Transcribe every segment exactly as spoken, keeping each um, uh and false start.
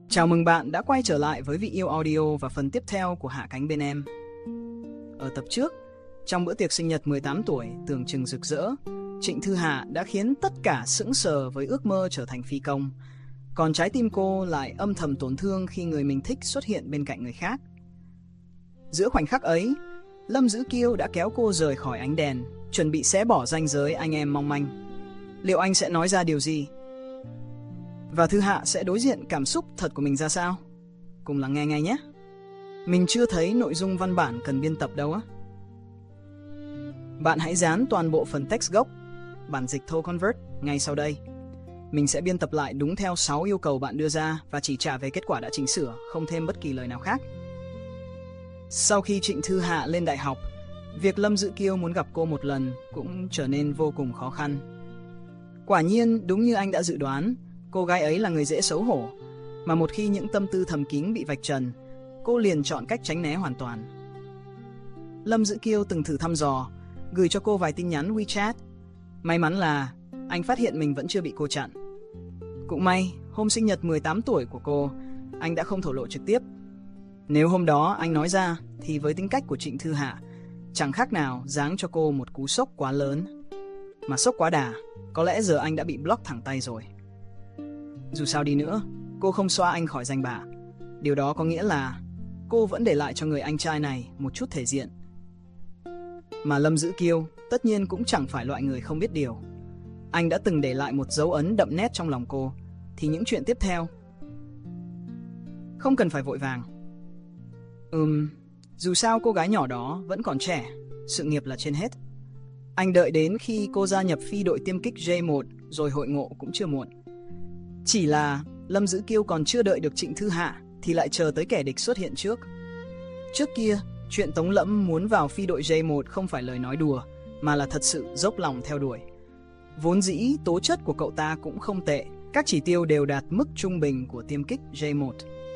Chào mừng bạn đã quay trở lại với Vị Yêu Audio và phần tiếp theo của Hạ Cánh Bên Em. Ở tập trước, trong bữa tiệc sinh nhật mười tám tuổi tưởng chừng rực rỡ, Trịnh Thư Hạ đã khiến tất cả sững sờ với ước mơ trở thành phi công. Còn trái tim cô lại âm thầm tổn thương khi người mình thích xuất hiện bên cạnh người khác. Giữa khoảnh khắc ấy, Lâm Dữ Kiêu đã kéo cô rời khỏi ánh đèn, chuẩn bị xé bỏ ranh giới anh em mong manh. Liệu anh sẽ nói ra điều gì? Và Thư Hạ sẽ đối diện cảm xúc thật của mình ra sao? Cùng lắng nghe ngay nhé. Mình chưa thấy nội dung văn bản cần biên tập đâu á. Bạn hãy dán toàn bộ phần text gốc, bản dịch thô convert ngay sau đây. Mình sẽ biên tập lại đúng theo sáu yêu cầu bạn đưa ra và chỉ trả về kết quả đã chỉnh sửa, không thêm bất kỳ lời nào khác. Sau khi Trịnh Thư Hạ lên đại học, việc Lâm Dữ Kiêu muốn gặp cô một lần cũng trở nên vô cùng khó khăn. Quả nhiên, đúng như anh đã dự đoán, cô gái ấy là người dễ xấu hổ, mà một khi những tâm tư thầm kín bị vạch trần, cô liền chọn cách tránh né hoàn toàn. Lâm Dữ Kiêu từng thử thăm dò, gửi cho cô vài tin nhắn WeChat. May mắn là anh phát hiện mình vẫn chưa bị cô chặn. Cũng may, hôm sinh nhật mười tám tuổi của cô, anh đã không thổ lộ trực tiếp. Nếu hôm đó anh nói ra, thì với tính cách của Trịnh Thư Hạ, chẳng khác nào giáng cho cô một cú sốc quá lớn. Mà sốc quá đà, có lẽ giờ anh đã bị block thẳng tay rồi. Dù sao đi nữa, cô không xóa anh khỏi danh bạ. Điều đó có nghĩa là cô vẫn để lại cho người anh trai này một chút thể diện. Mà Lâm Dữ Kiêu tất nhiên cũng chẳng phải loại người không biết điều. Anh đã từng để lại một dấu ấn đậm nét trong lòng cô, thì những chuyện tiếp theo không cần phải vội vàng. Ừm, dù sao cô gái nhỏ đó vẫn còn trẻ, sự nghiệp là trên hết. Anh đợi đến khi cô gia nhập phi đội tiêm kích J một rồi hội ngộ cũng chưa muộn. Chỉ là Lâm Dữ Kiêu còn chưa đợi được Trịnh Thư Hạ thì lại chờ tới kẻ địch xuất hiện trước. Trước kia, chuyện Tống Lẫm muốn vào phi đội J một không phải lời nói đùa, mà là thật sự dốc lòng theo đuổi. Vốn dĩ tố chất của cậu ta cũng không tệ, các chỉ tiêu đều đạt mức trung bình của tiêm kích J một.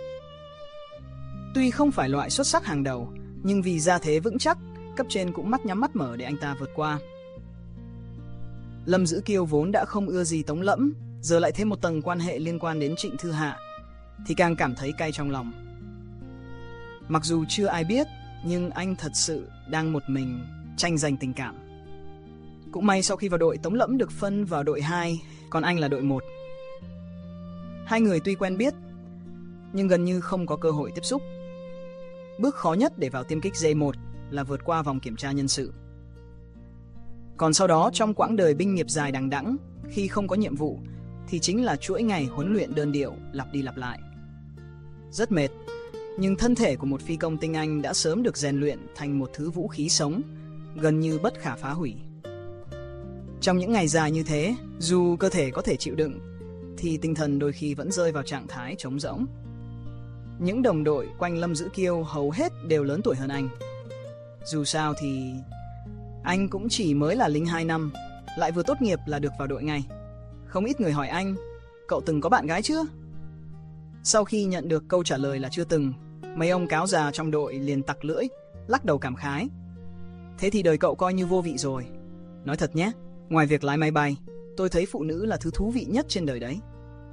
Tuy không phải loại xuất sắc hàng đầu, nhưng vì gia thế vững chắc, cấp trên cũng mắt nhắm mắt mở để anh ta vượt qua. Lâm Dữ Kiêu vốn đã không ưa gì Tống Lẫm, giờ lại thêm một tầng quan hệ liên quan đến Trịnh Thư Hạ, thì càng cảm thấy cay trong lòng. Mặc dù chưa ai biết, nhưng anh thật sự đang một mình tranh giành tình cảm. Cũng may sau khi vào đội, Tống Lẫm được phân vào đội hai, còn anh là đội một. Hai người tuy quen biết, nhưng gần như không có cơ hội tiếp xúc. Bước khó nhất để vào tiêm kích J một là vượt qua vòng kiểm tra nhân sự. Còn sau đó, trong quãng đời binh nghiệp dài đằng đẵng, khi không có nhiệm vụ, thì chính là chuỗi ngày huấn luyện đơn điệu lặp đi lặp lại. Rất mệt, nhưng thân thể của một phi công tinh anh đã sớm được rèn luyện thành một thứ vũ khí sống, gần như bất khả phá hủy. Trong những ngày dài như thế, dù cơ thể có thể chịu đựng, thì tinh thần đôi khi vẫn rơi vào trạng thái trống rỗng. Những đồng đội quanh Lâm Dữ Kiêu hầu hết đều lớn tuổi hơn anh. Dù sao thì anh cũng chỉ mới là lính hai năm, lại vừa tốt nghiệp là được vào đội ngay. Không ít người hỏi anh, cậu từng có bạn gái chưa? Sau khi nhận được câu trả lời là chưa từng, mấy ông cáo già trong đội liền tặc lưỡi, lắc đầu cảm khái. Thế thì đời cậu coi như vô vị rồi. Nói thật nhé, ngoài việc lái máy bay, tôi thấy phụ nữ là thứ thú vị nhất trên đời đấy.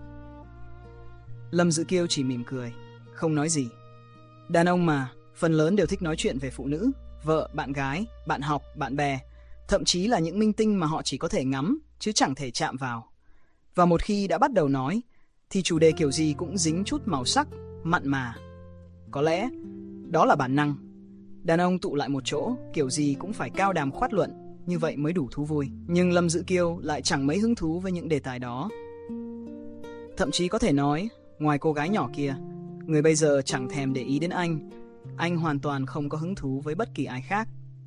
Lâm Dữ Kiêu chỉ mỉm cười, không nói gì. Đàn ông mà, phần lớn đều thích nói chuyện về phụ nữ, vợ, bạn gái, bạn học, bạn bè, thậm chí là những minh tinh mà họ chỉ có thể ngắm, chứ chẳng thể chạm vào. Và một khi đã bắt đầu nói, thì chủ đề kiểu gì cũng dính chút màu sắc, mặn mà. Có lẽ, đó là bản năng. Đàn ông tụ lại một chỗ, kiểu gì cũng phải cao đàm khoát luận, như vậy mới đủ thú vui. Nhưng Lâm Dữ Kiêu lại chẳng mấy hứng thú với những đề tài đó. Thậm chí có thể nói, ngoài cô gái nhỏ kia, người bây giờ chẳng thèm để ý đến anh, anh hoàn toàn không có hứng thú với bất kỳ ai khác.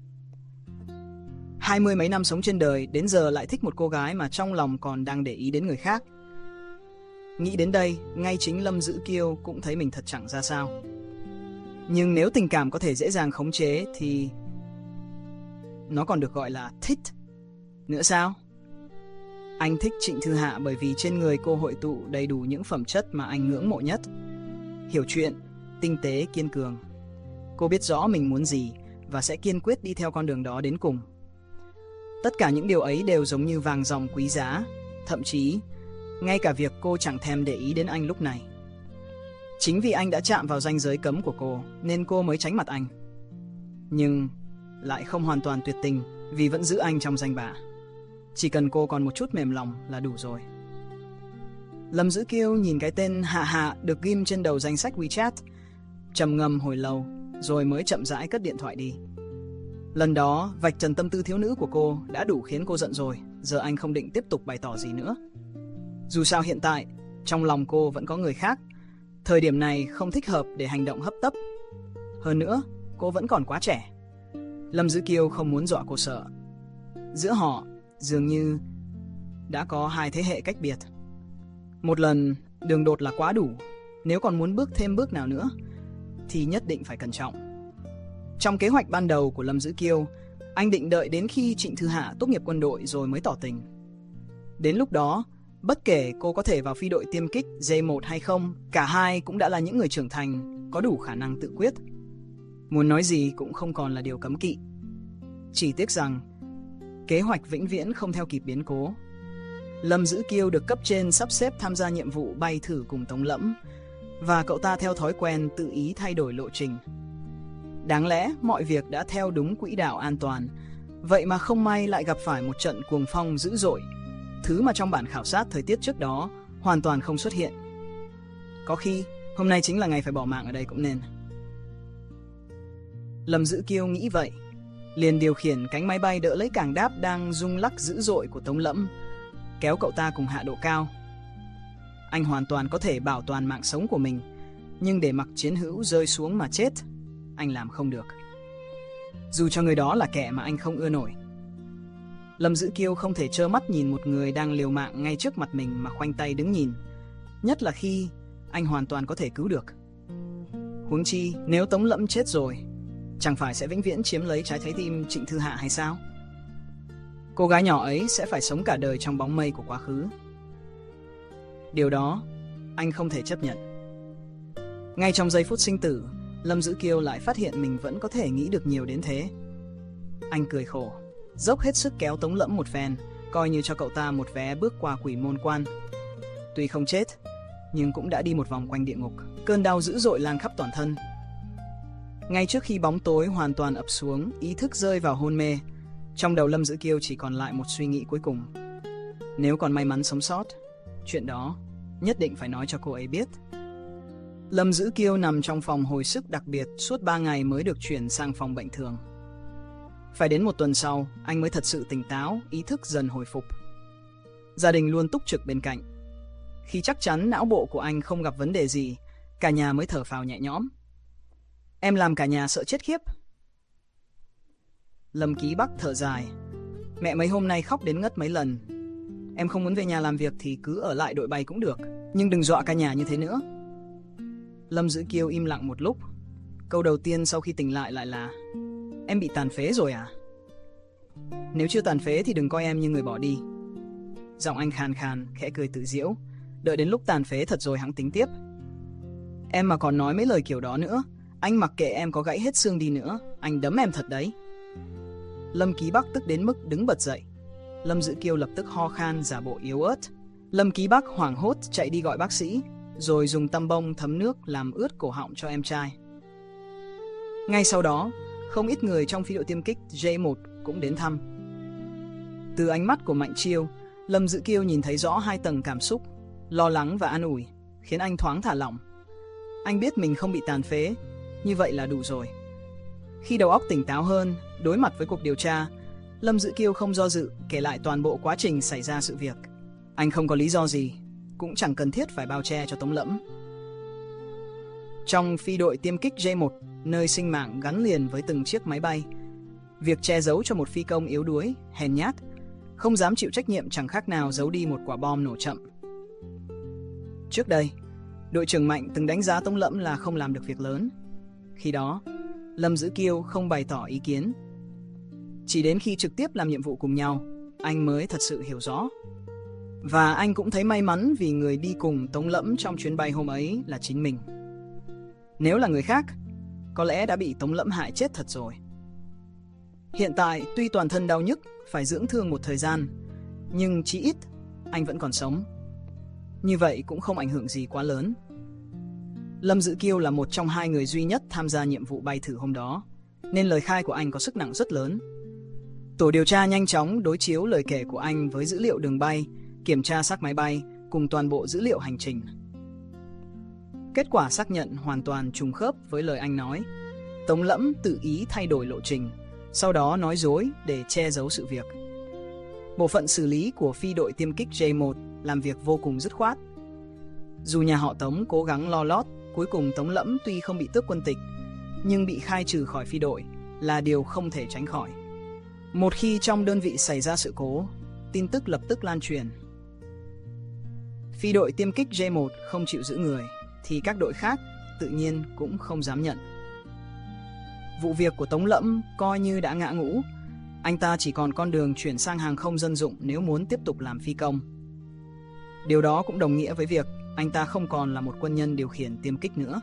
Hai mươi mấy năm sống trên đời, đến giờ lại thích một cô gái mà trong lòng còn đang để ý đến người khác. Nghĩ đến đây, ngay chính Lâm Dữ Kiêu cũng thấy mình thật chẳng ra sao. Nhưng nếu tình cảm có thể dễ dàng khống chế thì nó còn được gọi là thích nữa sao? Anh thích Trịnh Thư Hạ bởi vì trên người cô hội tụ đầy đủ những phẩm chất mà anh ngưỡng mộ nhất. Hiểu chuyện, tinh tế, kiên cường. Cô biết rõ mình muốn gì và sẽ kiên quyết đi theo con đường đó đến cùng. Tất cả những điều ấy đều giống như vàng ròng quý giá, thậm chí ngay cả việc cô chẳng thèm để ý đến anh lúc này. Chính vì anh đã chạm vào ranh giới cấm của cô nên cô mới tránh mặt anh. Nhưng lại không hoàn toàn tuyệt tình vì vẫn giữ anh trong danh bạ. Chỉ cần cô còn một chút mềm lòng là đủ rồi. Lâm Dữ Kiêu nhìn cái tên Hạ Hạ được ghim trên đầu danh sách WeChat, trầm ngâm hồi lâu rồi mới chậm rãi cất điện thoại đi. Lần đó vạch trần tâm tư thiếu nữ của cô đã đủ khiến cô giận rồi. Giờ anh không định tiếp tục bày tỏ gì nữa. Dù sao hiện tại trong lòng cô vẫn có người khác. Thời điểm này không thích hợp để hành động hấp tấp. Hơn nữa cô vẫn còn quá trẻ. Lâm Dữ Kiêu không muốn dọa cô sợ. Giữa họ dường như đã có hai thế hệ cách biệt. Một lần đường đột là quá đủ. Nếu còn muốn bước thêm bước nào nữa thì nhất định phải cẩn trọng. Trong kế hoạch ban đầu của Lâm Dữ Kiêu, anh định đợi đến khi Trịnh Thư Hạ tốt nghiệp quân đội rồi mới tỏ tình. Đến lúc đó, bất kể cô có thể vào phi đội tiêm kích J một hay không, cả hai cũng đã là những người trưởng thành, có đủ khả năng tự quyết. Muốn nói gì cũng không còn là điều cấm kỵ. Chỉ tiếc rằng, kế hoạch vĩnh viễn không theo kịp biến cố. Lâm Dữ Kiêu được cấp trên sắp xếp tham gia nhiệm vụ bay thử cùng Tống Lẫm, và cậu ta theo thói quen tự ý thay đổi lộ trình. Đáng lẽ mọi việc đã theo đúng quỹ đạo an toàn, vậy mà không may lại gặp phải một trận cuồng phong dữ dội, thứ mà trong bản khảo sát thời tiết trước đó hoàn toàn không xuất hiện. Có khi hôm nay chính là ngày phải bỏ mạng ở đây cũng nên. Lâm Dữ Kiêu nghĩ vậy, liền điều khiển cánh máy bay đỡ lấy cảng đáp đang rung lắc dữ dội của Tống Lẫm, kéo cậu ta cùng hạ độ cao. Anh hoàn toàn có thể bảo toàn mạng sống của mình, nhưng để mặc chiến hữu rơi xuống mà chết, anh làm không được. Dù cho người đó là kẻ mà anh không ưa nổi. Lâm Dữ Kiêu không thể trơ mắt nhìn một người đang liều mạng ngay trước mặt mình mà khoanh tay đứng nhìn, nhất là khi anh hoàn toàn có thể cứu được. Huống chi nếu Tống Lẫm chết rồi, chẳng phải sẽ vĩnh viễn chiếm lấy trái trái tim Trịnh Thư Hạ hay sao? Cô gái nhỏ ấy sẽ phải sống cả đời trong bóng mây của quá khứ. Điều đó anh không thể chấp nhận. Ngay trong giây phút sinh tử, Lâm Dữ Kiêu lại phát hiện mình vẫn có thể nghĩ được nhiều đến thế. Anh cười khổ, dốc hết sức kéo Tống Lẫm một phen, coi như cho cậu ta một vé bước qua quỷ môn quan. Tuy không chết, nhưng cũng đã đi một vòng quanh địa ngục. Cơn đau dữ dội lan khắp toàn thân. Ngay trước khi bóng tối hoàn toàn ập xuống, ý thức rơi vào hôn mê, trong đầu Lâm Dữ Kiêu chỉ còn lại một suy nghĩ cuối cùng. Nếu còn may mắn sống sót, chuyện đó nhất định phải nói cho cô ấy biết. Lâm Dữ Kiêu nằm trong phòng hồi sức đặc biệt suốt ba ngày mới được chuyển sang phòng bệnh thường. Phải đến một tuần sau, anh mới thật sự tỉnh táo, ý thức dần hồi phục. Gia đình luôn túc trực bên cạnh. Khi chắc chắn não bộ của anh không gặp vấn đề gì, cả nhà mới thở phào nhẹ nhõm. Em làm cả nhà sợ chết khiếp. Lâm Ký Bắc thở dài. Mẹ mấy hôm nay khóc đến ngất mấy lần. Em không muốn về nhà làm việc thì cứ ở lại đội bay cũng được, nhưng đừng dọa cả nhà như thế nữa. Lâm Dữ Kiêu im lặng một lúc. Câu đầu tiên sau khi tỉnh lại lại là: Em bị tàn phế rồi à? Nếu chưa tàn phế thì đừng coi em như người bỏ đi. Giọng anh khàn khàn, khẽ cười tự giễu. Đợi đến lúc tàn phế thật rồi hẵng tính tiếp. Em mà còn nói mấy lời kiểu đó nữa, anh mặc kệ em có gãy hết xương đi nữa, anh đấm em thật đấy. Lâm Ký Bắc tức đến mức đứng bật dậy. Lâm Dữ Kiêu lập tức ho khan giả bộ yếu ớt. Lâm Ký Bắc hoảng hốt chạy đi gọi bác sĩ, rồi dùng tăm bông thấm nước làm ướt cổ họng cho em trai. Ngay sau đó, không ít người trong phi đội tiêm kích J một cũng đến thăm. Từ ánh mắt của Mạnh Chiêu, Lâm Dữ Kiêu nhìn thấy rõ hai tầng cảm xúc, lo lắng và an ủi, khiến anh thoáng thả lỏng. Anh biết mình không bị tàn phế, như vậy là đủ rồi. Khi đầu óc tỉnh táo hơn, đối mặt với cuộc điều tra, Lâm Dữ Kiêu không do dự kể lại toàn bộ quá trình xảy ra sự việc. Anh không có lý do gì, cũng chẳng cần thiết phải bao che cho Tống Lẫm. Trong phi đội tiêm kích J một, nơi sinh mạng gắn liền với từng chiếc máy bay, việc che giấu cho một phi công yếu đuối, hèn nhát, không dám chịu trách nhiệm chẳng khác nào giấu đi một quả bom nổ chậm. Trước đây, đội trưởng Mạnh từng đánh giá Tống Lẫm là không làm được việc lớn. Khi đó, Lâm Dữ Kiêu không bày tỏ ý kiến. Chỉ đến khi trực tiếp làm nhiệm vụ cùng nhau, anh mới thật sự hiểu rõ. Và anh cũng thấy may mắn vì người đi cùng Tống Lẫm trong chuyến bay hôm ấy là chính mình. Nếu là người khác, có lẽ đã bị Tống Lẫm hại chết thật rồi. Hiện tại tuy toàn thân đau nhức, phải dưỡng thương một thời gian, nhưng chí ít anh vẫn còn sống. Như vậy cũng không ảnh hưởng gì quá lớn. Lâm Dữ Kiêu là một trong hai người duy nhất tham gia nhiệm vụ bay thử hôm đó, nên lời khai của anh có sức nặng rất lớn. Tổ điều tra nhanh chóng đối chiếu lời kể của anh với dữ liệu đường bay, kiểm tra xác máy bay cùng toàn bộ dữ liệu hành trình. Kết quả xác nhận hoàn toàn trùng khớp với lời anh nói. Tống Lẫm tự ý thay đổi lộ trình, sau đó nói dối để che giấu sự việc. Bộ phận xử lý của phi đội tiêm kích J một làm việc vô cùng dứt khoát. Dù nhà họ Tống cố gắng lo lót, cuối cùng Tống Lẫm tuy không bị tước quân tịch, nhưng bị khai trừ khỏi phi đội là điều không thể tránh khỏi. Một khi trong đơn vị xảy ra sự cố, tin tức lập tức lan truyền. Phi đội tiêm kích J một không chịu giữ người, thì các đội khác tự nhiên cũng không dám nhận. Vụ việc của Tống Lẫm coi như đã ngã ngũ. Anh ta chỉ còn con đường chuyển sang hàng không dân dụng nếu muốn tiếp tục làm phi công. Điều đó cũng đồng nghĩa với việc anh ta không còn là một quân nhân điều khiển tiêm kích nữa.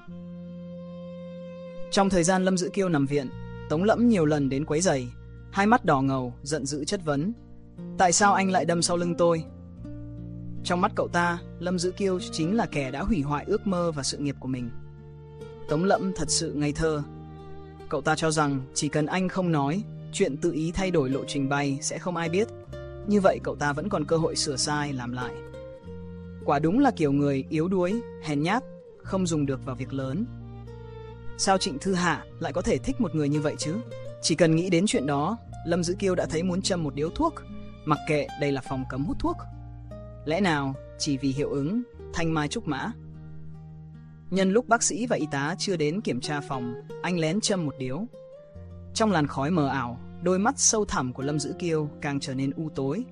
Trong thời gian Lâm Dữ Kiêu nằm viện, Tống Lẫm nhiều lần đến quấy rầy, hai mắt đỏ ngầu, giận dữ chất vấn: tại sao anh lại đâm sau lưng tôi? Trong mắt cậu ta, Lâm Dữ Kiêu chính là kẻ đã hủy hoại ước mơ và sự nghiệp của mình. Tống Lẫm thật sự ngây thơ. Cậu ta cho rằng chỉ cần anh không nói, chuyện tự ý thay đổi lộ trình bay sẽ không ai biết. Như vậy cậu ta vẫn còn cơ hội sửa sai làm lại. Quả đúng là kiểu người yếu đuối, hèn nhát, không dùng được vào việc lớn. Sao Trịnh Thư Hạ lại có thể thích một người như vậy chứ? Chỉ cần nghĩ đến chuyện đó, Lâm Dữ Kiêu đã thấy muốn châm một điếu thuốc, mặc kệ đây là phòng cấm hút thuốc. Lẽ nào chỉ vì hiệu ứng thanh mai trúc mã? Nhân lúc bác sĩ và y tá chưa đến kiểm tra phòng, anh lén châm một điếu. Trong làn khói mờ ảo, đôi mắt sâu thẳm của Lâm Dữ Kiêu càng trở nên u tối.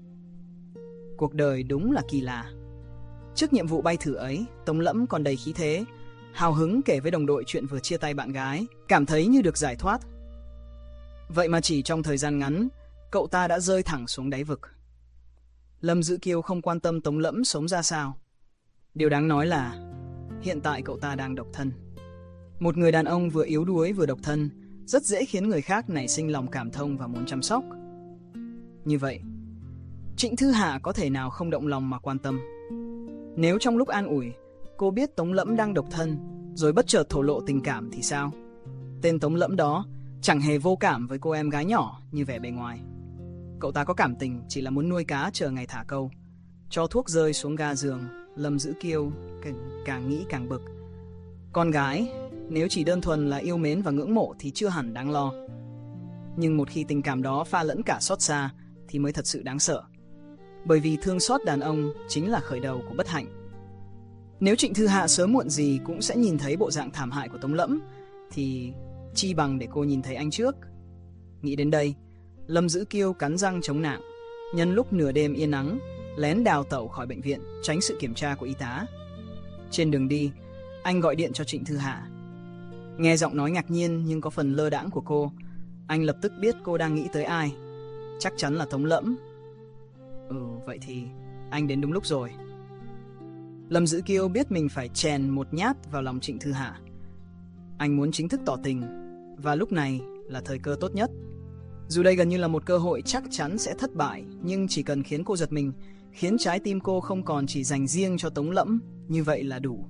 Cuộc đời đúng là kỳ lạ. Trước nhiệm vụ bay thử ấy, Tống Lẫm còn đầy khí thế, hào hứng kể với đồng đội chuyện vừa chia tay bạn gái, cảm thấy như được giải thoát. Vậy mà chỉ trong thời gian ngắn, cậu ta đã rơi thẳng xuống đáy vực. Lâm Dữ Kiêu không quan tâm Tống Lẫm sống ra sao. Điều đáng nói là hiện tại cậu ta đang độc thân. Một người đàn ông vừa yếu đuối vừa độc thân rất dễ khiến người khác nảy sinh lòng cảm thông và muốn chăm sóc. Như vậy, Trịnh Thư Hạ có thể nào không động lòng mà quan tâm? Nếu trong lúc an ủi, cô biết Tống Lẫm đang độc thân, rồi bất chợt thổ lộ tình cảm thì sao? Tên Tống Lẫm đó chẳng hề vô cảm với cô em gái nhỏ như vẻ bề ngoài. Cậu ta có cảm tình chỉ là muốn nuôi cá chờ ngày thả câu. Cho thuốc rơi xuống ga giường, Lâm Dữ Kiêu càng, càng nghĩ càng bực. Con gái, nếu chỉ đơn thuần là yêu mến và ngưỡng mộ thì chưa hẳn đáng lo. Nhưng một khi tình cảm đó pha lẫn cả xót xa thì mới thật sự đáng sợ. Bởi vì thương xót đàn ông chính là khởi đầu của bất hạnh. Nếu Trịnh Thư Hạ sớm muộn gì cũng sẽ nhìn thấy bộ dạng thảm hại của Tống Lẫm, thì chi bằng để cô nhìn thấy anh trước. Nghĩ đến đây, Lâm Dữ Kiêu cắn răng chống nạng, nhân lúc nửa đêm yên nắng, lén đào tẩu khỏi bệnh viện, tránh sự kiểm tra của y tá. Trên đường đi, anh gọi điện cho Trịnh Thư Hạ. Nghe giọng nói ngạc nhiên nhưng có phần lơ đãng của cô, anh lập tức biết cô đang nghĩ tới ai. Chắc chắn là Tống Lẫm. Ừ, vậy thì anh đến đúng lúc rồi. Lâm Dữ Kiêu biết mình phải chèn một nhát vào lòng Trịnh Thư Hạ. Anh muốn chính thức tỏ tình, và lúc này là thời cơ tốt nhất. Dù đây gần như là một cơ hội chắc chắn sẽ thất bại, nhưng chỉ cần khiến cô giật mình, khiến trái tim cô không còn chỉ dành riêng cho Tống Lẫm, như vậy là đủ.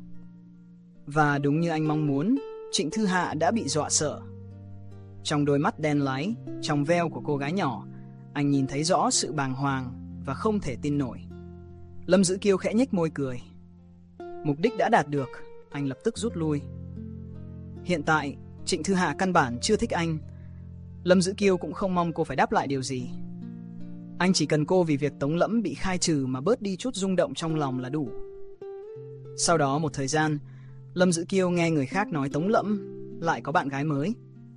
Và đúng như anh mong muốn, Trịnh Thư Hạ đã bị dọa sợ. Trong đôi mắt đen láy, trong veo của cô gái nhỏ, anh nhìn thấy rõ sự bàng hoàng và không thể tin nổi. Lâm Dữ Kiêu khẽ nhếch môi cười. Mục đích đã đạt được, anh lập tức rút lui. Hiện tại, Trịnh Thư Hạ căn bản chưa thích anh. Lâm Dữ Kiêu cũng không mong cô phải đáp lại điều gì. Anh chỉ cần cô vì việc Tống Lẫm bị khai trừ mà bớt đi chút rung động trong lòng là đủ. Sau đó một thời gian, Lâm Dữ Kiêu nghe người khác nói Tống Lẫm lại có bạn gái mới.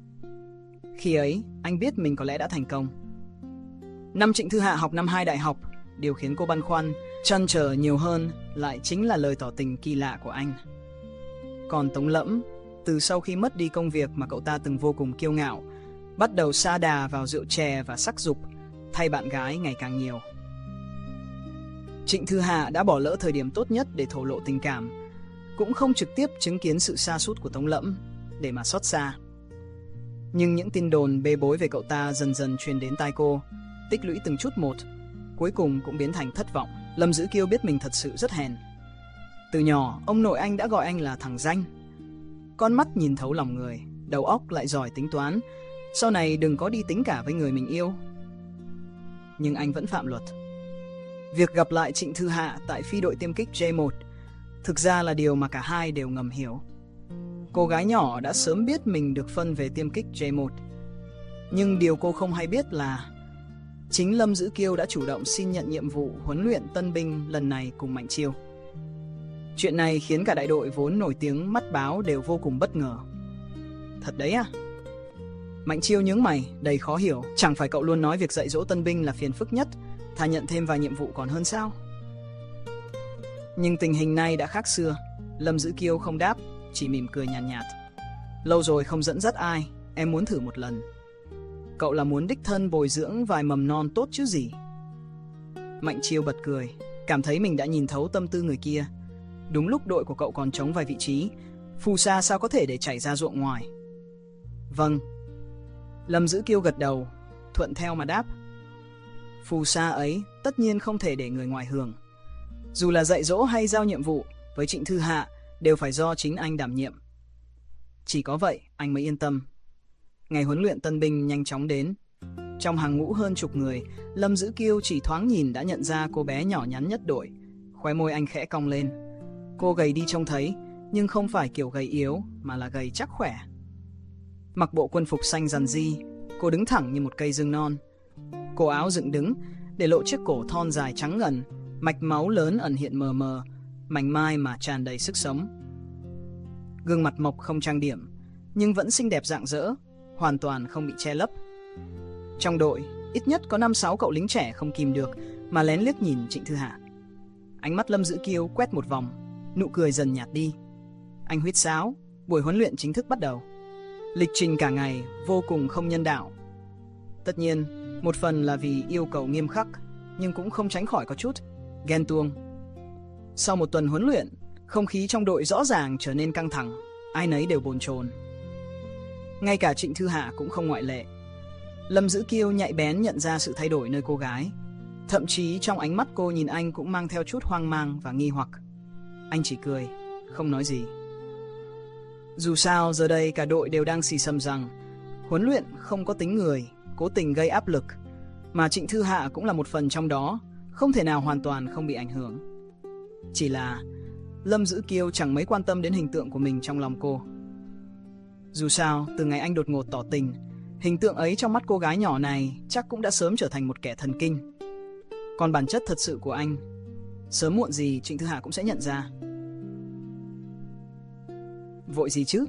Khi ấy, anh biết mình có lẽ đã thành công. Năm Trịnh Thư Hạ học năm hai đại học, điều khiến cô băn khoăn, trăn trở nhiều hơn lại chính là lời tỏ tình kỳ lạ của anh. Còn Tống Lẫm, từ sau khi mất đi công việc mà cậu ta từng vô cùng kiêu ngạo, bắt đầu sa đà vào rượu chè và sắc dục, thay bạn gái ngày càng nhiều. Trịnh Thư Hạ đã bỏ lỡ thời điểm tốt nhất để thổ lộ tình cảm, cũng không trực tiếp chứng kiến sự sa sút của Tống Lẫm để mà xót xa. Nhưng những tin đồn bê bối về cậu ta dần dần truyền đến tai cô, tích lũy từng chút một, cuối cùng cũng biến thành thất vọng. Lâm Dữ Kiêu biết mình thật sự rất hèn. Từ nhỏ, ông nội anh đã gọi anh là thằng danh. Con mắt nhìn thấu lòng người, đầu óc lại giỏi tính toán. Sau này đừng có đi tính cả với người mình yêu. Nhưng anh vẫn phạm luật. Việc gặp lại Trịnh Thư Hạ tại phi đội tiêm kích J một thực ra là điều mà cả hai đều ngầm hiểu. Cô gái nhỏ đã sớm biết mình được phân về tiêm kích J một. Nhưng điều cô không hay biết là chính Lâm Dữ Kiêu đã chủ động xin nhận nhiệm vụ huấn luyện tân binh lần này cùng Mạnh Chiêu. Chuyện này khiến cả đại đội vốn nổi tiếng mắt báo đều vô cùng bất ngờ. Thật đấy à? Mạnh Chiêu nhướng mày, đầy khó hiểu. Chẳng phải cậu luôn nói việc dạy dỗ tân binh là phiền phức nhất, thà nhận thêm vài nhiệm vụ còn hơn sao? Nhưng tình hình này đã khác xưa. Lâm Dữ Kiêu không đáp, chỉ mỉm cười nhàn nhạt, nhạt. Lâu rồi không dẫn dắt ai, em muốn thử một lần. Cậu là muốn đích thân bồi dưỡng vài mầm non tốt chứ gì? Mạnh Chiêu bật cười, cảm thấy mình đã nhìn thấu tâm tư người kia. Đúng lúc đội của cậu còn trống vài vị trí, phù sa sao có thể để chảy ra ruộng ngoài? Vâng. Lâm Dữ Kiêu gật đầu, thuận theo mà đáp. Phù sa ấy tất nhiên không thể để người ngoài hưởng. Dù là dạy dỗ hay giao nhiệm vụ với Trịnh Thư Hạ đều phải do chính anh đảm nhiệm. Chỉ có vậy anh mới yên tâm. Ngày huấn luyện tân binh nhanh chóng đến. Trong hàng ngũ hơn chục người, Lâm Dữ Kiêu chỉ thoáng nhìn đã nhận ra cô bé nhỏ nhắn nhất đội. Khóe môi anh khẽ cong lên. Cô gầy đi trông thấy, nhưng không phải kiểu gầy yếu mà là gầy chắc khỏe. Mặc bộ quân phục xanh rằn ri, cô đứng thẳng như một cây dương non. Cổ áo dựng đứng, để lộ chiếc cổ thon dài trắng ngần, mạch máu lớn ẩn hiện mờ mờ, mảnh mai mà tràn đầy sức sống. Gương mặt mộc không trang điểm, nhưng vẫn xinh đẹp rạng rỡ, hoàn toàn không bị che lấp. Trong đội, ít nhất có năm sáu cậu lính trẻ không kìm được mà lén liếc nhìn Trịnh Thư Hạ. Ánh mắt Lâm Dữ Kiêu quét một vòng, nụ cười dần nhạt đi. Anh huýt sáo, buổi huấn luyện chính thức bắt đầu. Lịch trình cả ngày vô cùng không nhân đạo. Tất nhiên, một phần là vì yêu cầu nghiêm khắc, nhưng cũng không tránh khỏi có chút ghen tuông. Sau một tuần huấn luyện, không khí trong đội rõ ràng trở nên căng thẳng, ai nấy đều bồn chồn. Ngay cả Trịnh Thư Hạ cũng không ngoại lệ. Lâm Dữ Kiêu nhạy bén nhận ra sự thay đổi nơi cô gái. Thậm chí trong ánh mắt cô nhìn anh cũng mang theo chút hoang mang và nghi hoặc. Anh chỉ cười, không nói gì. Dù sao giờ đây cả đội đều đang xì xầm rằng huấn luyện không có tính người, cố tình gây áp lực, mà Trịnh Thư Hạ cũng là một phần trong đó, không thể nào hoàn toàn không bị ảnh hưởng. Chỉ là Lâm Dữ Kiêu chẳng mấy quan tâm đến hình tượng của mình trong lòng cô. Dù sao, từ ngày anh đột ngột tỏ tình, hình tượng ấy trong mắt cô gái nhỏ này chắc cũng đã sớm trở thành một kẻ thần kinh. Còn bản chất thật sự của anh, sớm muộn gì Trịnh Thư Hạ cũng sẽ nhận ra. Vội gì chứ?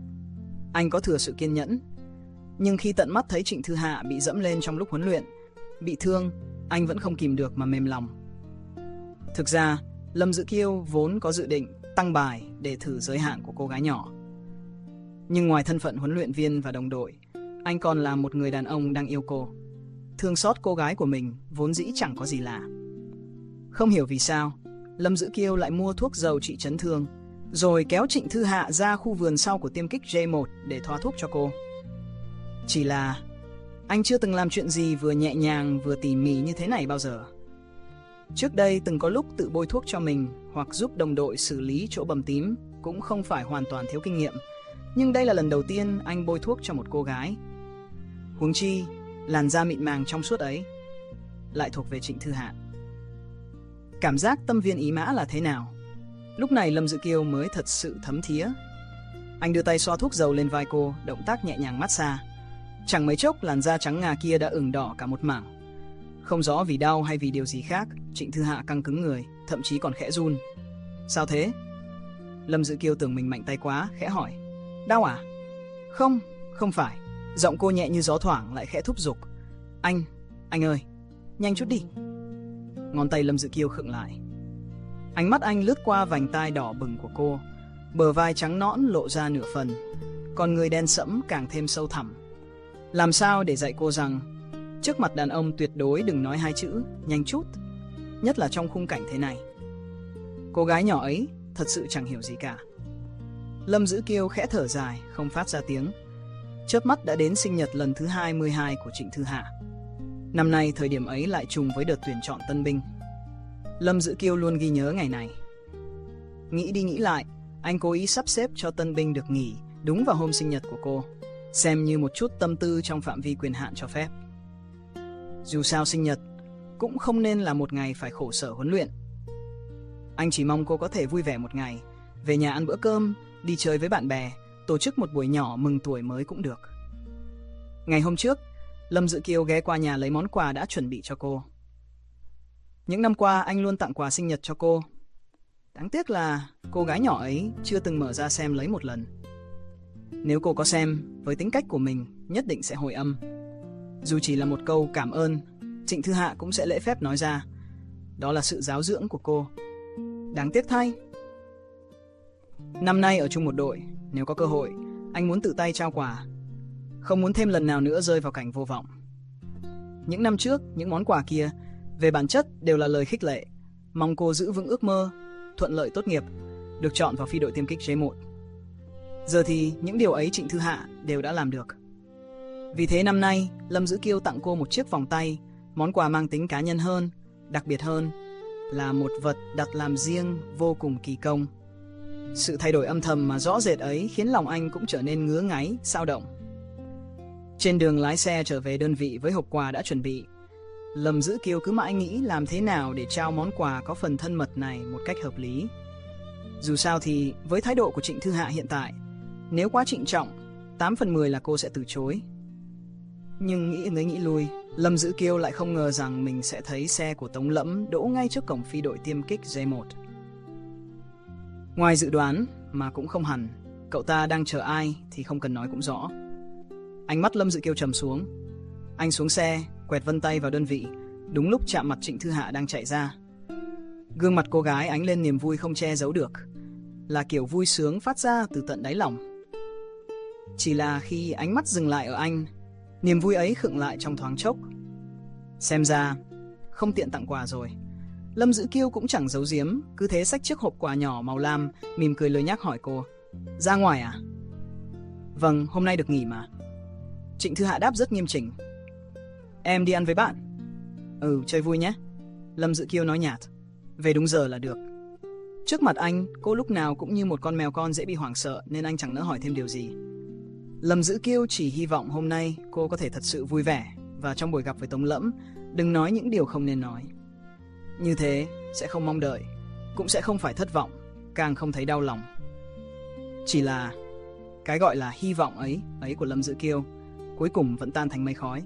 Anh có thừa sự kiên nhẫn. Nhưng khi tận mắt thấy Trịnh Thư Hạ bị dẫm lên trong lúc huấn luyện, bị thương, anh vẫn không kìm được mà mềm lòng. Thực ra, Lâm Dữ Kiêu vốn có dự định tăng bài để thử giới hạn của cô gái nhỏ. Nhưng ngoài thân phận huấn luyện viên và đồng đội, anh còn là một người đàn ông đang yêu cô. Thương xót cô gái của mình vốn dĩ chẳng có gì lạ. Không hiểu vì sao, Lâm Dữ Kiêu lại mua thuốc dầu trị chấn thương, rồi kéo Trịnh Thư Hạ ra khu vườn sau của tiêm kích J một để thoa thuốc cho cô. Chỉ là anh chưa từng làm chuyện gì vừa nhẹ nhàng vừa tỉ mỉ như thế này bao giờ. Trước đây từng có lúc tự bôi thuốc cho mình hoặc giúp đồng đội xử lý chỗ bầm tím cũng không phải hoàn toàn thiếu kinh nghiệm. Nhưng đây là lần đầu tiên anh bôi thuốc cho một cô gái. Huống chi, làn da mịn màng trong suốt ấy lại thuộc về Trịnh Thư Hạ. Cảm giác tâm viên ý mã là thế nào? Lúc này Lâm Dữ Kiêu mới thật sự thấm thía. Anh đưa tay xoa thuốc dầu lên vai cô, động tác nhẹ nhàng massage. Chẳng mấy chốc làn da trắng ngà kia đã ửng đỏ cả một mảng. Không rõ vì đau hay vì điều gì khác, Trịnh Thư Hạ căng cứng người, thậm chí còn khẽ run. Sao thế? Lâm Dữ Kiêu tưởng mình mạnh tay quá, khẽ hỏi. Đau à? Không, không phải. Giọng cô nhẹ như gió thoảng lại khẽ thúc giục. Anh, anh ơi, nhanh chút đi. Ngón tay Lâm Dữ Kiêu khựng lại. Ánh mắt anh lướt qua vành tai đỏ bừng của cô. Bờ vai trắng nõn lộ ra nửa phần, còn người đen sẫm càng thêm sâu thẳm. Làm sao để dạy cô rằng trước mặt đàn ông tuyệt đối đừng nói hai chữ nhanh chút, nhất là trong khung cảnh thế này. Cô gái nhỏ ấy thật sự chẳng hiểu gì cả. Lâm Dữ Kiêu khẽ thở dài, không phát ra tiếng. Chớp mắt đã đến sinh nhật lần thứ hai mươi hai của Trịnh Thư Hạ. Năm nay thời điểm ấy lại trùng với đợt tuyển chọn tân binh. Lâm Dữ Kiêu luôn ghi nhớ ngày này. Nghĩ đi nghĩ lại, anh cố ý sắp xếp cho tân binh được nghỉ đúng vào hôm sinh nhật của cô, xem như một chút tâm tư trong phạm vi quyền hạn cho phép. Dù sao sinh nhật cũng không nên là một ngày phải khổ sở huấn luyện. Anh chỉ mong cô có thể vui vẻ một ngày, về nhà ăn bữa cơm, đi chơi với bạn bè, tổ chức một buổi nhỏ mừng tuổi mới cũng được. Ngày hôm trước, Lâm Dự Kiêu ghé qua nhà lấy món quà đã chuẩn bị cho cô. Những năm qua anh luôn tặng quà sinh nhật cho cô. Đáng tiếc là cô gái nhỏ ấy chưa từng mở ra xem lấy một lần. Nếu cô có xem, với tính cách của mình nhất định sẽ hồi âm. Dù chỉ là một câu cảm ơn, Trịnh Thư Hạ cũng sẽ lễ phép nói ra. Đó là sự giáo dưỡng của cô. Đáng tiếc thay. Năm nay ở chung một đội, nếu có cơ hội, anh muốn tự tay trao quà, không muốn thêm lần nào nữa rơi vào cảnh vô vọng. Những năm trước, những món quà kia về bản chất đều là lời khích lệ, mong cô giữ vững ước mơ, thuận lợi tốt nghiệp, được chọn vào phi đội tiêm kích J một. Giờ thì những điều ấy Trịnh Thư Hạ đều đã làm được. Vì thế năm nay, Lâm Dữ Kiêu tặng cô một chiếc vòng tay, món quà mang tính cá nhân hơn, đặc biệt hơn, là một vật đặt làm riêng vô cùng kỳ công. Sự thay đổi âm thầm mà rõ rệt ấy khiến lòng anh cũng trở nên ngứa ngáy, xao động. Trên đường lái xe trở về đơn vị với hộp quà đã chuẩn bị, Lâm Dữ Kiêu cứ mãi nghĩ làm thế nào để trao món quà có phần thân mật này một cách hợp lý. Dù sao thì với thái độ của Trịnh Thư Hạ hiện tại, nếu quá trịnh trọng, tám phần mười là cô sẽ từ chối. Nhưng nghĩ tới nghĩ lui, Lâm Dữ Kiêu lại không ngờ rằng mình sẽ thấy xe của Tống Lẫm đỗ ngay trước cổng phi đội tiêm kích J một. Ngoài dự đoán, mà cũng không hẳn, cậu ta đang chờ ai thì không cần nói cũng rõ. Ánh mắt Lâm Dữ Kiêu trầm xuống. Anh xuống xe, quẹt vân tay vào đơn vị, đúng lúc chạm mặt Trịnh Thư Hạ đang chạy ra. Gương mặt cô gái ánh lên niềm vui không che giấu được, là kiểu vui sướng phát ra từ tận đáy lòng. Chỉ là khi ánh mắt dừng lại ở anh, niềm vui ấy khựng lại trong thoáng chốc. Xem ra, không tiện tặng quà rồi. Lâm Dữ Kiêu cũng chẳng giấu giếm, cứ thế xách chiếc hộp quà nhỏ màu lam, mỉm cười lười nhác hỏi cô. Ra ngoài à? Vâng, hôm nay được nghỉ mà. Trịnh Thư Hạ đáp rất nghiêm chỉnh. Em đi ăn với bạn. Ừ, chơi vui nhé. Lâm Dữ Kiêu nói nhạt. Về đúng giờ là được. Trước mặt anh, cô lúc nào cũng như một con mèo con dễ bị hoảng sợ, nên anh chẳng nỡ hỏi thêm điều gì. Lâm Dữ Kiêu chỉ hy vọng hôm nay cô có thể thật sự vui vẻ, và trong buổi gặp với Tống Lẫm, đừng nói những điều không nên nói. Như thế, sẽ không mong đợi, cũng sẽ không phải thất vọng, càng không thấy đau lòng. Chỉ là cái gọi là hy vọng ấy, ấy của Lâm Dữ Kiêu, cuối cùng vẫn tan thành mây khói.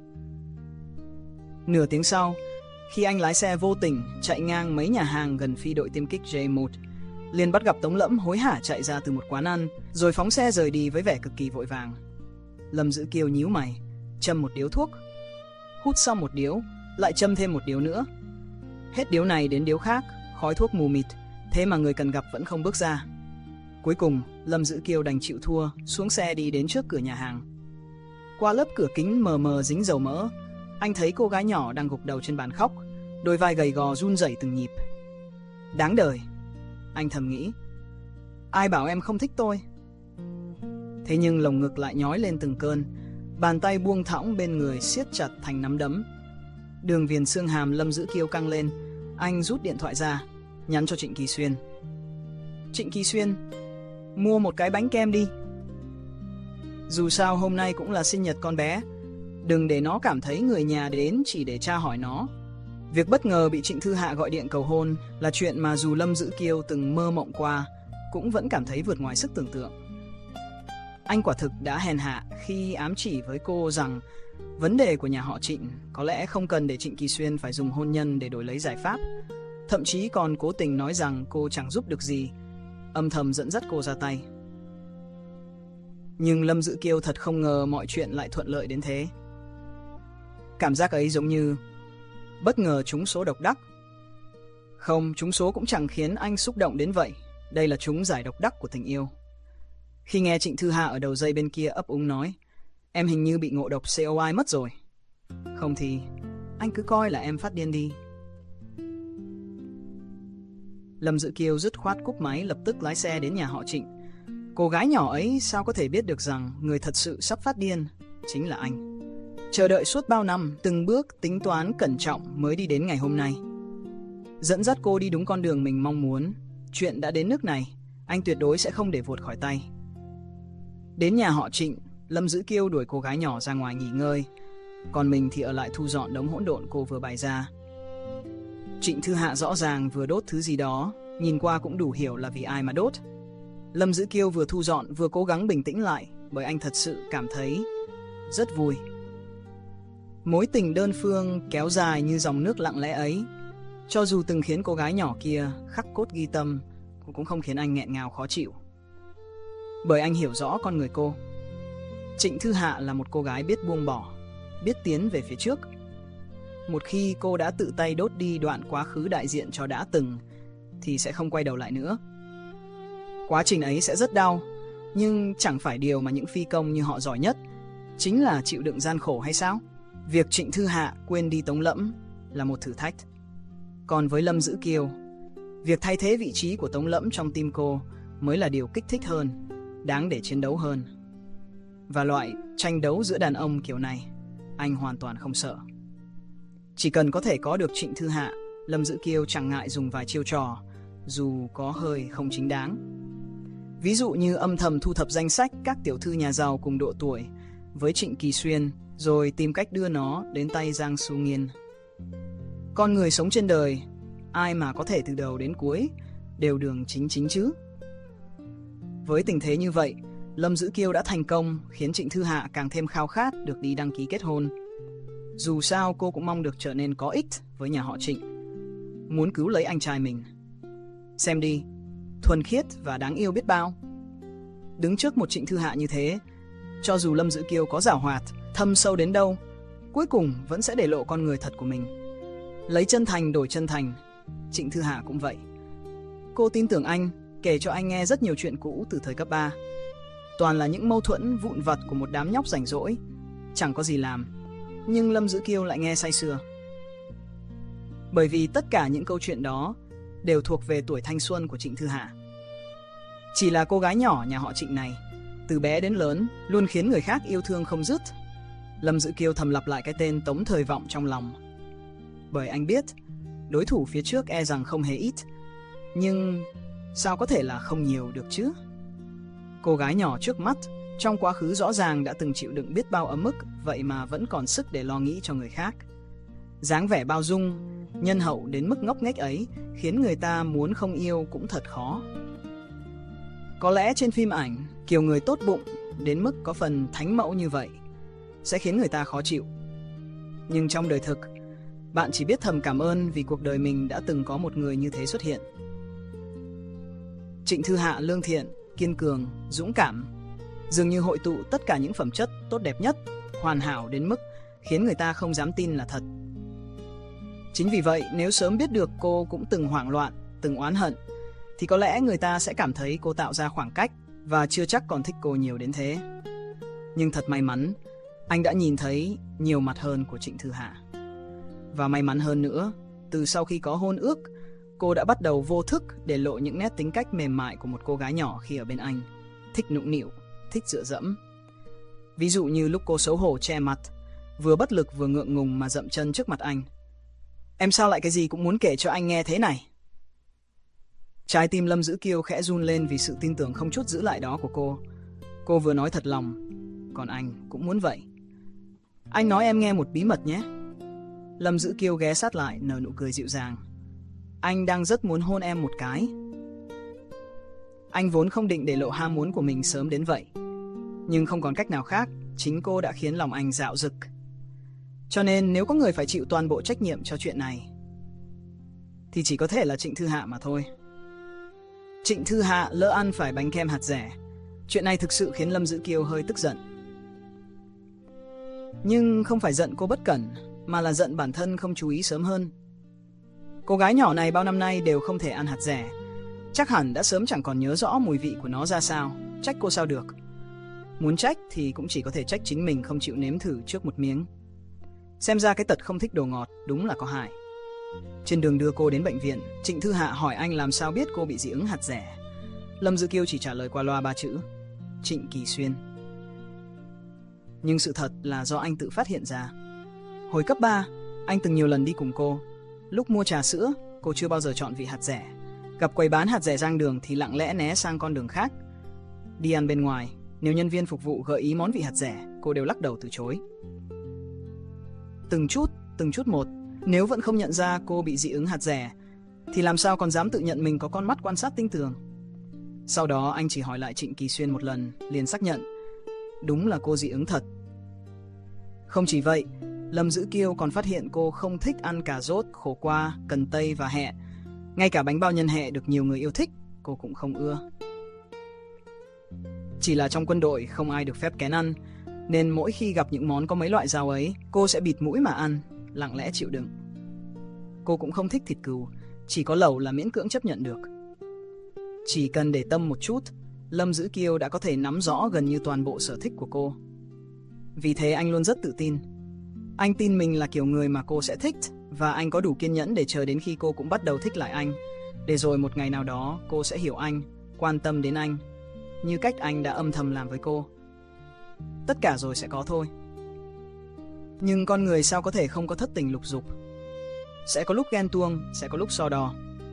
Nửa tiếng sau, khi anh lái xe vô tình chạy ngang mấy nhà hàng gần phi đội tiêm kích J một, liền bắt gặp Tống Lẫm hối hả chạy ra từ một quán ăn, rồi phóng xe rời đi với vẻ cực kỳ vội vàng. Lâm Dữ Kiêu nhíu mày, châm một điếu thuốc, hút xong một điếu, lại châm thêm một điếu nữa. Hết điếu này đến điếu khác, khói thuốc mù mịt, thế mà người cần gặp vẫn không bước ra. Cuối cùng, Lâm Dữ Kiêu đành chịu thua, xuống xe đi đến trước cửa nhà hàng. Qua lớp cửa kính mờ mờ dính dầu mỡ, anh thấy cô gái nhỏ đang gục đầu trên bàn khóc, đôi vai gầy gò run rẩy từng nhịp. Đáng đời, anh thầm nghĩ. Ai bảo em không thích tôi? Thế nhưng lồng ngực lại nhói lên từng cơn, bàn tay buông thõng bên người siết chặt thành nắm đấm. Đường viền xương hàm Lâm Dữ Kiêu căng lên, anh rút điện thoại ra, nhắn cho Trịnh Kỳ Xuyên. Trịnh Kỳ Xuyên, mua một cái bánh kem đi. Dù sao hôm nay cũng là sinh nhật con bé, đừng để nó cảm thấy người nhà đến chỉ để tra hỏi nó. Việc bất ngờ bị Trịnh Thư Hạ gọi điện cầu hôn là chuyện mà dù Lâm Dữ Kiêu từng mơ mộng qua, cũng vẫn cảm thấy vượt ngoài sức tưởng tượng. Anh quả thực đã hèn hạ khi ám chỉ với cô rằng vấn đề của nhà họ Trịnh có lẽ không cần để Trịnh Kỳ Xuyên phải dùng hôn nhân để đổi lấy giải pháp, thậm chí còn cố tình nói rằng cô chẳng giúp được gì, âm thầm dẫn dắt cô ra tay. Nhưng Lâm Dữ Kiêu thật không ngờ mọi chuyện lại thuận lợi đến thế. Cảm giác ấy giống như bất ngờ trúng số độc đắc. Không, trúng số cũng chẳng khiến anh xúc động đến vậy. Đây là trúng giải độc đắc của tình yêu. Khi nghe Trịnh Thư Hạ ở đầu dây bên kia ấp úng nói, em hình như bị ngộ độc C O I mất rồi. Không thì anh cứ coi là em phát điên đi. Lâm Dữ Kiêu dứt khoát cúp máy, lập tức lái xe đến nhà họ Trịnh. Cô gái nhỏ ấy sao có thể biết được rằng người thật sự sắp phát điên chính là anh. Chờ đợi suốt bao năm, từng bước tính toán cẩn trọng mới đi đến ngày hôm nay. Dẫn dắt cô đi đúng con đường mình mong muốn, chuyện đã đến nước này, anh tuyệt đối sẽ không để vụt khỏi tay. Đến nhà họ Trịnh, Lâm Dữ Kiêu đuổi cô gái nhỏ ra ngoài nghỉ ngơi, còn mình thì ở lại thu dọn đống hỗn độn cô vừa bày ra. Trịnh Thư Hạ rõ ràng vừa đốt thứ gì đó, nhìn qua cũng đủ hiểu là vì ai mà đốt. Lâm Dữ Kiêu vừa thu dọn vừa cố gắng bình tĩnh lại, bởi anh thật sự cảm thấy rất vui. Mối tình đơn phương kéo dài như dòng nước lặng lẽ ấy, cho dù từng khiến cô gái nhỏ kia khắc cốt ghi tâm, cũng không khiến anh nghẹn ngào khó chịu. Bởi anh hiểu rõ con người cô. Trịnh Thư Hạ là một cô gái biết buông bỏ, biết tiến về phía trước. Một khi cô đã tự tay đốt đi đoạn quá khứ đại diện cho đã từng, thì sẽ không quay đầu lại nữa. Quá trình ấy sẽ rất đau, nhưng chẳng phải điều mà những phi công như họ giỏi nhất chính là chịu đựng gian khổ hay sao? Việc Trịnh Thư Hạ quên đi Tống Lẫm là một thử thách. Còn với Lâm Dữ Kiêu, việc thay thế vị trí của Tống Lẫm trong tim cô mới là điều kích thích hơn, đáng để chiến đấu hơn. Và loại tranh đấu giữa đàn ông kiểu này, anh hoàn toàn không sợ. Chỉ cần có thể có được Trịnh Thư Hạ, Lâm Dữ Kiêu chẳng ngại dùng vài chiêu trò, dù có hơi không chính đáng. Ví dụ như âm thầm thu thập danh sách các tiểu thư nhà giàu cùng độ tuổi với Trịnh Kỳ Xuyên, rồi tìm cách đưa nó đến tay Giang Xu Nghiên. Con người sống trên đời, ai mà có thể từ đầu đến cuối đều đường chính chính chứ? Với tình thế như vậy, Lâm Dữ Kiêu đã thành công khiến Trịnh Thư Hạ càng thêm khao khát được đi đăng ký kết hôn. Dù sao cô cũng mong được trở nên có ích với nhà họ Trịnh, muốn cứu lấy anh trai mình. Xem đi, thuần khiết và đáng yêu biết bao. Đứng trước một Trịnh Thư Hạ như thế, cho dù Lâm Dữ Kiêu có giảo hoạt, thâm sâu đến đâu, cuối cùng vẫn sẽ để lộ con người thật của mình. Lấy chân thành đổi chân thành, Trịnh Thư Hạ cũng vậy. Cô tin tưởng anh, kể cho anh nghe rất nhiều chuyện cũ từ thời cấp ba. Toàn là những mâu thuẫn vụn vặt của một đám nhóc rảnh rỗi, chẳng có gì làm, nhưng Lâm Dữ Kiêu lại nghe say sưa. Bởi vì tất cả những câu chuyện đó đều thuộc về tuổi thanh xuân của Trịnh Thư Hạ. Chỉ là cô gái nhỏ nhà họ Trịnh này, từ bé đến lớn luôn khiến người khác yêu thương không dứt. Lâm Dữ Kiêu thầm lặp lại cái tên Tống Thời Vọng trong lòng. Bởi anh biết đối thủ phía trước e rằng không hề ít, nhưng sao có thể là không nhiều được chứ? Cô gái nhỏ trước mắt trong quá khứ rõ ràng đã từng chịu đựng biết bao ấm ức, vậy mà vẫn còn sức để lo nghĩ cho người khác. Dáng vẻ bao dung, nhân hậu đến mức ngốc nghếch ấy khiến người ta muốn không yêu cũng thật khó. Có lẽ trên phim ảnh, kiểu người tốt bụng đến mức có phần thánh mẫu như vậy sẽ khiến người ta khó chịu. Nhưng trong đời thực, bạn chỉ biết thầm cảm ơn vì cuộc đời mình đã từng có một người như thế xuất hiện. Trịnh Thư Hạ lương thiện, kiên cường, dũng cảm, dường như hội tụ tất cả những phẩm chất tốt đẹp nhất, hoàn hảo đến mức khiến người ta không dám tin là thật. Chính vì vậy, nếu sớm biết được cô cũng từng hoảng loạn, từng oán hận, thì có lẽ người ta sẽ cảm thấy cô tạo ra khoảng cách và chưa chắc còn thích cô nhiều đến thế. Nhưng thật may mắn, anh đã nhìn thấy nhiều mặt hơn của Trịnh Thư Hạ. Và may mắn hơn nữa, từ sau khi có hôn ước, cô đã bắt đầu vô thức để lộ những nét tính cách mềm mại của một cô gái nhỏ khi ở bên anh. Thích nũng nịu, thích dựa dẫm. Ví dụ như lúc cô xấu hổ che mặt, vừa bất lực vừa ngượng ngùng mà dậm chân trước mặt anh. Em sao lại cái gì cũng muốn kể cho anh nghe thế này? Trái tim Lâm Dữ Kiêu khẽ run lên vì sự tin tưởng không chút giữ lại đó của cô. Cô vừa nói thật lòng, còn anh cũng muốn vậy. Anh nói em nghe một bí mật nhé. Lâm Dữ Kiêu ghé sát lại nở nụ cười dịu dàng. Anh đang rất muốn hôn em một cái. Anh vốn không định để lộ ham muốn của mình sớm đến vậy, nhưng không còn cách nào khác, chính cô đã khiến lòng anh dạo dực. Cho nên nếu có người phải chịu toàn bộ trách nhiệm cho chuyện này, thì chỉ có thể là Trịnh Thư Hạ mà thôi. Trịnh Thư Hạ lỡ ăn phải bánh kem hạt dẻ. Chuyện này thực sự khiến Lâm Dữ Kiêu hơi tức giận. Nhưng không phải giận cô bất cẩn, mà là giận bản thân không chú ý sớm hơn. Cô gái nhỏ này bao năm nay đều không thể ăn hạt dẻ, chắc hẳn đã sớm chẳng còn nhớ rõ mùi vị của nó ra sao. Trách cô sao được. Muốn trách thì cũng chỉ có thể trách chính mình không chịu nếm thử trước một miếng. Xem ra cái tật không thích đồ ngọt đúng là có hại. Trên đường đưa cô đến bệnh viện, Trịnh Thư Hạ hỏi anh làm sao biết cô bị dị ứng hạt dẻ. Lâm Dữ Kiêu chỉ trả lời qua loa ba chữ: Trịnh Kỳ Xuyên. Nhưng sự thật là do anh tự phát hiện ra. Hồi cấp ba, anh từng nhiều lần đi cùng cô. Lúc mua trà sữa, cô chưa bao giờ chọn vị hạt dẻ, Gặp quầy bán hạt dẻ giang đường thì lặng lẽ né sang con đường khác. Đi ăn bên ngoài, nếu nhân viên phục vụ gợi ý món vị hạt dẻ, cô đều lắc đầu từ chối. Từng chút, từng chút một, nếu vẫn không nhận ra cô bị dị ứng hạt dẻ, thì làm sao còn dám tự nhận mình có con mắt quan sát tinh tường. Sau đó anh chỉ hỏi lại Trịnh Kỳ Xuyên một lần, liền xác nhận. Đúng là cô dị ứng thật. Không chỉ vậy, Lâm Dữ Kiêu còn phát hiện cô không thích ăn cà rốt, khổ qua, cần tây và hẹ. Ngay cả bánh bao nhân hẹ được nhiều người yêu thích, cô cũng không ưa. Chỉ là trong quân đội không ai được phép kén ăn, nên mỗi khi gặp những món có mấy loại rau ấy, cô sẽ bịt mũi mà ăn, lặng lẽ chịu đựng. Cô cũng không thích thịt cừu, chỉ có lẩu là miễn cưỡng chấp nhận được. Chỉ cần để tâm một chút, Lâm Dữ Kiêu đã có thể nắm rõ gần như toàn bộ sở thích của cô. Vì thế anh luôn rất tự tin. Anh tin mình là kiểu người mà cô sẽ thích, và anh có đủ kiên nhẫn để chờ đến khi cô cũng bắt đầu thích lại anh, để rồi một ngày nào đó cô sẽ hiểu anh, quan tâm đến anh, như cách anh đã âm thầm làm với cô. Tất cả rồi sẽ có thôi. Nhưng con người sao có thể không có thất tình lục dục? Sẽ có lúc ghen tuông, sẽ có lúc so đo.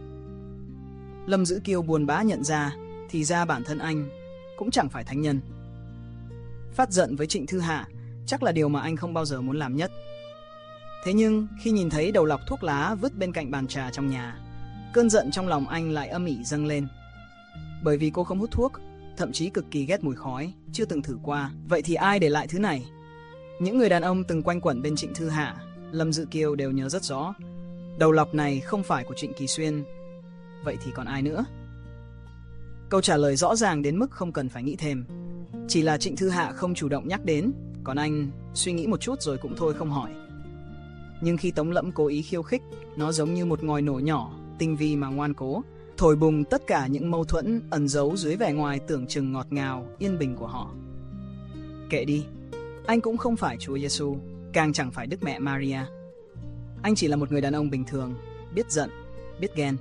Lâm Dữ Kiêu buồn bã nhận ra, thì ra bản thân anh cũng chẳng phải thánh nhân. Phát giận với Trịnh Thư Hạ chắc là điều mà anh không bao giờ muốn làm nhất. Thế nhưng khi nhìn thấy đầu lọc thuốc lá vứt bên cạnh bàn trà trong nhà, cơn giận trong lòng anh lại âm ỉ dâng lên. Bởi vì cô không hút thuốc, thậm chí cực kỳ ghét mùi khói, chưa từng thử qua. Vậy thì ai để lại thứ này? Những người đàn ông từng quanh quẩn bên Trịnh Thư Hạ, Lâm Dữ Kiêu đều nhớ rất rõ. Đầu lọc này không phải của Trịnh Kỳ Xuyên. Vậy thì còn ai nữa? Câu trả lời rõ ràng đến mức không cần phải nghĩ thêm. Chỉ là Trịnh Thư Hạ không chủ động nhắc đến, còn anh suy nghĩ một chút rồi cũng thôi không hỏi. Nhưng khi Tống Lẫm cố ý khiêu khích, nó giống như một ngòi nổ nhỏ, tinh vi mà ngoan cố, thổi bùng tất cả những mâu thuẫn ẩn giấu dưới vẻ ngoài tưởng chừng ngọt ngào, yên bình của họ. Kệ đi, anh cũng không phải Chúa Giêsu, càng chẳng phải Đức Mẹ Maria. Anh chỉ là một người đàn ông bình thường, biết giận, biết ghen.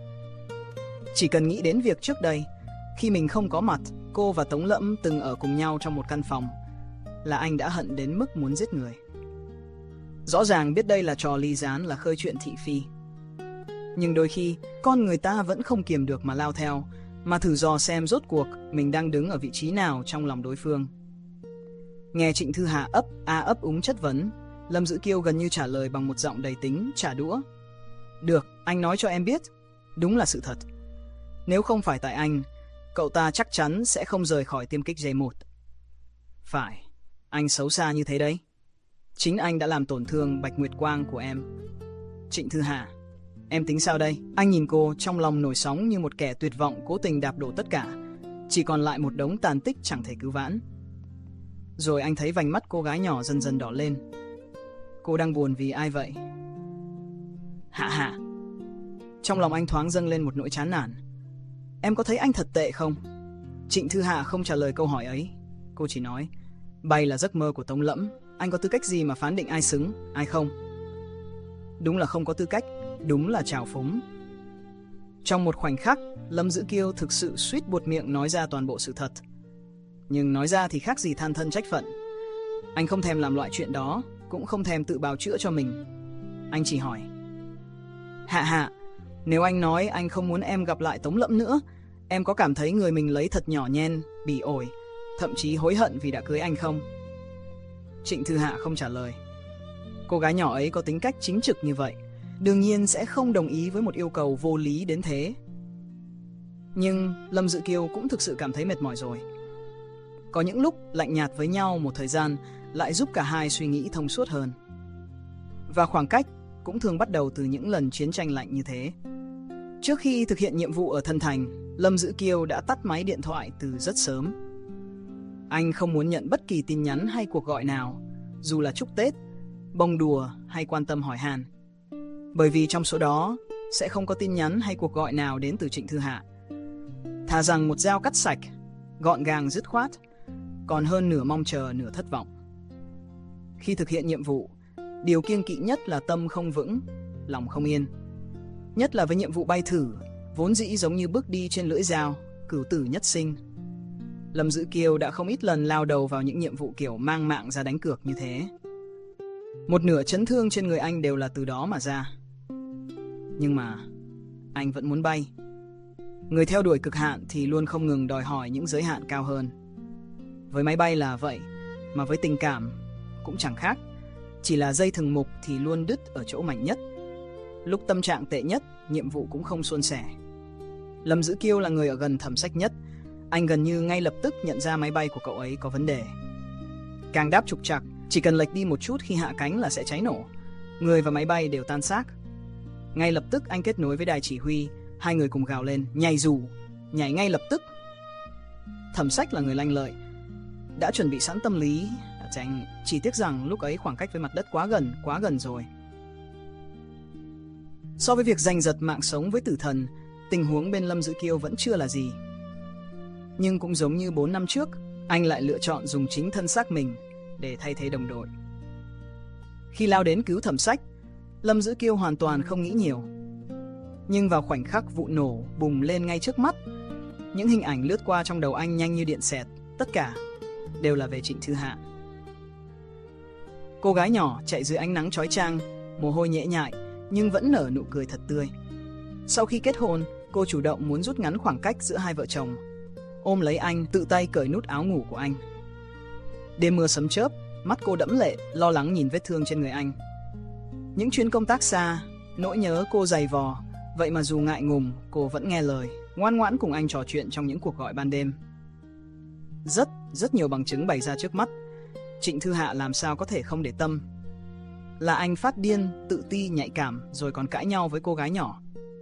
Chỉ cần nghĩ đến việc trước đây, khi mình không có mặt, cô và Tống Lẫm từng ở cùng nhau trong một căn phòng, là anh đã hận đến mức muốn giết người. Rõ ràng biết đây là trò ly gián, là khơi chuyện thị phi. Nhưng đôi khi, con người ta vẫn không kiềm được mà lao theo, mà thử dò xem rốt cuộc mình đang đứng ở vị trí nào trong lòng đối phương. Nghe Trịnh Thư Hạ ấp a ấp úng chất vấn, Lâm Dữ Kiêu gần như trả lời bằng một giọng đầy tính trả đũa. Được, anh nói cho em biết, đúng là sự thật. Nếu không phải tại anh, cậu ta chắc chắn sẽ không rời khỏi tiêm kích J một. Phải, anh xấu xa như thế đấy. Chính anh đã làm tổn thương Bạch Nguyệt Quang của em. Trịnh Thư Hạ, em tính sao đây? Anh nhìn cô trong lòng nổi sóng như một kẻ tuyệt vọng cố tình đạp đổ tất cả, chỉ còn lại một đống tàn tích chẳng thể cứu vãn. Rồi anh thấy vành mắt cô gái nhỏ dần dần đỏ lên. Cô đang buồn vì ai vậy? Hạ Hạ. Trong lòng anh thoáng dâng lên một nỗi chán nản. Em có thấy anh thật tệ không? Trịnh Thư Hạ không trả lời câu hỏi ấy. Cô chỉ nói, bay là giấc mơ của Tống Lẫm, anh có tư cách gì mà phán định ai xứng, ai không? Đúng là không có tư cách, đúng là trào phúng. Trong một khoảnh khắc, Lâm Dữ Kiêu thực sự suýt buột miệng nói ra toàn bộ sự thật. Nhưng nói ra thì khác gì than thân trách phận. Anh không thèm làm loại chuyện đó, cũng không thèm tự bào chữa cho mình. Anh chỉ hỏi, Hạ Hạ, nếu anh nói anh không muốn em gặp lại Tống Lẫm nữa, em có cảm thấy người mình lấy thật nhỏ nhen, bỉ ổi, thậm chí hối hận vì đã cưới anh không? Trịnh Thư Hạ không trả lời. Cô gái nhỏ ấy có tính cách chính trực như vậy, đương nhiên sẽ không đồng ý với một yêu cầu vô lý đến thế. Nhưng Lâm Dữ Kiêu cũng thực sự cảm thấy mệt mỏi rồi. Có những lúc lạnh nhạt với nhau một thời gian lại giúp cả hai suy nghĩ thông suốt hơn. Và khoảng cách cũng thường bắt đầu từ những lần chiến tranh lạnh như thế. Trước khi thực hiện nhiệm vụ ở Thân Thành, Lâm Dữ Kiêu đã tắt máy điện thoại từ rất sớm. Anh không muốn nhận bất kỳ tin nhắn hay cuộc gọi nào, dù là chúc Tết, bông đùa hay quan tâm hỏi han. Bởi vì trong số đó sẽ không có tin nhắn hay cuộc gọi nào đến từ Trịnh Thư Hạ. Thà rằng một dao cắt sạch, gọn gàng dứt khoát, còn hơn nửa mong chờ nửa thất vọng. Khi thực hiện nhiệm vụ, điều kiêng kỵ nhất là tâm không vững, lòng không yên. Nhất là với nhiệm vụ bay thử, vốn dĩ giống như bước đi trên lưỡi dao, cửu tử nhất sinh. Lâm Dữ Kiêu đã không ít lần lao đầu vào những nhiệm vụ kiểu mang mạng ra đánh cược như thế. Một nửa chấn thương trên người anh đều là từ đó mà ra. Nhưng mà anh vẫn muốn bay. Người theo đuổi cực hạn thì luôn không ngừng đòi hỏi những giới hạn cao hơn. Với máy bay là vậy, mà với tình cảm cũng chẳng khác. Chỉ là dây thừng mục thì luôn đứt ở chỗ mạnh nhất. Lúc tâm trạng tệ nhất, nhiệm vụ cũng không suôn sẻ. Lâm Dữ Kiêu là người ở gần Thẩm Sách nhất. Anh gần như ngay lập tức nhận ra máy bay của cậu ấy có vấn đề. Càng đáp trục trặc, chỉ cần lệch đi một chút khi hạ cánh là sẽ cháy nổ. Người và máy bay đều tan xác. Ngay lập tức anh kết nối với đài chỉ huy. Hai người cùng gào lên, nhảy dù, nhảy ngay lập tức. Thẩm Sách là người lanh lợi, đã chuẩn bị sẵn tâm lý tránh, chỉ tiếc rằng lúc ấy khoảng cách với mặt đất quá gần, quá gần rồi. So với việc giành giật mạng sống với tử thần, tình huống bên Lâm Dữ Kiêu vẫn chưa là gì. Nhưng cũng giống như bốn năm trước, anh lại lựa chọn dùng chính thân xác mình để thay thế đồng đội. Khi lao đến cứu Thẩm Sách, Lâm Dữ Kiêu hoàn toàn không nghĩ nhiều. Nhưng vào khoảnh khắc vụ nổ bùng lên ngay trước mắt, những hình ảnh lướt qua trong đầu anh nhanh như điện xẹt. Tất cả đều là về Trịnh Thư Hạ. Cô gái nhỏ chạy dưới ánh nắng chói chang, mồ hôi nhễ nhại nhưng vẫn nở nụ cười thật tươi. Sau khi kết hôn, cô chủ động muốn rút ngắn khoảng cách giữa hai vợ chồng, ôm lấy anh, tự tay cởi nút áo ngủ của anh. Đêm mưa sấm chớp, mắt cô đẫm lệ, lo lắng nhìn vết thương trên người anh. Những chuyến công tác xa, nỗi nhớ cô dày vò, vậy mà dù ngại ngùng, cô vẫn nghe lời, ngoan ngoãn cùng anh trò chuyện trong những cuộc gọi ban đêm. Rất, rất nhiều bằng chứng bày ra trước mắt. Trịnh Thư Hạ làm sao có thể không để tâm. Là anh phát điên, tự ti, nhạy cảm, rồi còn cãi nhau với cô gái nhỏ.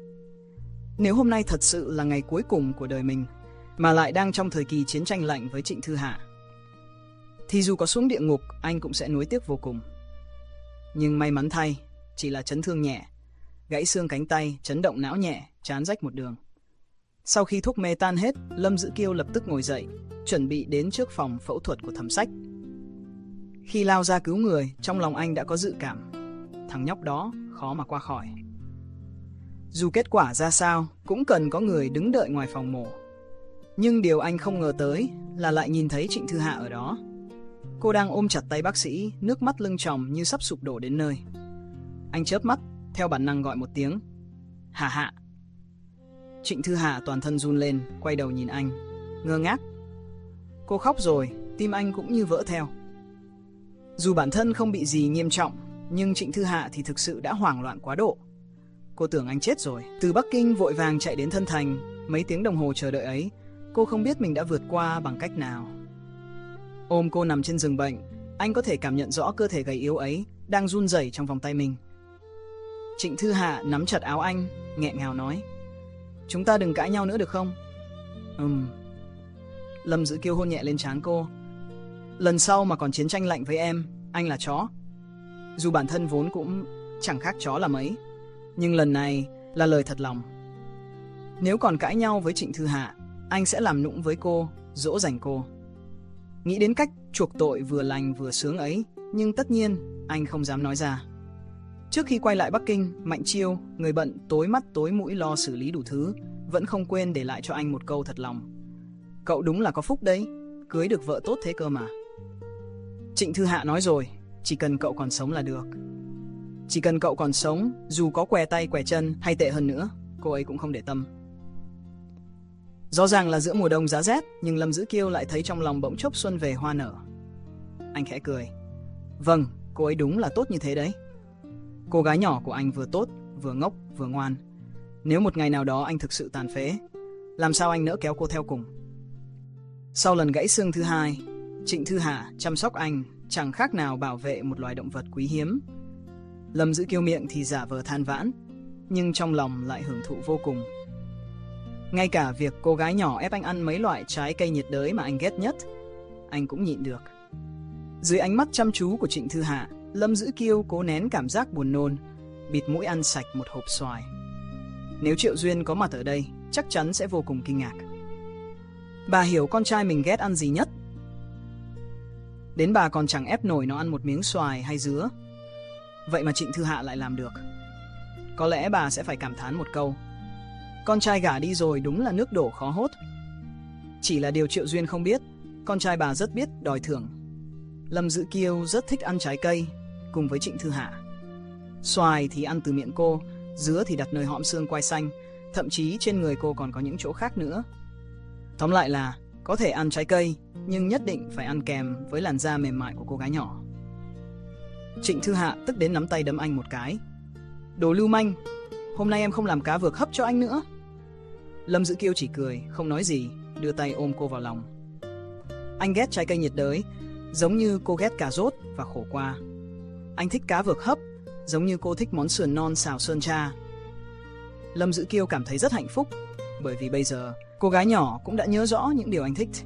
Nếu hôm nay thật sự là ngày cuối cùng của đời mình, mà lại đang trong thời kỳ chiến tranh lạnh với Trịnh Thư Hạ, thì dù có xuống địa ngục, anh cũng sẽ nuối tiếc vô cùng. Nhưng may mắn thay, chỉ là chấn thương nhẹ, gãy xương cánh tay, chấn động não nhẹ, trán rách một đường. Sau khi thuốc mê tan hết, Lâm Dữ Kiêu lập tức ngồi dậy, chuẩn bị đến trước phòng phẫu thuật của Thẩm Sách. Khi lao ra cứu người, trong lòng anh đã có dự cảm, thằng nhóc đó khó mà qua khỏi. Dù kết quả ra sao, cũng cần có người đứng đợi ngoài phòng mổ. Nhưng điều anh không ngờ tới là lại nhìn thấy Trịnh Thư Hạ ở đó. Cô đang ôm chặt tay bác sĩ, nước mắt lưng tròng như sắp sụp đổ đến nơi. Anh chớp mắt, theo bản năng gọi một tiếng, Hạ Hạ. Trịnh Thư Hạ toàn thân run lên, quay đầu nhìn anh, ngơ ngác. Cô khóc rồi, tim anh cũng như vỡ theo. Dù bản thân không bị gì nghiêm trọng, nhưng Trịnh Thư Hạ thì thực sự đã hoảng loạn quá độ. Cô tưởng anh chết rồi. Từ Bắc Kinh vội vàng chạy đến Thân Thành, mấy tiếng đồng hồ chờ đợi ấy, cô không biết mình đã vượt qua bằng cách nào. Ôm cô nằm trên giường bệnh, anh có thể cảm nhận rõ cơ thể gầy yếu ấy đang run rẩy trong vòng tay mình. Trịnh Thư Hạ nắm chặt áo anh, nghẹn ngào nói, chúng ta đừng cãi nhau nữa được không? Ừm. Lâm Dữ Kiêu hôn nhẹ lên trán cô. Lần sau mà còn chiến tranh lạnh với em, anh là chó. Dù bản thân vốn cũng chẳng khác chó là mấy, nhưng lần này là lời thật lòng. Nếu còn cãi nhau với Trịnh Thư Hạ, anh sẽ làm nũng với cô, dỗ dành cô. Nghĩ đến cách chuộc tội vừa lành vừa sướng ấy, nhưng tất nhiên anh không dám nói ra. Trước khi quay lại Bắc Kinh, Mạnh Chiêu, người bận tối mắt tối mũi lo xử lý đủ thứ, vẫn không quên để lại cho anh một câu thật lòng. Cậu đúng là có phúc đấy, cưới được vợ tốt thế cơ mà. Trịnh Thư Hạ nói rồi, chỉ cần cậu còn sống là được. Chỉ cần cậu còn sống, dù có què tay què chân hay tệ hơn nữa, cô ấy cũng không để tâm. Rõ ràng là giữa mùa đông giá rét, nhưng Lâm Dữ Kiêu lại thấy trong lòng bỗng chốc xuân về hoa nở. Anh khẽ cười. Vâng, cô ấy đúng là tốt như thế đấy. Cô gái nhỏ của anh vừa tốt, vừa ngốc, vừa ngoan. Nếu một ngày nào đó anh thực sự tàn phế, làm sao anh nỡ kéo cô theo cùng. Sau lần gãy xương thứ hai, Trịnh Thư Hạ chăm sóc anh chẳng khác nào bảo vệ một loài động vật quý hiếm. Lâm Dữ Kiêu miệng thì giả vờ than vãn, nhưng trong lòng lại hưởng thụ vô cùng. Ngay cả việc cô gái nhỏ ép anh ăn mấy loại trái cây nhiệt đới mà anh ghét nhất, anh cũng nhịn được. Dưới ánh mắt chăm chú của Trịnh Thư Hạ, Lâm Dữ Kiêu cố nén cảm giác buồn nôn, bịt mũi ăn sạch một hộp xoài. Nếu Triệu Duyên có mặt ở đây, chắc chắn sẽ vô cùng kinh ngạc. Bà hiểu con trai mình ghét ăn gì nhất. Đến bà còn chẳng ép nổi nó ăn một miếng xoài hay dứa. Vậy mà Trịnh Thư Hạ lại làm được. Có lẽ bà sẽ phải cảm thán một câu, con trai gả đi rồi đúng là nước đổ khó hốt. Chỉ là điều Triệu Duyên không biết, con trai bà rất biết đòi thưởng. Lâm Dữ Kiêu rất thích ăn trái cây cùng với Trịnh Thư Hạ. Xoài thì ăn từ miệng cô, dứa thì đặt nơi hõm xương quai xanh, Thậm chí trên người cô còn có những chỗ khác nữa. Tóm lại là có thể ăn trái cây, nhưng nhất định phải ăn kèm với làn da mềm mại của cô gái nhỏ. Trịnh Thư Hạ tức đến nắm tay đấm anh một cái. Đồ lưu manh, hôm nay em không làm cá vược hấp cho anh nữa. Lâm Dữ Kiêu chỉ cười, không nói gì, đưa tay ôm cô vào lòng. Anh ghét trái cây nhiệt đới, giống như cô ghét cà rốt và khổ qua. Anh thích cá vược hấp, giống như cô thích món sườn non xào sơn tra. Lâm Dữ Kiêu cảm thấy rất hạnh phúc, bởi vì bây giờ cô gái nhỏ cũng đã nhớ rõ những điều anh thích.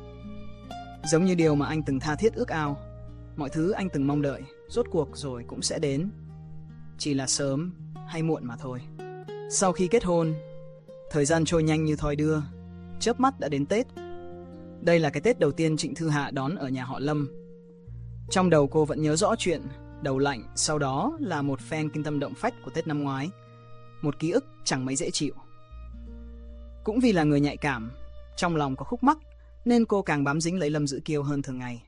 Giống như điều mà anh từng tha thiết ước ao, mọi thứ anh từng mong đợi, rốt cuộc rồi cũng sẽ đến. Chỉ là sớm hay muộn mà thôi. Sau khi kết hôn, thời gian trôi nhanh như thoi đưa, chớp mắt đã đến Tết. Đây là cái Tết đầu tiên Trịnh Thư Hạ đón ở nhà họ Lâm. Trong đầu cô vẫn nhớ rõ chuyện đầu lạnh, sau đó là một phen kinh tâm động phách của Tết năm ngoái. Một ký ức chẳng mấy dễ chịu. Cũng vì là người nhạy cảm, trong lòng có khúc mắc, nên cô càng bám dính lấy Lâm Dữ Kiêu hơn thường ngày.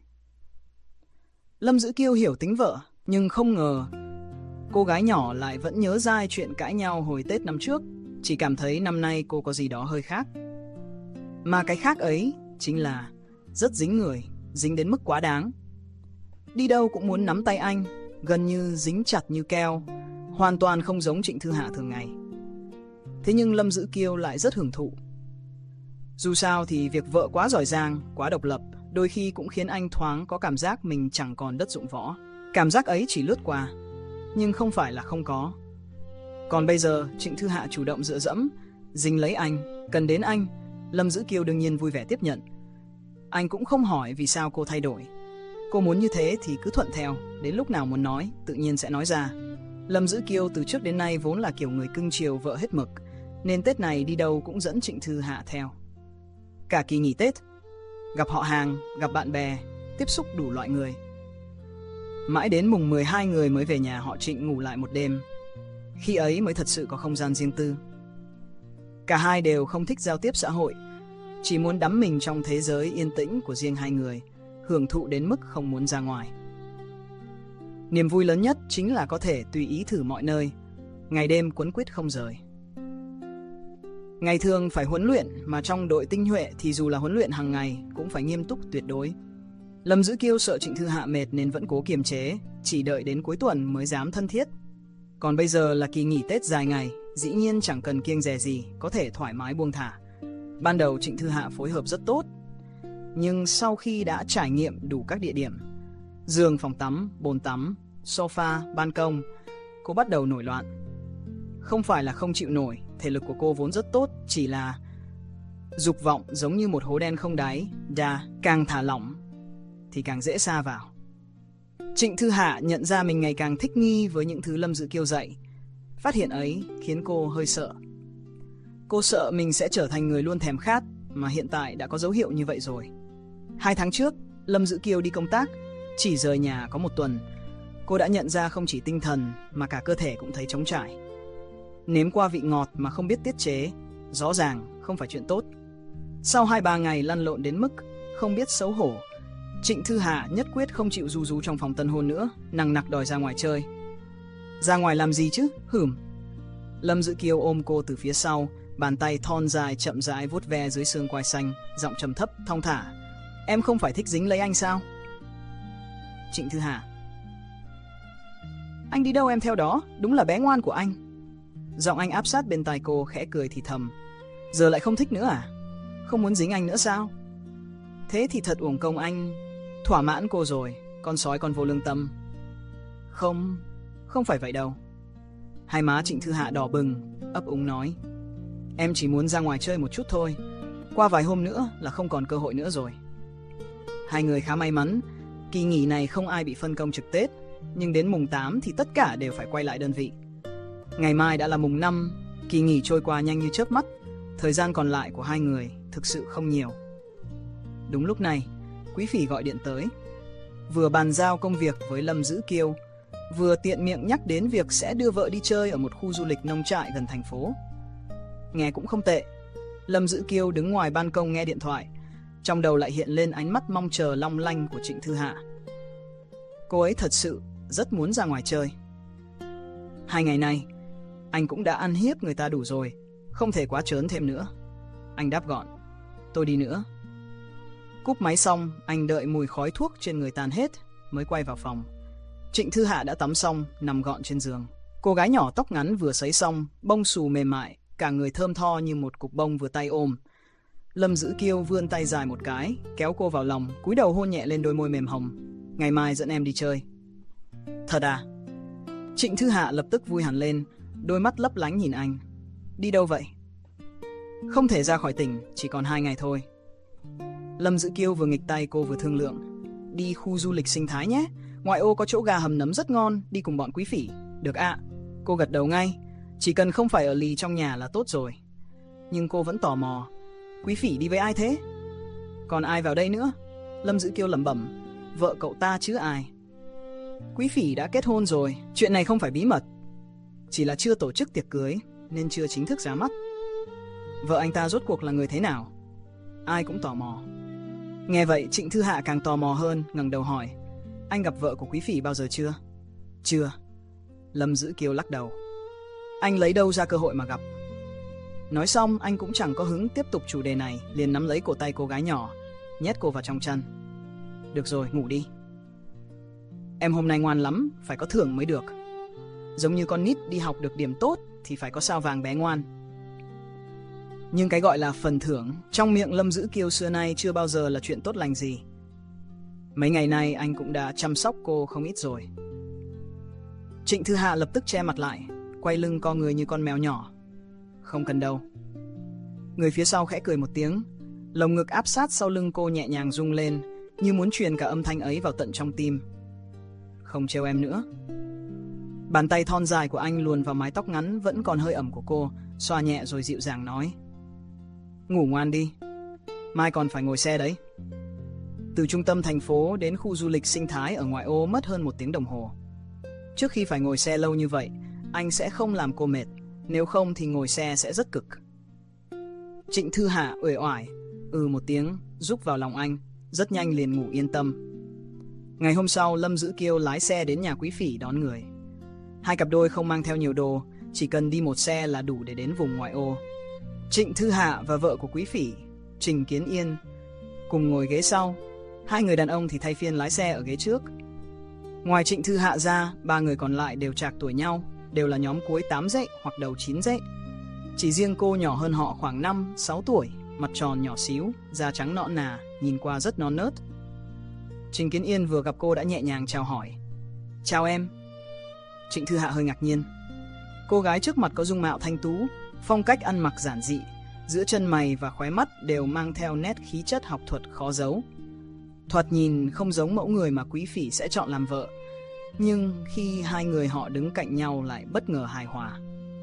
Lâm Dữ Kiêu hiểu tính vợ, nhưng không ngờ cô gái nhỏ lại vẫn nhớ dai chuyện cãi nhau hồi Tết năm trước, chỉ cảm thấy năm nay cô có gì đó hơi khác. Mà cái khác ấy chính là rất dính người, dính đến mức quá đáng. Đi đâu cũng muốn nắm tay anh, gần như dính chặt như keo, hoàn toàn không giống Trịnh Thư Hạ thường ngày. Thế nhưng Lâm Dữ Kiêu lại rất hưởng thụ. Dù sao thì việc vợ quá giỏi giang, quá độc lập, đôi khi cũng khiến anh thoáng có cảm giác mình chẳng còn đất dụng võ. Cảm giác ấy chỉ lướt qua, nhưng không phải là không có. Còn bây giờ Trịnh Thư Hạ chủ động dựa dẫm, dính lấy anh, cần đến anh, Lâm Dữ Kiêu đương nhiên vui vẻ tiếp nhận. Anh cũng không hỏi vì sao cô thay đổi. Cô muốn như thế thì cứ thuận theo, đến lúc nào muốn nói, tự nhiên sẽ nói ra. Lâm Dữ Kiêu từ trước đến nay vốn là kiểu người cưng chiều vợ hết mực, nên Tết này đi đâu cũng dẫn Trịnh Thư Hạ theo. Cả kỳ nghỉ Tết, gặp họ hàng, gặp bạn bè, tiếp xúc đủ loại người. Mãi đến mùng mười hai người mới về nhà họ Trịnh ngủ lại một đêm. Khi ấy mới thật sự có không gian riêng tư. Cả hai đều không thích giao tiếp xã hội, chỉ muốn đắm mình trong thế giới yên tĩnh của riêng hai người, hưởng thụ đến mức không muốn ra ngoài. Niềm vui lớn nhất chính là có thể tùy ý thử mọi nơi, ngày đêm quấn quýt không rời. Ngày thường phải huấn luyện, mà trong đội tinh nhuệ thì dù là huấn luyện hàng ngày cũng phải nghiêm túc tuyệt đối. Lâm Dữ Kiêu sợ Trịnh Thư Hạ mệt nên vẫn cố kiềm chế, chỉ đợi đến cuối tuần mới dám thân thiết. Còn bây giờ là kỳ nghỉ Tết dài ngày, dĩ nhiên chẳng cần kiêng dè gì, có thể thoải mái buông thả. Ban đầu Trịnh Thư Hạ phối hợp rất tốt, nhưng sau khi đã trải nghiệm đủ các địa điểm, giường phòng tắm, bồn tắm, sofa, ban công, cô bắt đầu nổi loạn. Không phải là không chịu nổi, thể lực của cô vốn rất tốt, chỉ là dục vọng giống như một hố đen không đáy, đà càng thả lỏng thì càng dễ sa vào. Trịnh Thư Hạ nhận ra mình ngày càng thích nghi với những thứ Lâm Dữ Kiêu dạy. Phát hiện ấy khiến cô hơi sợ. Cô sợ mình sẽ trở thành người luôn thèm khát, mà hiện tại đã có dấu hiệu như vậy rồi. Hai tháng trước, Lâm Dữ Kiêu đi công tác, chỉ rời nhà có một tuần. Cô đã nhận ra không chỉ tinh thần mà cả cơ thể cũng thấy trống trải. Nếm qua vị ngọt mà không biết tiết chế, rõ ràng không phải chuyện tốt. Sau hai ba ngày lăn lộn đến mức không biết xấu hổ, Trịnh Thư Hạ nhất quyết không chịu ru rú trong phòng tân hôn nữa, nằng nặc đòi ra ngoài chơi. Ra ngoài làm gì chứ, hửm. Lâm Dữ Kiêu ôm cô từ phía sau, bàn tay thon dài chậm rãi vuốt ve dưới xương quai xanh, giọng trầm thấp thong thả. Em không phải thích dính lấy anh sao? Trịnh Thư Hạ: Anh đi đâu em theo đó, đúng là bé ngoan của anh. Giọng anh áp sát bên tai cô, khẽ cười thì thầm. Giờ lại không thích nữa à? Không muốn dính anh nữa sao? Thế thì thật uổng công anh thỏa mãn cô rồi, con sói con vô lương tâm. Không, không phải vậy đâu. Hai má Trịnh Thư Hạ đỏ bừng, ấp úng nói. Em chỉ muốn ra ngoài chơi một chút thôi, qua vài hôm nữa là không còn cơ hội nữa rồi. Hai người khá may mắn, kỳ nghỉ này không ai bị phân công trực Tết, nhưng đến mùng tám thì tất cả đều phải quay lại đơn vị. Ngày mai đã là mùng năm, kỳ nghỉ trôi qua nhanh như chớp mắt, thời gian còn lại của hai người thực sự không nhiều. Đúng lúc này, Quý Phỉ gọi điện tới. Vừa bàn giao công việc với Lâm Dữ Kiêu, vừa tiện miệng nhắc đến việc sẽ đưa vợ đi chơi ở một khu du lịch nông trại gần thành phố. Nghe cũng không tệ. Lâm Dữ Kiêu đứng ngoài ban công nghe điện thoại, trong đầu lại hiện lên ánh mắt mong chờ long lanh của Trịnh Thư Hạ. Cô ấy thật sự rất muốn ra ngoài chơi. Hai ngày nay, anh cũng đã ăn hiếp người ta đủ rồi, Không thể quá trớn thêm nữa. Anh đáp gọn. Tôi đi nữa. Cúp máy xong, anh đợi mùi khói thuốc trên người tan hết, mới quay vào phòng. Trịnh Thư Hạ đã tắm xong, nằm gọn trên giường. Cô gái nhỏ tóc ngắn vừa sấy xong, bông xù mềm mại, cả người thơm tho như một cục bông vừa tay ôm. Lâm Dữ Kiêu vươn tay dài một cái, kéo cô vào lòng, cúi đầu hôn nhẹ lên đôi môi mềm hồng. Ngày mai dẫn em đi chơi. Thật à? Trịnh Thư Hạ lập tức vui hẳn lên, đôi mắt lấp lánh nhìn anh. Đi đâu vậy? Không thể ra khỏi tỉnh, chỉ còn hai ngày thôi. Lâm Dữ Kiêu vừa nghịch tay cô vừa thương lượng. Đi khu du lịch sinh thái nhé, ngoại ô có chỗ gà hầm nấm rất ngon, đi cùng bọn quý phỉ. Được ạ. Cô gật đầu ngay, chỉ cần không phải ở lì trong nhà là tốt rồi. Nhưng cô vẫn tò mò. Quý phỉ đi với ai thế? Còn ai vào đây nữa? Lâm Dữ Kiêu lẩm bẩm. Vợ cậu ta chứ ai. Quý phỉ đã kết hôn rồi, chuyện này không phải bí mật. Chỉ là chưa tổ chức tiệc cưới, nên chưa chính thức ra mắt. Vợ anh ta rốt cuộc là người thế nào? Ai cũng tò mò. Nghe vậy Trịnh Thư Hạ càng tò mò hơn, ngẩng đầu hỏi. Anh gặp vợ của quý phỉ bao giờ chưa? Chưa. Lâm Dữ Kiêu lắc đầu. Anh lấy đâu ra cơ hội mà gặp? Nói xong anh cũng chẳng có hứng tiếp tục chủ đề này, liền nắm lấy cổ tay cô gái nhỏ, nhét cô vào trong chăn. Được rồi, ngủ đi. Em hôm nay ngoan lắm, phải có thưởng mới được. Giống như con nít đi học được điểm tốt thì phải có sao vàng bé ngoan. Nhưng cái gọi là phần thưởng trong miệng Lâm Dữ Kiêu xưa nay chưa bao giờ là chuyện tốt lành gì. Mấy ngày nay anh cũng đã chăm sóc cô không ít rồi. Trịnh Thư Hạ lập tức che mặt lại, quay lưng co người như con mèo nhỏ. Không cần đâu. Người phía sau khẽ cười một tiếng, lồng ngực áp sát sau lưng cô nhẹ nhàng rung lên, như muốn truyền cả âm thanh ấy vào tận trong tim. Không trêu em nữa. Bàn tay thon dài của anh luồn vào mái tóc ngắn vẫn còn hơi ẩm của cô, xoa nhẹ rồi dịu dàng nói. Ngủ ngoan đi, mai còn phải ngồi xe đấy. Từ trung tâm thành phố đến khu du lịch sinh thái ở ngoại ô mất hơn một tiếng đồng hồ. Trước khi phải ngồi xe lâu như vậy, anh sẽ không làm cô mệt, nếu không thì ngồi xe sẽ rất cực. Trịnh Thư Hạ uể oải, ừ một tiếng, rúc vào lòng anh, rất nhanh liền ngủ yên tâm. Ngày hôm sau, Lâm Dữ Kiêu lái xe đến nhà quý phỉ đón người. Hai cặp đôi không mang theo nhiều đồ, chỉ cần đi một xe là đủ để đến vùng ngoại ô. Trịnh Thư Hạ và vợ của quý phỉ, Trình Kiến Yên, cùng ngồi ghế sau. Hai người đàn ông thì thay phiên lái xe ở ghế trước. Ngoài Trịnh Thư Hạ ra, ba người còn lại đều trạc tuổi nhau, đều là nhóm cuối tám dậy hoặc đầu chín dậy. Chỉ riêng cô nhỏ hơn họ khoảng năm, sáu tuổi, mặt tròn nhỏ xíu, da trắng nõn nà, nhìn qua rất non nớt. Trình Kiến Yên vừa gặp cô đã nhẹ nhàng chào hỏi. Chào em. Trịnh Thư Hạ hơi ngạc nhiên. Cô gái trước mặt có dung mạo thanh tú, phong cách ăn mặc giản dị, giữa chân mày và khóe mắt đều mang theo nét khí chất học thuật khó giấu. Thoạt nhìn không giống mẫu người mà quý phỉ sẽ chọn làm vợ, nhưng khi hai người họ đứng cạnh nhau lại bất ngờ hài hòa.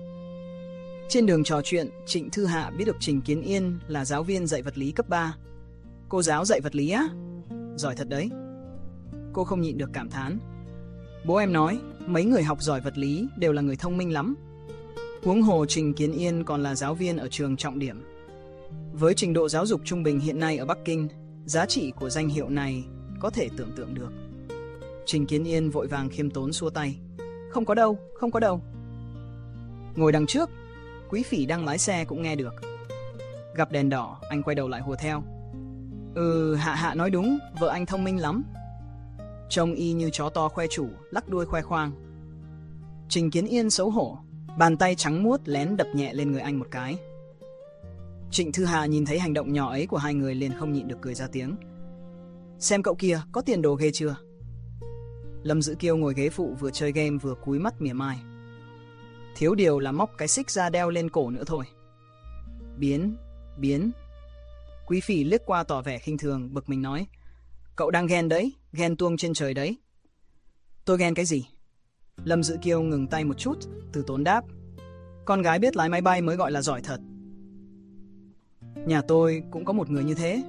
Trên đường trò chuyện, Trịnh Thư Hạ biết được Trình Kiến Yên là giáo viên dạy vật lý cấp ba. Cô giáo dạy vật lý á? Giỏi thật đấy. Cô không nhịn được cảm thán. Bố em nói, mấy người học giỏi vật lý đều là người thông minh lắm. Huống hồ Trình Kiến Yên còn là giáo viên ở trường trọng điểm. Với trình độ giáo dục trung bình hiện nay ở Bắc Kinh, giá trị của danh hiệu này có thể tưởng tượng được. Trình Kiến Yên vội vàng khiêm tốn xua tay. Không có đâu, không có đâu. Ngồi đằng trước, quý phỉ đang lái xe cũng nghe được. Gặp đèn đỏ, anh quay đầu lại hùa theo. Ừ, Hạ Hạ nói đúng, vợ anh thông minh lắm. Trông y như chó to khoe chủ, lắc đuôi khoe khoang. Trình Kiến Yên xấu hổ, bàn tay trắng muốt lén đập nhẹ lên người anh một cái. Trịnh Thư Hạ nhìn thấy hành động nhỏ ấy của hai người liền không nhịn được cười ra tiếng. Xem cậu kia, có tiền đồ ghê chưa? Lâm Dữ Kiêu ngồi ghế phụ vừa chơi game vừa cúi mắt mỉa mai. Thiếu điều là móc cái xích ra đeo lên cổ nữa thôi. Biến, biến. Quý phỉ liếc qua tỏ vẻ khinh thường, bực mình nói. Cậu đang ghen đấy, ghen tuông trên trời đấy. Tôi ghen cái gì? Lâm Dữ Kiêu ngừng tay một chút, từ tốn đáp. Con gái biết lái máy bay mới gọi là giỏi thật. Nhà tôi cũng có một người như thế.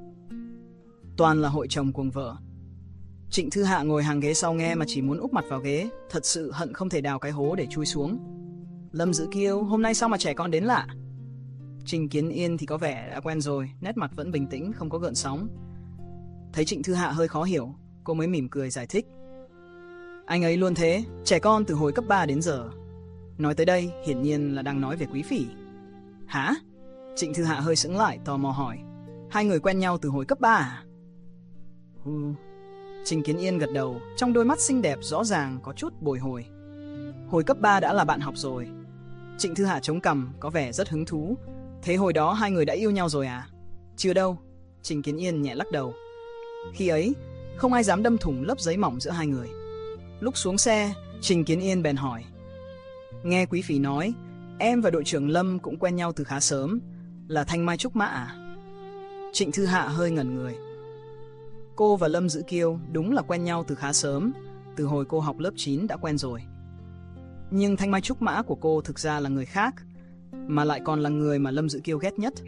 Toàn là hội chồng cuồng vợ. Trịnh Thư Hạ ngồi hàng ghế sau nghe mà chỉ muốn úp mặt vào ghế, thật sự hận không thể đào cái hố để chui xuống. Lâm Dữ Kiêu, hôm nay sao mà trẻ con đến lạ? Trình Kiến Yên thì có vẻ đã quen rồi, nét mặt vẫn bình tĩnh, không có gợn sóng. Thấy Trịnh Thư Hạ hơi khó hiểu, cô mới mỉm cười giải thích. Anh ấy luôn thế, trẻ con từ hồi cấp ba đến giờ. Nói tới đây, hiển nhiên là đang nói về quý phỉ. Hả? Trịnh Thư Hạ hơi sững lại, tò mò hỏi. Hai người quen nhau từ hồi cấp ba à? Ừ. Trình Kiến Yên gật đầu, trong đôi mắt xinh đẹp rõ ràng có chút bồi hồi. Hồi cấp ba đã là bạn học rồi. Trịnh Thư Hạ chống cằm, có vẻ rất hứng thú. Thế hồi đó hai người đã yêu nhau rồi à? Chưa đâu, Trình Kiến Yên nhẹ lắc đầu. Khi ấy, không ai dám đâm thủng lớp giấy mỏng giữa hai người. Lúc xuống xe, Trình Kiến Yên bèn hỏi. Nghe quý phỉ nói, em và đội trưởng Lâm cũng quen nhau từ khá sớm, là thanh mai trúc mã à? Trịnh Thư Hạ hơi ngẩn người. Cô và Lâm Dữ Kiêu đúng là quen nhau từ khá sớm, từ hồi cô học lớp chín đã quen rồi. Nhưng thanh mai trúc mã của cô thực ra là người khác, mà lại còn là người mà Lâm Dữ Kiêu ghét nhất.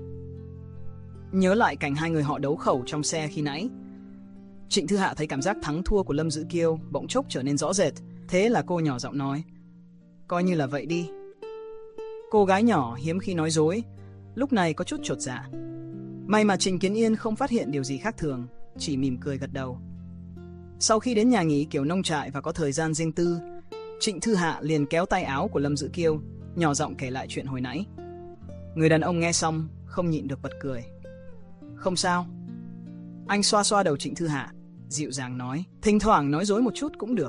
Nhớ lại cảnh hai người họ đấu khẩu trong xe khi nãy, Trịnh Thư Hạ thấy cảm giác thắng thua của Lâm Dữ Kiêu bỗng chốc trở nên rõ rệt. Thế là cô nhỏ giọng nói, coi như là vậy đi. Cô gái nhỏ hiếm khi nói dối, lúc này có chút chột dạ. May mà Trình Kiến Yên không phát hiện điều gì khác thường, chỉ mỉm cười gật đầu. Sau khi đến nhà nghỉ kiểu nông trại và có thời gian riêng tư, Trịnh Thư Hạ liền kéo tay áo của Lâm Dữ Kiêu, nhỏ giọng kể lại chuyện hồi nãy. Người đàn ông nghe xong không nhịn được bật cười. Không sao. Anh xoa xoa đầu Trịnh Thư Hạ, dịu dàng nói, thỉnh thoảng nói dối một chút cũng được.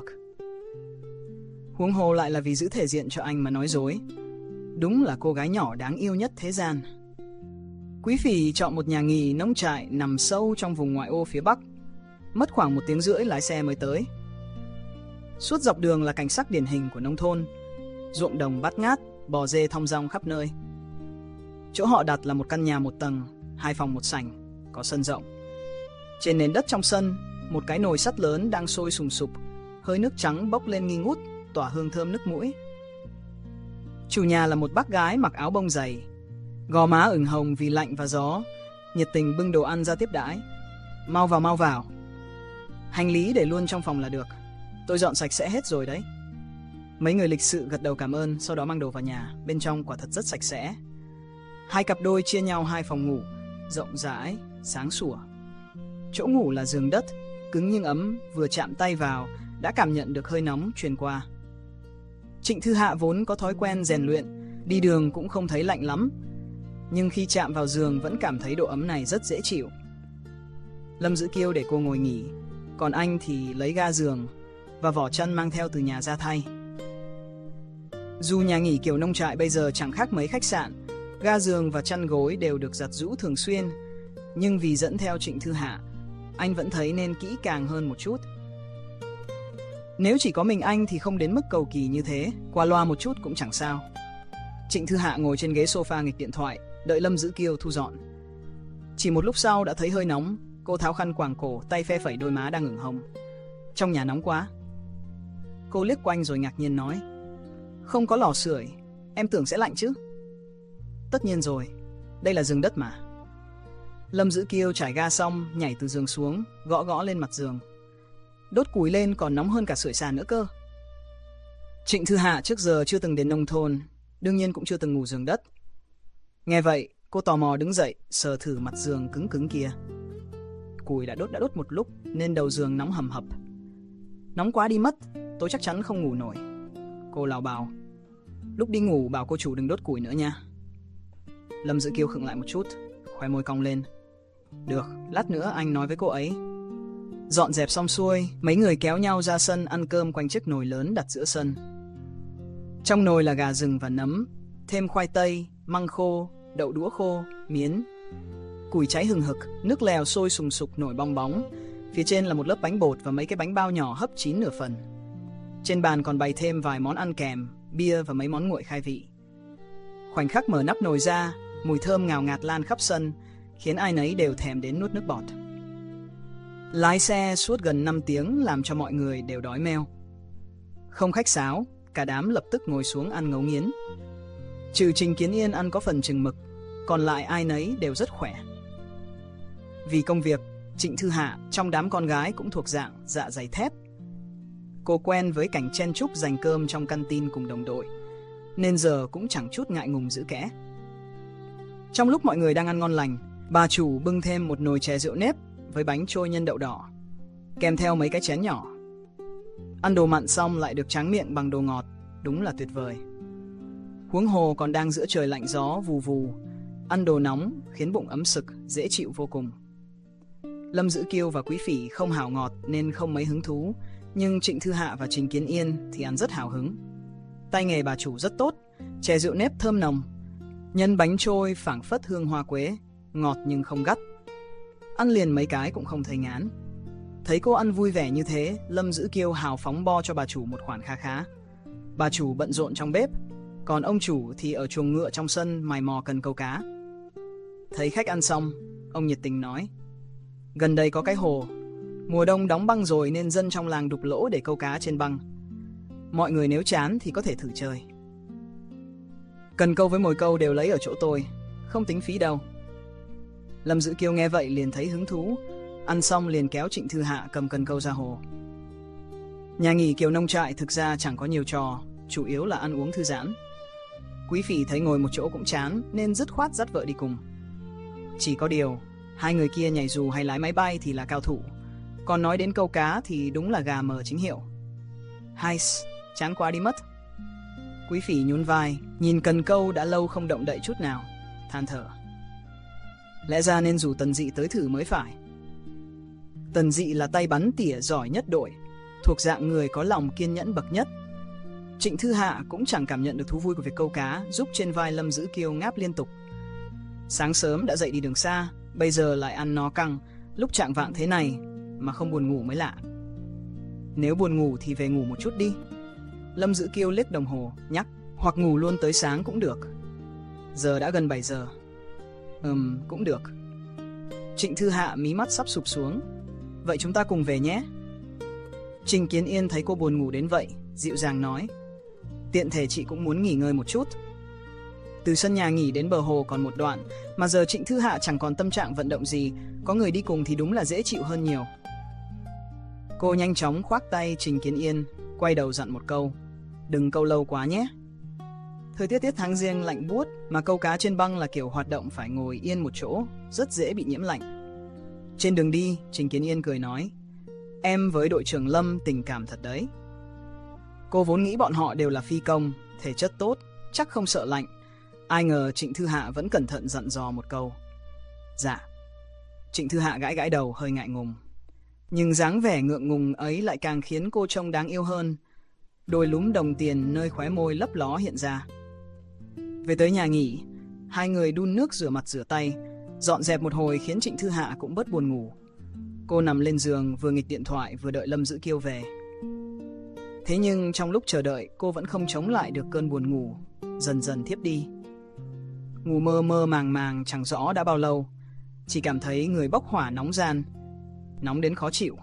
Huống hồ lại là vì giữ thể diện cho anh mà nói dối. Đúng là cô gái nhỏ đáng yêu nhất thế gian. Quý phỉ chọn một nhà nghỉ nông trại nằm sâu trong vùng ngoại ô phía Bắc. Mất khoảng một tiếng rưỡi lái xe mới tới. Suốt dọc đường là cảnh sắc điển hình của nông thôn, ruộng đồng bát ngát, bò dê thong dong khắp nơi. Chỗ họ đặt là một căn nhà một tầng, hai phòng một sảnh, có sân rộng. Trên nền đất trong sân, một cái nồi sắt lớn đang sôi sùng sục, hơi nước trắng bốc lên nghi ngút, tỏa hương thơm nức mũi. Chủ nhà là một bác gái mặc áo bông dày, gò má ửng hồng vì lạnh và gió, nhiệt tình bưng đồ ăn ra tiếp đãi. Mau vào mau vào. Hành lý để luôn trong phòng là được, tôi dọn sạch sẽ hết rồi đấy. Mấy người lịch sự gật đầu cảm ơn, sau đó mang đồ vào nhà. Bên trong quả thật rất sạch sẽ. Hai cặp đôi chia nhau hai phòng ngủ, rộng rãi, sáng sủa. Chỗ ngủ là giường đất, cứng nhưng ấm, vừa chạm tay vào đã cảm nhận được hơi nóng truyền qua. Trịnh Thư Hạ vốn có thói quen rèn luyện, đi đường cũng không thấy lạnh lắm, nhưng khi chạm vào giường vẫn cảm thấy độ ấm này rất dễ chịu. Lâm Dữ Kiêu để cô ngồi nghỉ, còn anh thì lấy ga giường và vỏ chăn mang theo từ nhà ra thay. Dù nhà nghỉ kiểu nông trại bây giờ chẳng khác mấy khách sạn, ga giường và chăn gối đều được giặt giũ thường xuyên, nhưng vì dẫn theo Trịnh Thư Hạ, anh vẫn thấy nên kỹ càng hơn một chút. Nếu chỉ có mình anh thì không đến mức cầu kỳ như thế, qua loa một chút cũng chẳng sao. Trịnh Thư Hạ ngồi trên ghế sofa nghịch điện thoại, đợi Lâm Dữ Kiêu thu dọn. Chỉ một lúc sau đã thấy hơi nóng, cô tháo khăn quàng cổ, tay phe phẩy đôi má đang ửng hồng. Trong nhà nóng quá. Cô liếc quanh rồi ngạc nhiên nói, không có lò sưởi, em tưởng sẽ lạnh chứ. Tất nhiên rồi, đây là giường đất mà. Lâm Dữ Kiêu trải ga xong, nhảy từ giường xuống, gõ gõ lên mặt giường. Đốt củi lên còn nóng hơn cả sưởi sàn nữa cơ. Trịnh Thư Hạ trước giờ chưa từng đến nông thôn, đương nhiên cũng chưa từng ngủ giường đất. Nghe vậy, cô tò mò đứng dậy, sờ thử mặt giường cứng cứng kia. Củi đã đốt đã đốt một lúc nên đầu giường nóng hầm hập. Nóng quá đi mất, tôi chắc chắn không ngủ nổi. Cô lào bào, lúc đi ngủ bảo cô chủ đừng đốt củi nữa nha. Lâm Dữ Kiêu khựng lại một chút, khóe môi cong lên. Được, lát nữa anh nói với cô ấy. Dọn dẹp xong xuôi, mấy người kéo nhau ra sân ăn cơm quanh chiếc nồi lớn đặt giữa sân. Trong nồi là gà rừng và nấm, thêm khoai tây, măng khô, đậu đũa khô, miến. Củi cháy hừng hực, nước lèo sôi sùng sục nổi bong bóng. Phía trên là một lớp bánh bột và mấy cái bánh bao nhỏ hấp chín nửa phần. Trên bàn còn bày thêm vài món ăn kèm, bia và mấy món nguội khai vị. Khoảnh khắc mở nắp nồi ra, mùi thơm ngào ngạt lan khắp sân, khiến ai nấy đều thèm đến nuốt nước bọt. Lái xe suốt gần năm tiếng làm cho mọi người đều đói meo. Không khách sáo, cả đám lập tức ngồi xuống ăn ngấu nghiến. Trừ Trình Kiến Yên ăn có phần chừng mực, còn lại ai nấy đều rất khỏe. Vì công việc, Trịnh Thư Hạ trong đám con gái cũng thuộc dạng dạ dày thép. Cô quen với cảnh chen chúc giành cơm trong canteen cùng đồng đội, nên giờ cũng chẳng chút ngại ngùng giữ kẽ. Trong lúc mọi người đang ăn ngon lành, bà chủ bưng thêm một nồi chè rượu nếp với bánh trôi nhân đậu đỏ, kèm theo mấy cái chén nhỏ. Ăn đồ mặn xong lại được tráng miệng bằng đồ ngọt, đúng là tuyệt vời. Huống hồ còn đang giữa trời lạnh gió vù vù, ăn đồ nóng khiến bụng ấm sực, dễ chịu vô cùng. Lâm Dữ Kiêu và Quý Phỉ không hảo ngọt nên không mấy hứng thú, nhưng Trịnh Thư Hạ và Trình Kiến Yên thì ăn rất hào hứng. Tay nghề bà chủ rất tốt, chè rượu nếp thơm nồng, nhân bánh trôi phảng phất hương hoa quế, ngọt nhưng không gắt. Ăn liền mấy cái cũng không thấy ngán. Thấy cô ăn vui vẻ như thế, Lâm Dữ Kiêu hào phóng bo cho bà chủ một khoản khá khá. Bà chủ bận rộn trong bếp, còn ông chủ thì ở chuồng ngựa trong sân mài mò cần câu cá. Thấy khách ăn xong, ông nhiệt tình nói: gần đây có cái hồ, mùa đông đóng băng rồi nên dân trong làng đục lỗ để câu cá trên băng. Mọi người nếu chán thì có thể thử chơi. Cần câu với mồi câu đều lấy ở chỗ tôi, không tính phí đâu. Lâm Dữ Kiêu nghe vậy liền thấy hứng thú, ăn xong liền kéo Trịnh Thư Hạ cầm cần câu ra hồ. Nhà nghỉ kiểu nông trại thực ra chẳng có nhiều trò, chủ yếu là ăn uống thư giãn. Quý Phỉ thấy ngồi một chỗ cũng chán nên dứt khoát dắt vợ đi cùng. Chỉ có điều, hai người kia nhảy dù hay lái máy bay thì là cao thủ, còn nói đến câu cá thì đúng là gà mờ chính hiệu. Hai, chán quá đi mất. Quý Phỉ nhún vai, nhìn cần câu đã lâu không động đậy chút nào, than thở. Lẽ ra nên rủ Tần Dị tới thử mới phải. Tần Dị là tay bắn tỉa giỏi nhất đội, thuộc dạng người có lòng kiên nhẫn bậc nhất. Trịnh Thư Hạ cũng chẳng cảm nhận được thú vui của việc câu cá, giúp trên vai Lâm Dữ Kiêu ngáp liên tục. Sáng sớm đã dậy đi đường xa, bây giờ lại ăn no căng, lúc chạng vạng thế này mà không buồn ngủ mới lạ. Nếu buồn ngủ thì về ngủ một chút đi. Lâm Dữ Kiêu liếc đồng hồ, nhắc, hoặc ngủ luôn tới sáng cũng được. Giờ đã gần bảy giờ. Ừm, cũng được. Trịnh Thư Hạ mí mắt sắp sụp xuống. Vậy chúng ta cùng về nhé. Trình Kiến Yên thấy cô buồn ngủ đến vậy, dịu dàng nói: tiện thể chị cũng muốn nghỉ ngơi một chút. Từ sân nhà nghỉ đến bờ hồ còn một đoạn, mà giờ Trịnh Thư Hạ chẳng còn tâm trạng vận động gì, có người đi cùng thì đúng là dễ chịu hơn nhiều. Cô nhanh chóng khoác tay Trình Kiến Yên, quay đầu dặn một câu: đừng câu lâu quá nhé. Thời tiết tiết tháng giêng lạnh buốt, mà câu cá trên băng là kiểu hoạt động phải ngồi yên một chỗ, rất dễ bị nhiễm lạnh. Trên đường đi, Trình Kiến Yên cười nói: em với đội trưởng Lâm tình cảm thật đấy. Cô vốn nghĩ bọn họ đều là phi công, thể chất tốt, chắc không sợ lạnh. Ai ngờ Trịnh Thư Hạ vẫn cẩn thận dặn dò một câu: dạ. Trịnh Thư Hạ gãi gãi đầu hơi ngại ngùng, nhưng dáng vẻ ngượng ngùng ấy lại càng khiến cô trông đáng yêu hơn. Đôi lúm đồng tiền nơi khóe môi lấp ló hiện ra. Về tới nhà nghỉ, hai người đun nước rửa mặt rửa tay, dọn dẹp một hồi khiến Trịnh Thư Hạ cũng bớt buồn ngủ. Cô nằm lên giường vừa nghịch điện thoại vừa đợi Lâm Dữ Kiêu về. Thế nhưng trong lúc chờ đợi, cô vẫn không chống lại được cơn buồn ngủ, dần dần thiếp đi. Ngủ mơ mơ màng màng chẳng rõ đã bao lâu, chỉ cảm thấy người bốc hỏa nóng ran, nóng đến khó chịu.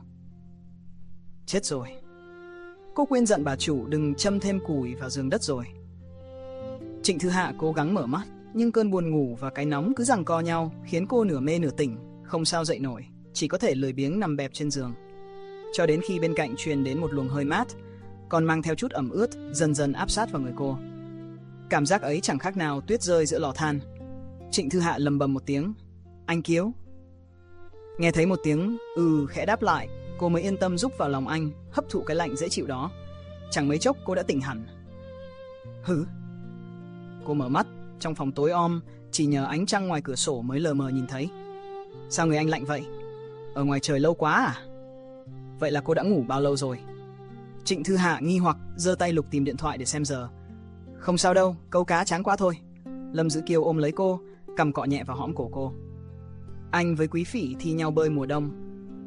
Chết rồi. Cô quên dặn bà chủ đừng châm thêm củi vào giường đất rồi. Trịnh Thư Hạ cố gắng mở mắt, nhưng cơn buồn ngủ và cái nóng cứ giằng co nhau, khiến cô nửa mê nửa tỉnh, không sao dậy nổi, chỉ có thể lười biếng nằm bẹp trên giường. Cho đến khi bên cạnh truyền đến một luồng hơi mát, còn mang theo chút ẩm ướt, dần dần áp sát vào người cô. Cảm giác ấy chẳng khác nào tuyết rơi giữa lò than. Trịnh Thư Hạ lầm bầm một tiếng: anh Kiếu. Nghe thấy một tiếng ừ khẽ đáp lại, cô mới yên tâm rúc vào lòng anh, hấp thụ cái lạnh dễ chịu đó. Chẳng mấy chốc cô đã tỉnh hẳn. Hứ. Cô mở mắt, trong phòng tối om, chỉ nhờ ánh trăng ngoài cửa sổ mới lờ mờ nhìn thấy. Sao người anh lạnh vậy? Ở ngoài trời lâu quá à? Vậy là cô đã ngủ bao lâu rồi? Trịnh Thư Hạ nghi hoặc giơ tay lục tìm điện thoại để xem giờ. Không sao đâu, câu cá chán quá thôi. Lâm Dữ Kiêu ôm lấy cô, cầm cọ nhẹ vào hõm cổ cô. Anh với Quý Phỉ thi nhau bơi mùa đông.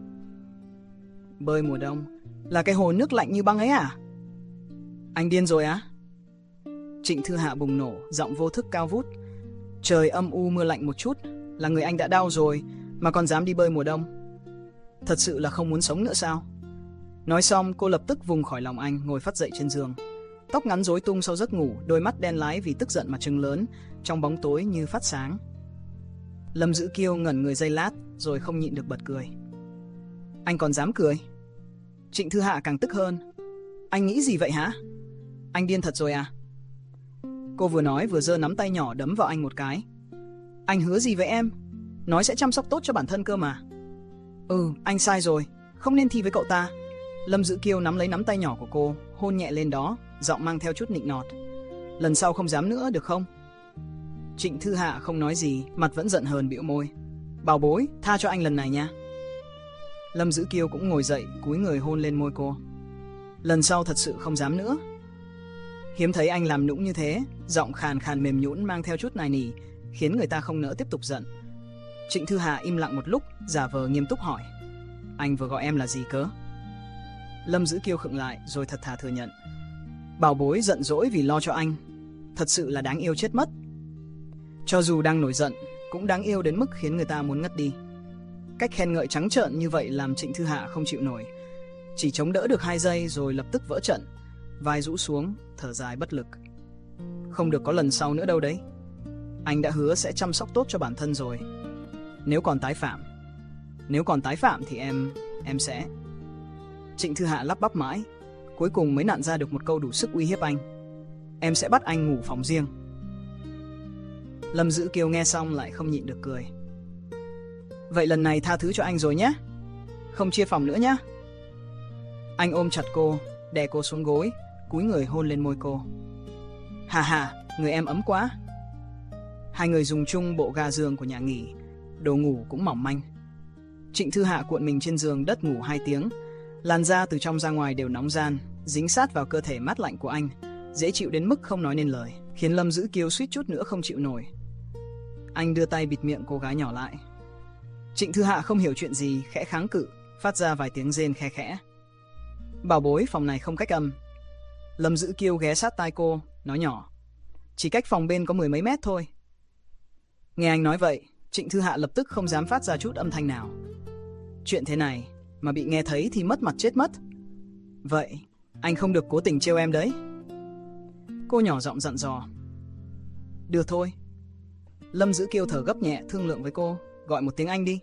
Bơi mùa đông? Là cái hồ nước lạnh như băng ấy à? Anh điên rồi á? Trịnh Thư Hạ bùng nổ, giọng vô thức cao vút. Trời âm u mưa lạnh một chút, là người anh đã đau rồi, mà còn dám đi bơi mùa đông. Thật sự là không muốn sống nữa sao? Nói xong, cô lập tức vùng khỏi lòng anh, ngồi phắt dậy trên giường. Tóc ngắn rối tung sau giấc ngủ, đôi mắt đen láy vì tức giận mà trừng lớn, trong bóng tối như phát sáng. Lâm Dữ Kiêu ngẩn người giây lát, rồi không nhịn được bật cười. Anh còn dám cười? Trịnh Thư Hạ càng tức hơn. Anh nghĩ gì vậy hả? Anh điên thật rồi à? Cô vừa nói vừa giơ nắm tay nhỏ đấm vào anh một cái. Anh hứa gì với em? Nói sẽ chăm sóc tốt cho bản thân cơ mà. Ừ, anh sai rồi, không nên thi với cậu ta. Lâm Dữ Kiêu nắm lấy nắm tay nhỏ của cô, hôn nhẹ lên đó, giọng mang theo chút nịnh nọt. Lần sau không dám nữa được không? Trịnh Thư Hạ không nói gì, mặt vẫn giận hờn bĩu môi. Bảo bối, tha cho anh lần này nha. Lâm Dữ Kiêu cũng ngồi dậy, cúi người hôn lên môi cô. Lần sau thật sự không dám nữa. Hiếm thấy anh làm nũng như thế, giọng khàn khàn mềm nhũn mang theo chút nài nỉ, khiến người ta không nỡ tiếp tục giận. Trịnh Thư Hạ im lặng một lúc, giả vờ nghiêm túc hỏi. Anh vừa gọi em là gì cớ? Lâm Dữ Kiêu khựng lại rồi thật thà thừa nhận. Bảo bối giận dỗi vì lo cho anh, thật sự là đáng yêu chết mất. Cho dù đang nổi giận, cũng đáng yêu đến mức khiến người ta muốn ngất đi. Cách khen ngợi trắng trợn như vậy làm Trịnh Thư Hạ không chịu nổi. Chỉ chống đỡ được hai giây rồi lập tức vỡ trận, vai rũ xuống, thở dài bất lực. Không được có lần sau nữa đâu đấy. Anh đã hứa sẽ chăm sóc tốt cho bản thân rồi. Nếu còn tái phạm Nếu còn tái phạm thì em Em sẽ Trịnh Thư Hạ lắp bắp mãi, cuối cùng mới nặn ra được một câu đủ sức uy hiếp anh. Em sẽ bắt anh ngủ phòng riêng. Lâm Dữ Kiêu nghe xong lại không nhịn được cười. Vậy lần này tha thứ cho anh rồi nhé. Không chia phòng nữa nhé. Anh ôm chặt cô, đè cô xuống gối, cúi người hôn lên môi cô. Hà hà, người em ấm quá. Hai người dùng chung bộ ga giường của nhà nghỉ, đồ ngủ cũng mỏng manh. Trịnh Thư Hạ cuộn mình trên giường đất ngủ hai tiếng. Làn da từ trong ra ngoài đều nóng ran, dính sát vào cơ thể mát lạnh của anh, dễ chịu đến mức không nói nên lời, khiến Lâm Dữ Kiêu suýt chút nữa không chịu nổi. Anh đưa tay bịt miệng cô gái nhỏ lại. Trịnh Thư Hạ không hiểu chuyện gì, khẽ kháng cự, phát ra vài tiếng rên khe khẽ. Bảo bối, phòng này không cách âm. Lâm Dữ Kiêu ghé sát tai cô, nói nhỏ. Chỉ cách phòng bên có mười mấy mét thôi. Nghe anh nói vậy, Trịnh Thư Hạ lập tức không dám phát ra chút âm thanh nào. Chuyện thế này mà bị nghe thấy thì mất mặt chết mất. Vậy anh không được cố tình trêu em đấy. Cô nhỏ giọng dặn dò. Được thôi. Lâm Dữ Kiêu thở gấp nhẹ thương lượng với cô. Gọi một tiếng Anh đi.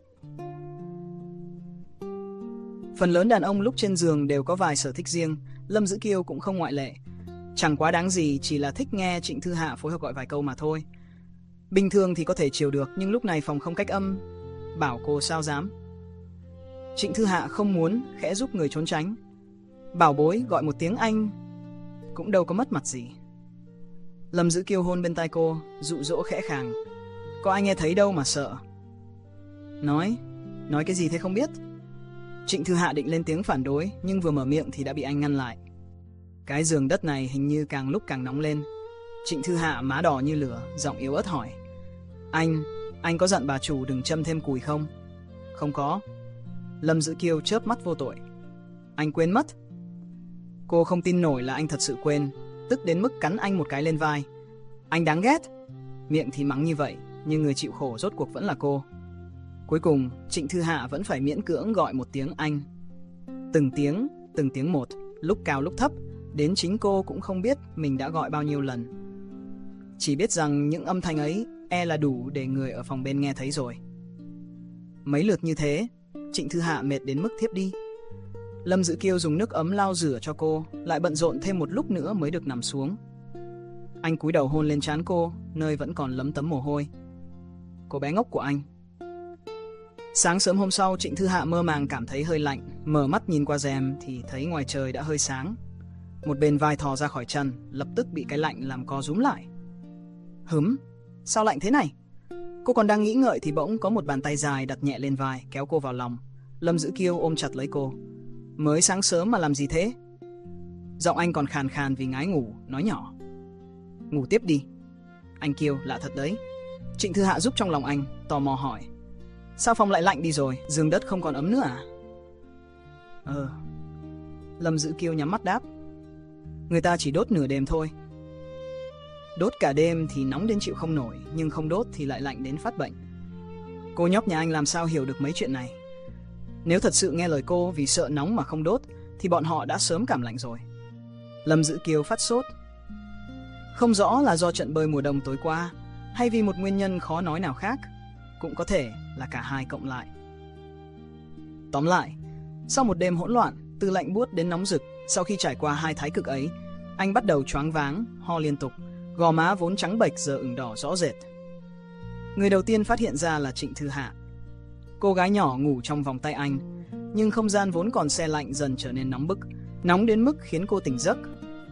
Phần lớn đàn ông lúc trên giường đều có vài sở thích riêng, Lâm Dữ Kiêu cũng không ngoại lệ. Chẳng quá đáng gì, chỉ là thích nghe Trịnh Thư Hạ phối hợp gọi vài câu mà thôi. Bình thường thì có thể chiều được, nhưng lúc này phòng không cách âm, bảo cô sao dám. Trịnh Thư Hạ không muốn, khẽ giúp người trốn tránh. Bảo bối, gọi một tiếng Anh cũng đâu có mất mặt gì. Lâm Dữ Kiêu hôn bên tai cô, dụ dỗ khẽ khàng. Có ai nghe thấy đâu mà sợ. Nói, nói cái gì thế không biết. Trịnh Thư Hạ định lên tiếng phản đối, nhưng vừa mở miệng thì đã bị anh ngăn lại. Cái giường đất này hình như càng lúc càng nóng lên. Trịnh Thư Hạ má đỏ như lửa, giọng yếu ớt hỏi. Anh, anh có dặn bà chủ đừng châm thêm cùi không? Không có. Lâm Dữ Kiêu chớp mắt vô tội. Anh quên mất. Cô không tin nổi là anh thật sự quên, tức đến mức cắn anh một cái lên vai. Anh đáng ghét. Miệng thì mắng như vậy, nhưng người chịu khổ rốt cuộc vẫn là cô. Cuối cùng, Trịnh Thư Hạ vẫn phải miễn cưỡng gọi một tiếng Anh. Từng tiếng, từng tiếng một, lúc cao lúc thấp, đến chính cô cũng không biết mình đã gọi bao nhiêu lần. Chỉ biết rằng những âm thanh ấy e là đủ để người ở phòng bên nghe thấy rồi. Mấy lượt như thế, Trịnh Thư Hạ mệt đến mức thiếp đi. Lâm Dữ Kiêu dùng nước ấm lau rửa cho cô, lại bận rộn thêm một lúc nữa mới được nằm xuống. Anh cúi đầu hôn lên trán cô, nơi vẫn còn lấm tấm mồ hôi. Cô bé ngốc của anh. Sáng sớm hôm sau, Trịnh Thư Hạ mơ màng cảm thấy hơi lạnh, mở mắt nhìn qua rèm thì thấy ngoài trời đã hơi sáng. Một bên vai thò ra khỏi chân, lập tức bị cái lạnh làm co rúm lại. Hửm, sao lạnh thế này? Cô còn đang nghĩ ngợi thì bỗng có một bàn tay dài đặt nhẹ lên vai, kéo cô vào lòng. Lâm Dữ Kiêu ôm chặt lấy cô. Mới sáng sớm mà làm gì thế? Giọng anh còn khàn khàn vì ngái ngủ, nói nhỏ. Ngủ tiếp đi. Anh Kiêu, lạ thật đấy. Trịnh Thư Hạ giúp trong lòng anh, tò mò hỏi. Sao phòng lại lạnh đi rồi, giường đất không còn ấm nữa à? Ờ. Lâm Dữ Kiêu nhắm mắt đáp. Người ta chỉ đốt nửa đêm thôi. Đốt cả đêm thì nóng đến chịu không nổi, nhưng không đốt thì lại lạnh đến phát bệnh. Cô nhóc nhà anh làm sao hiểu được mấy chuyện này? Nếu thật sự nghe lời cô vì sợ nóng mà không đốt thì bọn họ đã sớm cảm lạnh rồi. Lâm Dữ Kiêu phát sốt. Không rõ là do trận bơi mùa đông tối qua hay vì một nguyên nhân khó nói nào khác. Cũng có thể là cả hai cộng lại. Tóm lại, sau một đêm hỗn loạn, từ lạnh buốt đến nóng rực, sau khi trải qua hai thái cực ấy, anh bắt đầu choáng váng, ho liên tục, gò má vốn trắng bệch giờ ửng đỏ rõ rệt. Người đầu tiên phát hiện ra là Trịnh Thư Hạ. Cô gái nhỏ ngủ trong vòng tay anh, nhưng không gian vốn còn se lạnh dần trở nên nóng bức, nóng đến mức khiến cô tỉnh giấc.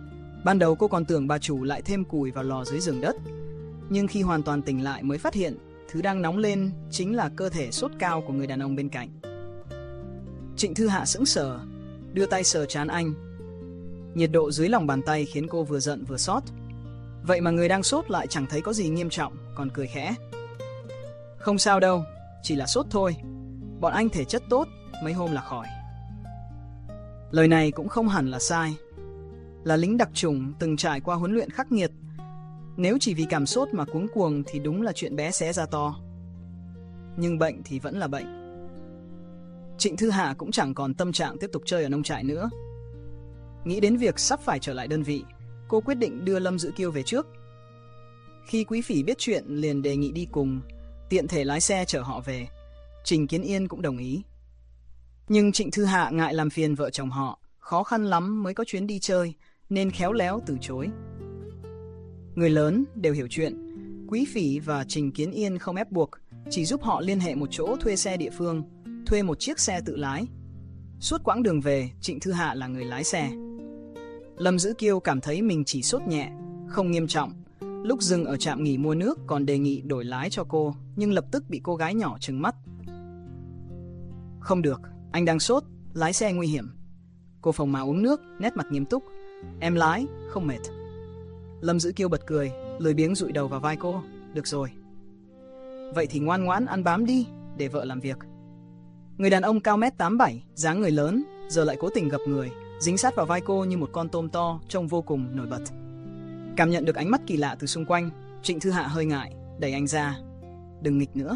Ban đầu cô còn tưởng bà chủ lại thêm củi vào lò dưới giường đất, nhưng khi hoàn toàn tỉnh lại mới phát hiện thứ đang nóng lên chính là cơ thể sốt cao của người đàn ông bên cạnh. Trịnh Thư Hạ sững sờ, đưa tay sờ trán anh. Nhiệt độ dưới lòng bàn tay khiến cô vừa giận vừa xót. Vậy mà người đang sốt lại chẳng thấy có gì nghiêm trọng, còn cười khẽ. Không sao đâu, chỉ là sốt thôi. Bọn anh thể chất tốt, mấy hôm là khỏi. Lời này cũng không hẳn là sai. Là lính đặc chủng từng trải qua huấn luyện khắc nghiệt, nếu chỉ vì cảm sốt mà cuống cuồng thì đúng là chuyện bé xé ra to. Nhưng bệnh thì vẫn là bệnh. Trịnh Thư Hạ cũng chẳng còn tâm trạng tiếp tục chơi ở nông trại nữa. Nghĩ đến việc sắp phải trở lại đơn vị, cô quyết định đưa Lâm Dữ Kiêu về trước. Khi Quý Phỉ biết chuyện liền đề nghị đi cùng, tiện thể lái xe chở họ về. Trình Kiến Yên cũng đồng ý. Nhưng Trịnh Thư Hạ ngại làm phiền vợ chồng họ, khó khăn lắm mới có chuyến đi chơi, nên khéo léo từ chối. Người lớn đều hiểu chuyện, Quý Phỉ và Trình Kiến Yên không ép buộc, chỉ giúp họ liên hệ một chỗ thuê xe địa phương, thuê một chiếc xe tự lái. Suốt quãng đường về, Trịnh Thư Hạ là người lái xe. Lâm Dữ Kiêu cảm thấy mình chỉ sốt nhẹ, không nghiêm trọng. Lúc dừng ở trạm nghỉ mua nước còn đề nghị đổi lái cho cô, nhưng lập tức bị cô gái nhỏ trừng mắt. Không được, anh đang sốt, lái xe nguy hiểm. Cô phồng má uống nước, nét mặt nghiêm túc. Em lái, không mệt. Lâm Dữ Kiêu bật cười, lười biếng dụi đầu vào vai cô. Được rồi. Vậy thì ngoan ngoãn ăn bám đi, để vợ làm việc. Người đàn ông cao mét tám bảy, dáng người lớn, giờ lại cố tình gập người, dính sát vào vai cô như một con tôm to, trông vô cùng nổi bật. Cảm nhận được ánh mắt kỳ lạ từ xung quanh, Trịnh Thư Hạ hơi ngại, đẩy anh ra. Đừng nghịch nữa.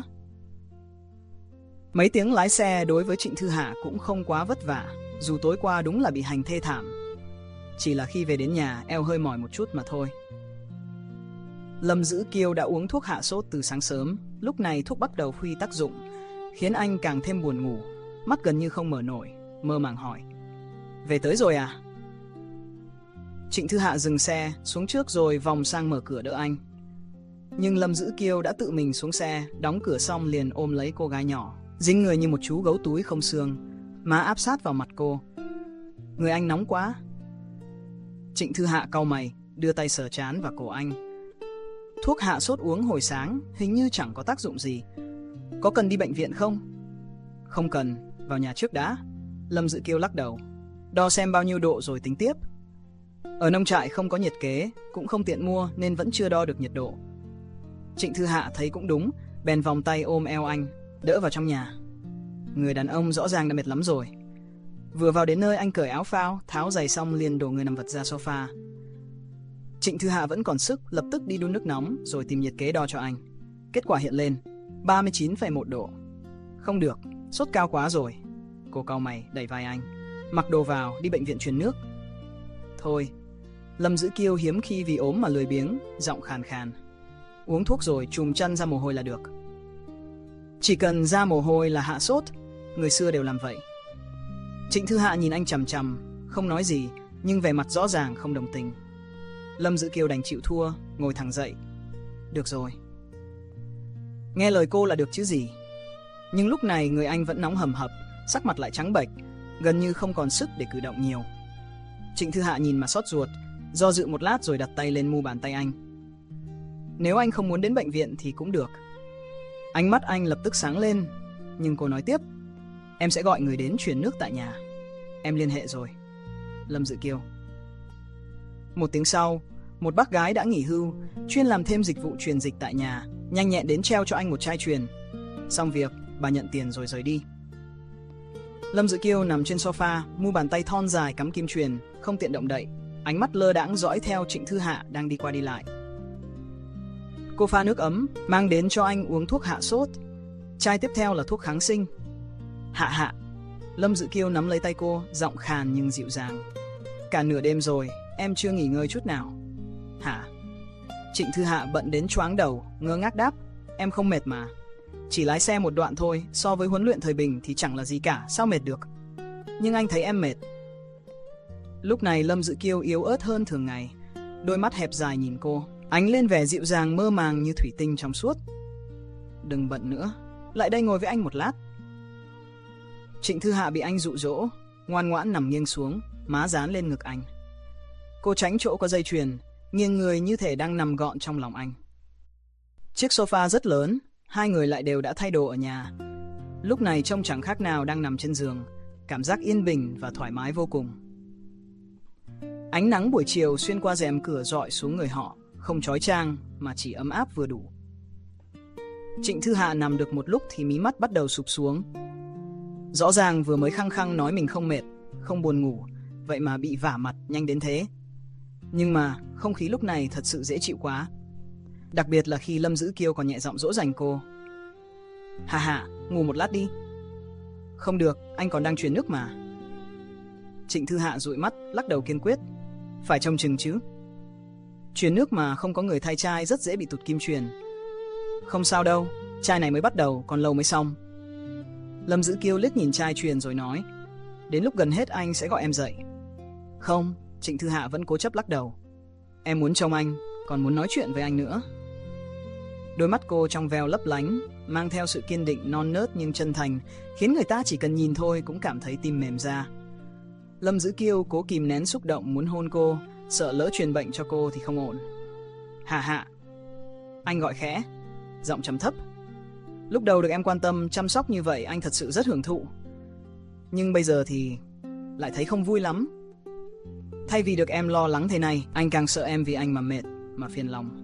Mấy tiếng lái xe đối với Trịnh Thư Hạ cũng không quá vất vả, dù tối qua đúng là bị hành thê thảm. Chỉ là khi về đến nhà, eo hơi mỏi một chút mà thôi. Lâm Dữ Kiêu đã uống thuốc hạ sốt từ sáng sớm, lúc này thuốc bắt đầu huy tác dụng, khiến anh càng thêm buồn ngủ, mắt gần như không mở nổi, mơ màng hỏi. Về tới rồi à? Trịnh Thư Hạ dừng xe, xuống trước rồi vòng sang mở cửa đỡ anh. Nhưng Lâm Dữ Kiêu đã tự mình xuống xe, đóng cửa xong liền ôm lấy cô gái nhỏ, dính người như một chú gấu túi không xương, má áp sát vào mặt cô. Người anh nóng quá. Trịnh Thư Hạ cau mày, đưa tay sờ trán và cổ anh. Thuốc hạ sốt uống hồi sáng hình như chẳng có tác dụng gì. Có cần đi bệnh viện không? Không cần, vào nhà trước đã. Lâm Dữ Kiêu lắc đầu. Đo xem bao nhiêu độ rồi tính tiếp. Ở nông trại không có nhiệt kế, cũng không tiện mua nên vẫn chưa đo được nhiệt độ. Trịnh Thư Hạ thấy cũng đúng, bèn vòng tay ôm eo anh, đỡ vào trong nhà. Người đàn ông rõ ràng đã mệt lắm rồi. Vừa vào đến nơi anh cởi áo phao, tháo giày xong liền đổ người nằm vật ra sofa. Trịnh Thư Hạ vẫn còn sức, lập tức đi đun nước nóng rồi tìm nhiệt kế đo cho anh. Kết quả hiện lên ba mươi chín phẩy một độ. Không được, sốt cao quá rồi. Cô cau mày đẩy vai anh. Mặc đồ vào, đi bệnh viện truyền nước. Thôi. Lâm Dữ Kiêu hiếm khi vì ốm mà lười biếng, giọng khàn khàn. Uống thuốc rồi chùm chân ra mồ hôi là được. Chỉ cần ra mồ hôi là hạ sốt, người xưa đều làm vậy. Trịnh Thư Hạ nhìn anh chằm chằm, không nói gì, nhưng vẻ mặt rõ ràng không đồng tình. Lâm Dữ Kiêu đành chịu thua, ngồi thẳng dậy. Được rồi. Nghe lời cô là được chứ gì. Nhưng lúc này người anh vẫn nóng hầm hập, sắc mặt lại trắng bệch, gần như không còn sức để cử động nhiều. Trịnh Thư Hạ nhìn mà xót ruột, do dự một lát rồi đặt tay lên mu bàn tay anh. Nếu anh không muốn đến bệnh viện thì cũng được. Ánh mắt anh lập tức sáng lên, nhưng cô nói tiếp. Em sẽ gọi người đến truyền nước tại nhà. Em liên hệ rồi. Lâm Dữ Kiêu. Một tiếng sau, một bác gái đã nghỉ hưu, chuyên làm thêm dịch vụ truyền dịch tại nhà, nhanh nhẹn đến treo cho anh một chai truyền. Xong việc, bà nhận tiền rồi rời đi. Lâm Dữ Kiêu nằm trên sofa, mu bàn tay thon dài cắm kim truyền, không tiện động đậy, ánh mắt lơ đãng dõi theo Trịnh Thư Hạ đang đi qua đi lại. Cô pha nước ấm, mang đến cho anh uống thuốc hạ sốt. Chai tiếp theo là thuốc kháng sinh. Hạ hạ. Lâm Dữ Kiêu nắm lấy tay cô, giọng khàn nhưng dịu dàng. Cả nửa đêm rồi, em chưa nghỉ ngơi chút nào. Hả? Trịnh Thư Hạ bận đến choáng đầu, ngơ ngác đáp. Em không mệt mà. Chỉ lái xe một đoạn thôi, so với huấn luyện thời bình thì chẳng là gì cả, sao mệt được. Nhưng anh thấy em mệt. Lúc này Lâm Dữ Kiêu yếu ớt hơn thường ngày, đôi mắt hẹp dài nhìn cô, ánh lên vẻ dịu dàng mơ màng như thủy tinh trong suốt. Đừng bận nữa, lại đây ngồi với anh một lát. Trịnh Thư Hạ bị anh dụ dỗ, ngoan ngoãn nằm nghiêng xuống, má dán lên ngực anh. Cô tránh chỗ có dây chuyền, nghiêng người như thể đang nằm gọn trong lòng anh. Chiếc sofa rất lớn, hai người lại đều đã thay đồ ở nhà. Lúc này trông chẳng khác nào đang nằm trên giường, cảm giác yên bình và thoải mái vô cùng. Ánh nắng buổi chiều xuyên qua rèm cửa rọi xuống người họ, không chói chang mà chỉ ấm áp vừa đủ. Trịnh Thư Hạ nằm được một lúc thì mí mắt bắt đầu sụp xuống. Rõ ràng vừa mới khăng khăng nói mình không mệt, không buồn ngủ, vậy mà bị vả mặt nhanh đến thế. Nhưng mà không khí lúc này thật sự dễ chịu quá. Đặc biệt là khi Lâm Dữ Kiêu còn nhẹ giọng dỗ dành cô. Hà Hạ, ngủ một lát đi. Không được, anh còn đang truyền nước mà. Trịnh Thư Hạ dụi mắt, lắc đầu kiên quyết. Phải trông chừng chứ. Truyền nước mà không có người thay chai rất dễ bị tụt kim truyền. Không sao đâu, chai này mới bắt đầu, còn lâu mới xong. Lâm Dữ Kiêu liếc nhìn chai truyền rồi nói. Đến lúc gần hết anh sẽ gọi em dậy. Không, Trịnh Thư Hạ vẫn cố chấp lắc đầu. Em muốn trông anh, còn muốn nói chuyện với anh nữa. Đôi mắt cô trong veo lấp lánh, mang theo sự kiên định non nớt nhưng chân thành, khiến người ta chỉ cần nhìn thôi cũng cảm thấy tim mềm ra. Lâm Dữ Kiêu cố kìm nén xúc động muốn hôn cô, sợ lỡ truyền bệnh cho cô thì không ổn. Hạ Hạ. Anh gọi khẽ, giọng trầm thấp. Lúc đầu được em quan tâm, chăm sóc như vậy anh thật sự rất hưởng thụ. Nhưng bây giờ thì lại thấy không vui lắm. Thay vì được em lo lắng thế này, anh càng sợ em vì anh mà mệt, mà phiền lòng.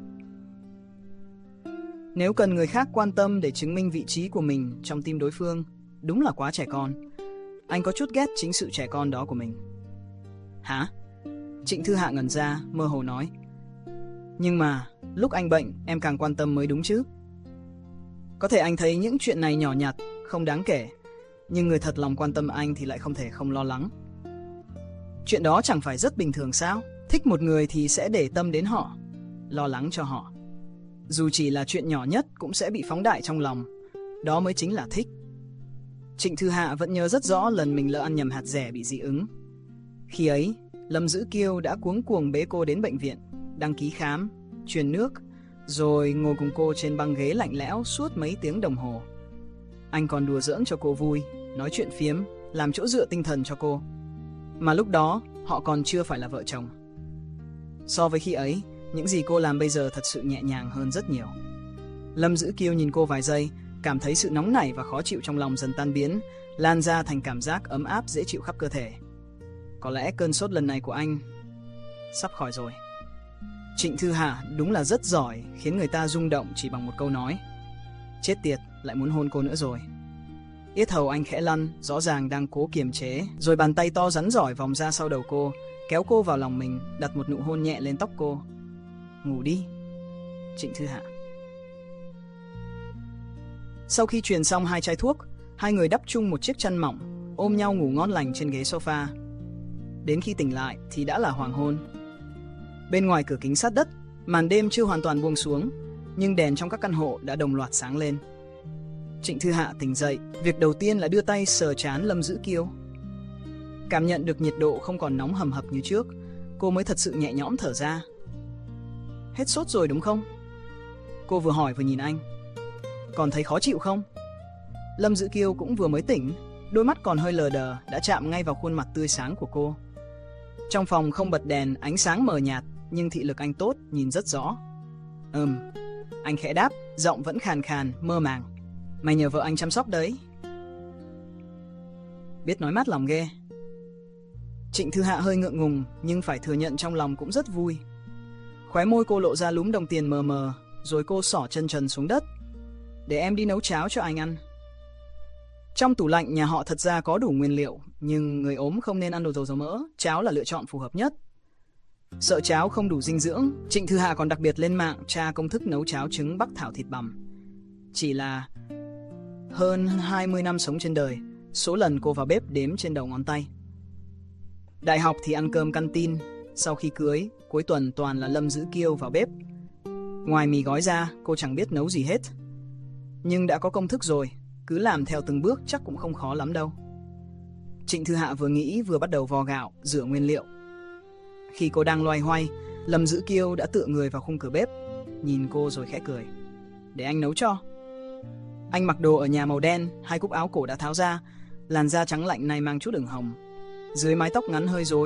Nếu cần người khác quan tâm để chứng minh vị trí của mình trong tim đối phương, đúng là quá trẻ con. Anh có chút ghét chính sự trẻ con đó của mình. Hả? Trịnh Thư Hạ ngẩn ra, mơ hồ nói. Nhưng mà, lúc anh bệnh, em càng quan tâm mới đúng chứ. Có thể anh thấy những chuyện này nhỏ nhặt, không đáng kể, nhưng người thật lòng quan tâm anh thì lại không thể không lo lắng. Chuyện đó chẳng phải rất bình thường sao? Thích một người thì sẽ để tâm đến họ, lo lắng cho họ. Dù chỉ là chuyện nhỏ nhất cũng sẽ bị phóng đại trong lòng. Đó mới chính là thích. Trịnh Thư Hạ vẫn nhớ rất rõ lần mình lỡ ăn nhầm hạt dẻ bị dị ứng. Khi ấy, Lâm Dữ Kiêu đã cuống cuồng bế cô đến bệnh viện, đăng ký khám, truyền nước, rồi ngồi cùng cô trên băng ghế lạnh lẽo suốt mấy tiếng đồng hồ. Anh còn đùa giỡn cho cô vui, nói chuyện phiếm, làm chỗ dựa tinh thần cho cô. Mà lúc đó, họ còn chưa phải là vợ chồng. So với khi ấy, những gì cô làm bây giờ thật sự nhẹ nhàng hơn rất nhiều. Lâm Dữ Kiêu nhìn cô vài giây, cảm thấy sự nóng nảy và khó chịu trong lòng dần tan biến, lan ra thành cảm giác ấm áp dễ chịu khắp cơ thể. Có lẽ cơn sốt lần này của anh sắp khỏi rồi. Trịnh Thư Hạ đúng là rất giỏi, khiến người ta rung động chỉ bằng một câu nói. Chết tiệt, lại muốn hôn cô nữa rồi. Yết hầu anh khẽ lăn, rõ ràng đang cố kiềm chế, rồi bàn tay to rắn giỏi vòng ra sau đầu cô, kéo cô vào lòng mình, đặt một nụ hôn nhẹ lên tóc cô. Ngủ đi, Trịnh Thư Hạ. Sau khi truyền xong hai chai thuốc, hai người đắp chung một chiếc chăn mỏng, ôm nhau ngủ ngon lành trên ghế sofa. Đến khi tỉnh lại thì đã là hoàng hôn. Bên ngoài cửa kính sát đất, màn đêm chưa hoàn toàn buông xuống, nhưng đèn trong các căn hộ đã đồng loạt sáng lên. Trịnh Thư Hạ tỉnh dậy, việc đầu tiên là đưa tay sờ trán Lâm Dữ Kiêu. Cảm nhận được nhiệt độ không còn nóng hầm hập như trước, cô mới thật sự nhẹ nhõm thở ra. Hết sốt rồi đúng không? Cô vừa hỏi vừa nhìn anh. Còn thấy khó chịu không? Lâm Dữ Kiêu cũng vừa mới tỉnh, đôi mắt còn hơi lờ đờ đã chạm ngay vào khuôn mặt tươi sáng của cô. Trong phòng không bật đèn, ánh sáng mờ nhạt, nhưng thị lực anh tốt, nhìn rất rõ. Ừm, anh khẽ đáp, giọng vẫn khàn khàn, mơ màng. Mày nhờ vợ anh chăm sóc đấy. Biết nói mát lòng ghê. Trịnh Thư Hạ hơi ngượng ngùng, nhưng phải thừa nhận trong lòng cũng rất vui. Khóe môi cô lộ ra lúm đồng tiền mờ mờ, rồi cô xỏ chân trần xuống đất. Để em đi nấu cháo cho anh ăn. Trong tủ lạnh nhà họ thật ra có đủ nguyên liệu, nhưng người ốm không nên ăn đồ dầu dầu mỡ, cháo là lựa chọn phù hợp nhất. Sợ cháo không đủ dinh dưỡng, Trịnh Thư Hạ còn đặc biệt lên mạng tra công thức nấu cháo trứng bắc thảo thịt bằm. Chỉ là hơn hai mươi năm sống trên đời, số lần cô vào bếp đếm trên đầu ngón tay. Đại học thì ăn cơm canteen, sau khi cưới, cuối tuần toàn là Lâm Dữ Kiêu vào bếp. Ngoài mì gói ra, cô chẳng biết nấu gì hết. Nhưng đã có công thức rồi, cứ làm theo từng bước chắc cũng không khó lắm đâu. Trịnh Thư Hạ vừa nghĩ vừa bắt đầu vo gạo, rửa nguyên liệu. Khi cô đang loay hoay, Lâm Dữ Kiêu đã tựa người vào khung cửa bếp, nhìn cô rồi khẽ cười. Để anh nấu cho. Anh mặc đồ ở nhà màu đen, hai cúc áo cổ đã tháo ra, làn da trắng lạnh này mang chút ửng hồng. Dưới mái tóc ngắn hơi rối,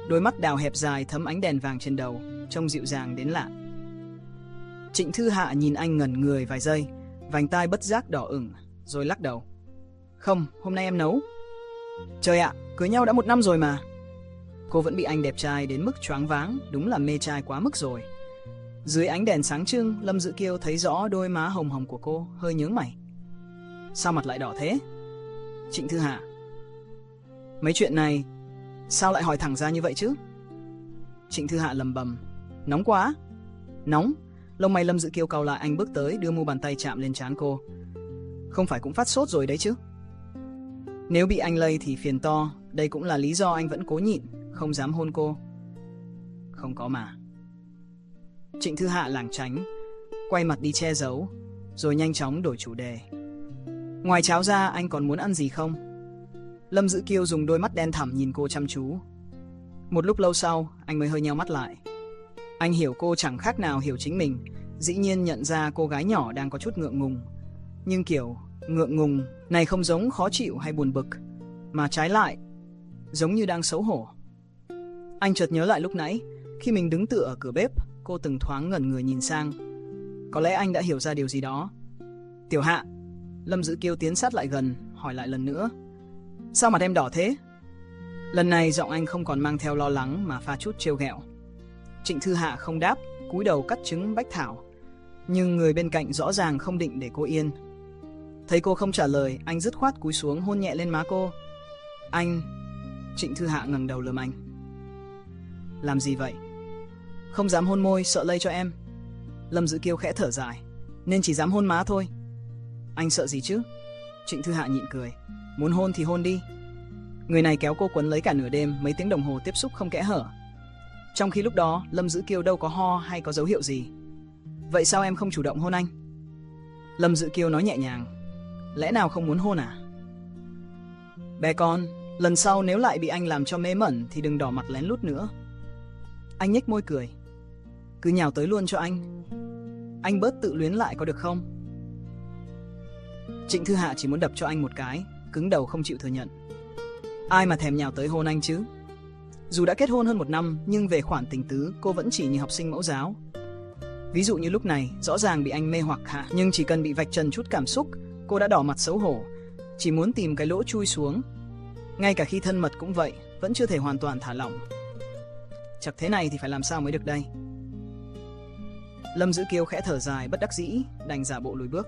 Đôi mắt đào hẹp dài thấm ánh đèn vàng trên đầu, trông dịu dàng đến lạ. Trịnh Thư Hạ nhìn anh ngẩn người vài giây, vành tai bất giác đỏ ửng, rồi lắc đầu. Không, hôm nay em nấu. Trời ạ, cưới nhau đã một năm rồi mà. Cô vẫn bị anh đẹp trai đến mức choáng váng, đúng là mê trai quá mức rồi. Dưới ánh đèn sáng trưng, Lâm Dữ Kiêu thấy rõ đôi má hồng hồng của cô, hơi nhướng mày. Sao mặt lại đỏ thế? Trịnh Thư Hạ, mấy chuyện này sao lại hỏi thẳng ra như vậy chứ? Trịnh Thư Hạ lầm bầm. Nóng quá. Nóng? Lông mày Lâm Dữ Kiêu cau lại, anh bước tới đưa mu bàn tay chạm lên trán cô. Không phải cũng phát sốt rồi đấy chứ? Nếu bị anh lây thì phiền to, đây cũng là lý do anh vẫn cố nhịn, không dám hôn cô. Không có mà. Trịnh Thư Hạ lảng tránh, quay mặt đi che giấu, rồi nhanh chóng đổi chủ đề. Ngoài cháo ra anh còn muốn ăn gì không? Lâm Dữ Kiêu dùng đôi mắt đen thẳm nhìn cô chăm chú. Một lúc lâu sau, anh mới hơi nheo mắt lại. Anh hiểu cô chẳng khác nào hiểu chính mình, dĩ nhiên nhận ra cô gái nhỏ đang có chút ngượng ngùng. Nhưng kiểu ngượng ngùng này không giống khó chịu hay buồn bực, mà trái lại, giống như đang xấu hổ. Anh chợt nhớ lại lúc nãy, khi mình đứng tựa ở cửa bếp, cô từng thoáng ngẩn người nhìn sang. Có lẽ anh đã hiểu ra điều gì đó. Tiểu Hạ, Lâm Dữ Kiêu tiến sát lại gần, hỏi lại lần nữa. Sao mặt em đỏ thế? Lần này giọng anh không còn mang theo lo lắng mà pha chút trêu ghẹo. Trịnh Thư Hạ không đáp, cúi đầu cắt trứng bách thảo. Nhưng người bên cạnh rõ ràng không định để cô yên. Thấy cô không trả lời, anh dứt khoát cúi xuống hôn nhẹ lên má cô. Anh... Trịnh Thư Hạ ngẩng đầu lườm anh. Làm gì vậy? Không dám hôn môi, sợ lây cho em. Lâm Dữ Kiêu khẽ thở dài. Nên chỉ dám hôn má thôi. Anh sợ gì chứ? Trịnh Thư Hạ nhịn cười. Muốn hôn thì hôn đi. Người này kéo cô quấn lấy cả nửa đêm, mấy tiếng đồng hồ tiếp xúc không kẽ hở. Trong khi lúc đó, Lâm Dữ Kiêu đâu có ho hay có dấu hiệu gì. Vậy sao em không chủ động hôn anh? Lâm Dữ Kiêu nói nhẹ nhàng. Lẽ nào không muốn hôn à? Bé con, lần sau nếu lại bị anh làm cho mê mẩn thì đừng đỏ mặt lén lút nữa. Anh nhếch môi cười. Cứ nhào tới luôn cho anh. Anh bớt tự luyến lại có được không? Trịnh Thư Hạ chỉ muốn đập cho anh một cái, cứng đầu không chịu thừa nhận. Ai mà thèm nhào tới hôn anh chứ? Dù đã kết hôn hơn một năm, nhưng về khoản tình tứ cô vẫn chỉ như học sinh mẫu giáo. Ví dụ như lúc này, rõ ràng bị anh mê hoặc hạ, nhưng chỉ cần bị vạch trần chút cảm xúc, cô đã đỏ mặt xấu hổ, chỉ muốn tìm cái lỗ chui xuống. Ngay cả khi thân mật cũng vậy, vẫn chưa thể hoàn toàn thả lỏng. Chắc thế này thì phải làm sao mới được đây? Lâm Dữ Kiêu khẽ thở dài bất đắc dĩ, đành giả bộ lùi bước.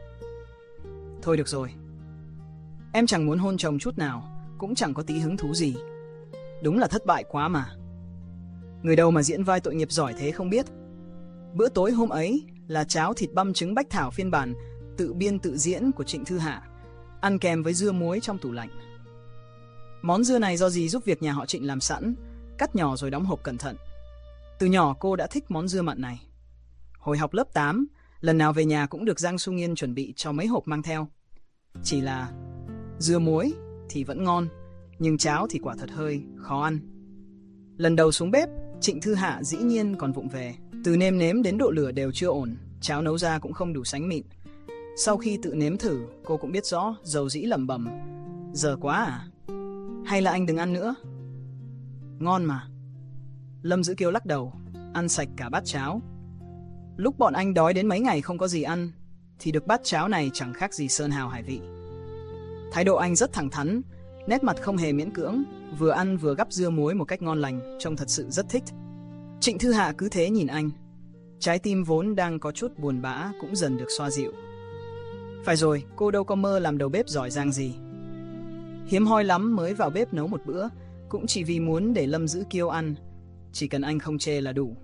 Thôi được rồi. Em chẳng muốn hôn chồng chút nào, cũng chẳng có tí hứng thú gì. Đúng là thất bại quá mà. Người đâu mà diễn vai tội nghiệp giỏi thế không biết. Bữa tối hôm ấy là cháo thịt băm trứng bách thảo phiên bản tự biên tự diễn của Trịnh Thư Hạ, ăn kèm với dưa muối trong tủ lạnh. Món dưa này do dì giúp việc nhà họ Trịnh làm sẵn, cắt nhỏ rồi đóng hộp cẩn thận. Từ nhỏ cô đã thích món dưa mặn này. Hồi học lớp tám, lần nào về nhà cũng được Giang Su Nghiên chuẩn bị cho mấy hộp mang theo. Chỉ là dưa muối thì vẫn ngon, nhưng cháo thì quả thật hơi khó ăn. Lần đầu xuống bếp, Trịnh Thư Hạ dĩ nhiên còn vụng về. Từ nêm nếm đến độ lửa đều chưa ổn, cháo nấu ra cũng không đủ sánh mịn. Sau khi tự nếm thử, cô cũng biết rõ, dầu dĩ lẩm bẩm. Giờ quá à? Hay là anh đừng ăn nữa? Ngon mà. Lâm Dữ Kiêu lắc đầu, ăn sạch cả bát cháo. Lúc bọn anh đói đến mấy ngày không có gì ăn, thì được bát cháo này chẳng khác gì sơn hào hải vị. Thái độ anh rất thẳng thắn, nét mặt không hề miễn cưỡng, vừa ăn vừa gắp dưa muối một cách ngon lành, trông thật sự rất thích. Trịnh Thư Hạ cứ thế nhìn anh. Trái tim vốn đang có chút buồn bã cũng dần được xoa dịu. Phải rồi, cô đâu có mơ làm đầu bếp giỏi giang gì. Hiếm hoi lắm mới vào bếp nấu một bữa, cũng chỉ vì muốn để Lâm Dữ Kiêu ăn. Chỉ cần anh không chê là đủ.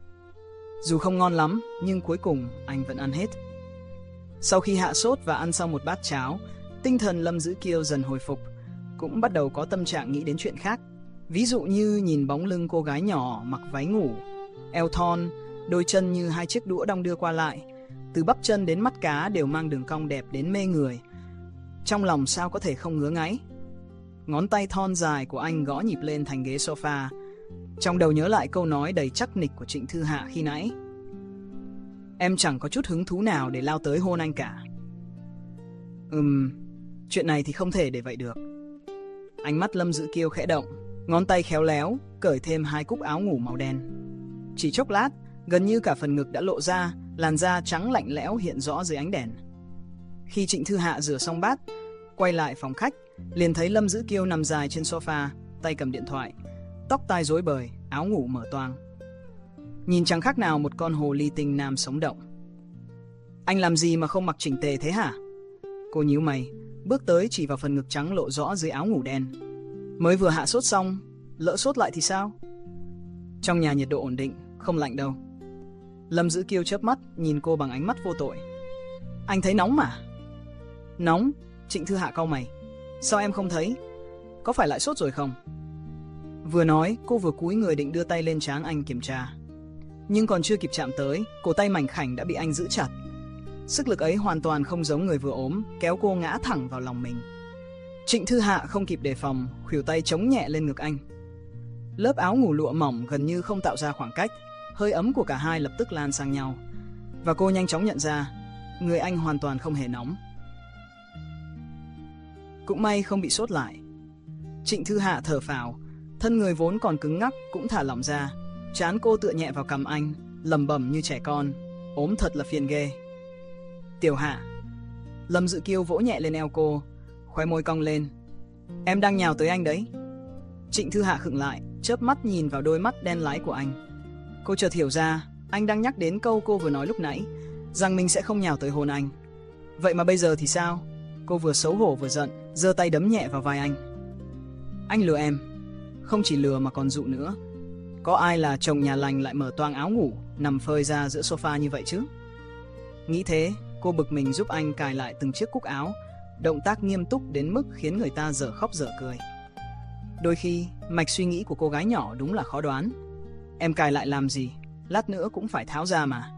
Dù không ngon lắm, nhưng cuối cùng anh vẫn ăn hết. Sau khi hạ sốt và ăn xong một bát cháo, tinh thần Lâm Dữ Kiêu dần hồi phục, cũng bắt đầu có tâm trạng nghĩ đến chuyện khác. Ví dụ như nhìn bóng lưng cô gái nhỏ mặc váy ngủ, eo thon, đôi chân như hai chiếc đũa đong đưa qua lại, từ bắp chân đến mắt cá đều mang đường cong đẹp đến mê người. Trong lòng sao có thể không ngứa ngáy. Ngón tay thon dài của anh gõ nhịp lên thành ghế sofa. Trong đầu nhớ lại câu nói đầy chắc nịch của Trịnh Thư Hạ khi nãy. Em chẳng có chút hứng thú nào để lao tới hôn anh cả. Ừm, chuyện này thì không thể để vậy được. Ánh mắt Lâm Dữ Kiêu khẽ động, Ngón tay khéo léo, cởi thêm hai cúc áo ngủ màu đen. Chỉ chốc lát, gần như cả phần ngực đã lộ ra, làn da trắng lạnh lẽo hiện rõ dưới ánh đèn. Khi Trịnh Thư Hạ rửa xong bát, quay lại phòng khách, liền thấy Lâm Dữ Kiêu nằm dài trên sofa, tay cầm điện thoại, tóc tai rối bời, áo ngủ mở toang. Nhìn chẳng khác nào một con hồ ly tinh nam sống động. Anh làm gì mà không mặc chỉnh tề thế hả? Cô nhíu mày, bước tới chỉ vào phần ngực trắng lộ rõ dưới áo ngủ đen. Mới vừa hạ sốt xong, lỡ sốt lại thì sao? Trong nhà nhiệt độ ổn định, không lạnh đâu. Lâm Dữ Kiêu chớp mắt, nhìn cô bằng ánh mắt vô tội. Anh thấy nóng mà? Nóng? Trịnh Thư Hạ cau mày. Sao em không thấy? Có phải lại sốt rồi không? Vừa nói, cô vừa cúi người định đưa tay lên trán anh kiểm tra. Nhưng còn chưa kịp chạm tới, cổ tay mảnh khảnh đã bị anh giữ chặt. Sức lực ấy hoàn toàn không giống người vừa ốm, kéo cô ngã thẳng vào lòng mình. Trịnh Thư Hạ không kịp đề phòng, khuỷu tay chống nhẹ lên ngực anh. Lớp áo ngủ lụa mỏng gần như không tạo ra khoảng cách, hơi ấm của cả hai lập tức lan sang nhau. Và cô nhanh chóng nhận ra, người anh hoàn toàn không hề nóng. Cũng may không bị sốt lại. Trịnh Thư Hạ thở phào, thân người vốn còn cứng ngắc cũng thả lỏng ra. Trán cô tựa nhẹ vào cằm anh, lẩm bẩm như trẻ con. Ốm thật là phiền ghê. Tiểu Hạ. Lâm Dữ Kiêu vỗ nhẹ lên eo cô, khóe môi cong lên. Em đang nhào tới anh đấy. Trịnh Thư Hạ khựng lại, chớp mắt nhìn vào đôi mắt đen láy của anh. Cô chợt hiểu ra, anh đang nhắc đến câu cô vừa nói lúc nãy, rằng mình sẽ không nhào tới hôn anh. Vậy mà bây giờ thì sao? Cô vừa xấu hổ vừa giận, giơ tay đấm nhẹ vào vai anh. Anh lừa em. Không chỉ lừa mà còn dụ nữa. Có ai là chồng nhà lành lại mở toang áo ngủ, nằm phơi ra giữa sofa như vậy chứ? Nghĩ thế, cô bực mình giúp anh cài lại từng chiếc cúc áo, động tác nghiêm túc đến mức khiến người ta dở khóc dở cười. Đôi khi, mạch suy nghĩ của cô gái nhỏ đúng là khó đoán. Em cài lại làm gì? Lát nữa cũng phải tháo ra mà.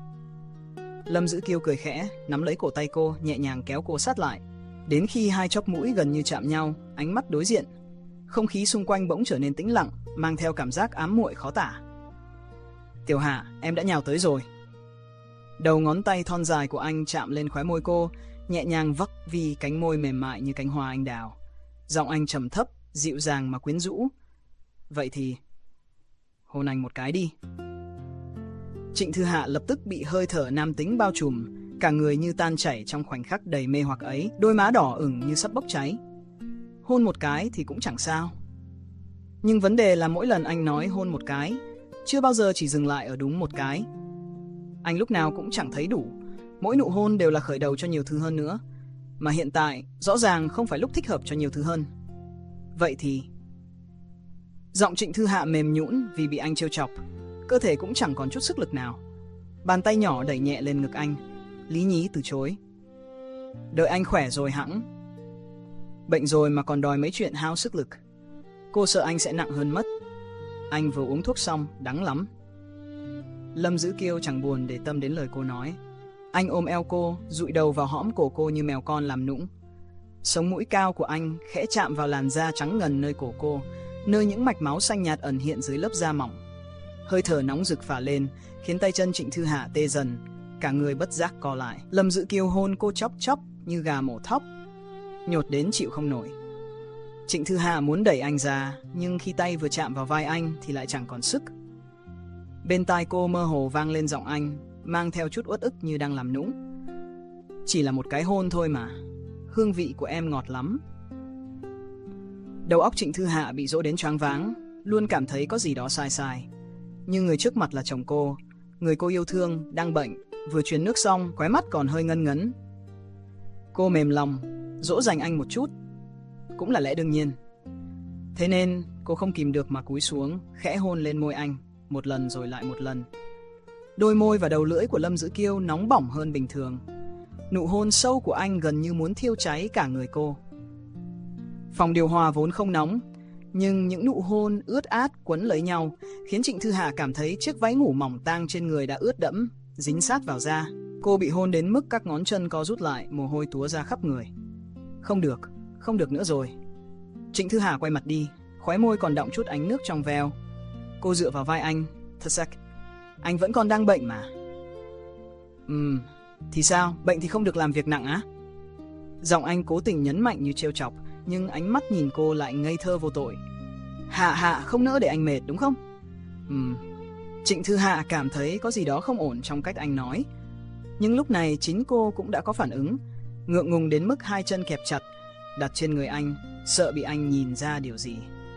Lâm Dữ Kiêu cười khẽ, nắm lấy cổ tay cô, nhẹ nhàng kéo cô sát lại. Đến khi hai chóp mũi gần như chạm nhau, ánh mắt đối diện, không khí xung quanh bỗng trở nên tĩnh lặng, mang theo cảm giác ám muội khó tả. Tiểu Hạ, em đã nhào tới rồi. Đầu ngón tay thon dài của anh chạm lên khóe môi cô, nhẹ nhàng vấp vì cánh môi mềm mại như cánh hoa anh đào. Giọng anh trầm thấp, dịu dàng mà quyến rũ. Vậy thì hôn anh một cái đi. Trịnh Thư Hạ lập tức bị hơi thở nam tính bao trùm, cả người như tan chảy trong khoảnh khắc đầy mê hoặc ấy, đôi má đỏ ửng như sắp bốc cháy. Hôn một cái thì cũng chẳng sao. Nhưng vấn đề là mỗi lần anh nói hôn một cái, chưa bao giờ chỉ dừng lại ở đúng một cái. Anh lúc nào cũng chẳng thấy đủ, mỗi nụ hôn đều là khởi đầu cho nhiều thứ hơn nữa. Mà hiện tại, rõ ràng không phải lúc thích hợp cho nhiều thứ hơn. Vậy thì... Giọng Trịnh Thư Hạ mềm nhũn vì bị anh trêu chọc, cơ thể cũng chẳng còn chút sức lực nào. Bàn tay nhỏ đẩy nhẹ lên ngực anh, lý nhí từ chối. Đợi anh khỏe rồi hẵng. Bệnh rồi mà còn đòi mấy chuyện hao sức lực. Cô sợ anh sẽ nặng hơn mất. Anh vừa uống thuốc xong, đắng lắm. Lâm Dữ Kiêu chẳng buồn để tâm đến lời cô nói. Anh ôm eo cô, dụi đầu vào hõm cổ cô như mèo con làm nũng. Sống mũi cao của anh khẽ chạm vào làn da trắng ngần nơi cổ cô, nơi những mạch máu xanh nhạt ẩn hiện dưới lớp da mỏng. Hơi thở nóng rực phả lên, khiến tay chân Trịnh Thư Hạ tê dần, cả người bất giác co lại. Lâm Dữ Kiêu hôn cô chóc chóc như gà mổ thóc, nhột đến chịu không nổi. Trịnh Thư Hạ muốn đẩy anh ra, nhưng khi tay vừa chạm vào vai anh thì lại chẳng còn sức. Bên tai cô mơ hồ vang lên giọng anh, mang theo chút uất ức như đang làm nũng. Chỉ là một cái hôn thôi mà, hương vị của em ngọt lắm. Đầu óc Trịnh Thư Hạ bị dỗ đến choáng váng, luôn cảm thấy có gì đó sai sai. Nhưng người trước mặt là chồng cô, người cô yêu thương, đang bệnh, vừa truyền nước xong, khóe mắt còn hơi ngân ngấn. Cô mềm lòng, dỗ dành anh một chút, cũng là lẽ đương nhiên. Thế nên cô không kìm được mà cúi xuống, khẽ hôn lên môi anh, một lần rồi lại một lần. Đôi môi và đầu lưỡi của Lâm Dữ Kiêu nóng bỏng hơn bình thường. Nụ hôn sâu của anh gần như muốn thiêu cháy cả người cô. Phòng điều hòa vốn không nóng, nhưng những nụ hôn ướt át quấn lấy nhau khiến Trịnh Thư Hạ cảm thấy chiếc váy ngủ mỏng tang trên người đã ướt đẫm, dính sát vào da. Cô bị hôn đến mức các ngón chân co rút lại, mồ hôi túa ra khắp người. Không được, không được nữa rồi. Trịnh Thư Hạ quay mặt đi, khóe môi còn đọng chút ánh nước trong veo. Cô dựa vào vai anh, thật sắc. Anh vẫn còn đang bệnh mà. Ừm, thì sao, bệnh thì không được làm việc nặng á? Giọng anh cố tình nhấn mạnh như trêu chọc, nhưng ánh mắt nhìn cô lại ngây thơ vô tội. Hạ Hạ không nỡ để anh mệt đúng không? Ừm. Trịnh Thư Hạ cảm thấy có gì đó không ổn trong cách anh nói. Nhưng lúc này chính cô cũng đã có phản ứng, ngượng ngùng đến mức hai chân kẹp chặt, đặt trên người anh, sợ bị anh nhìn ra điều gì.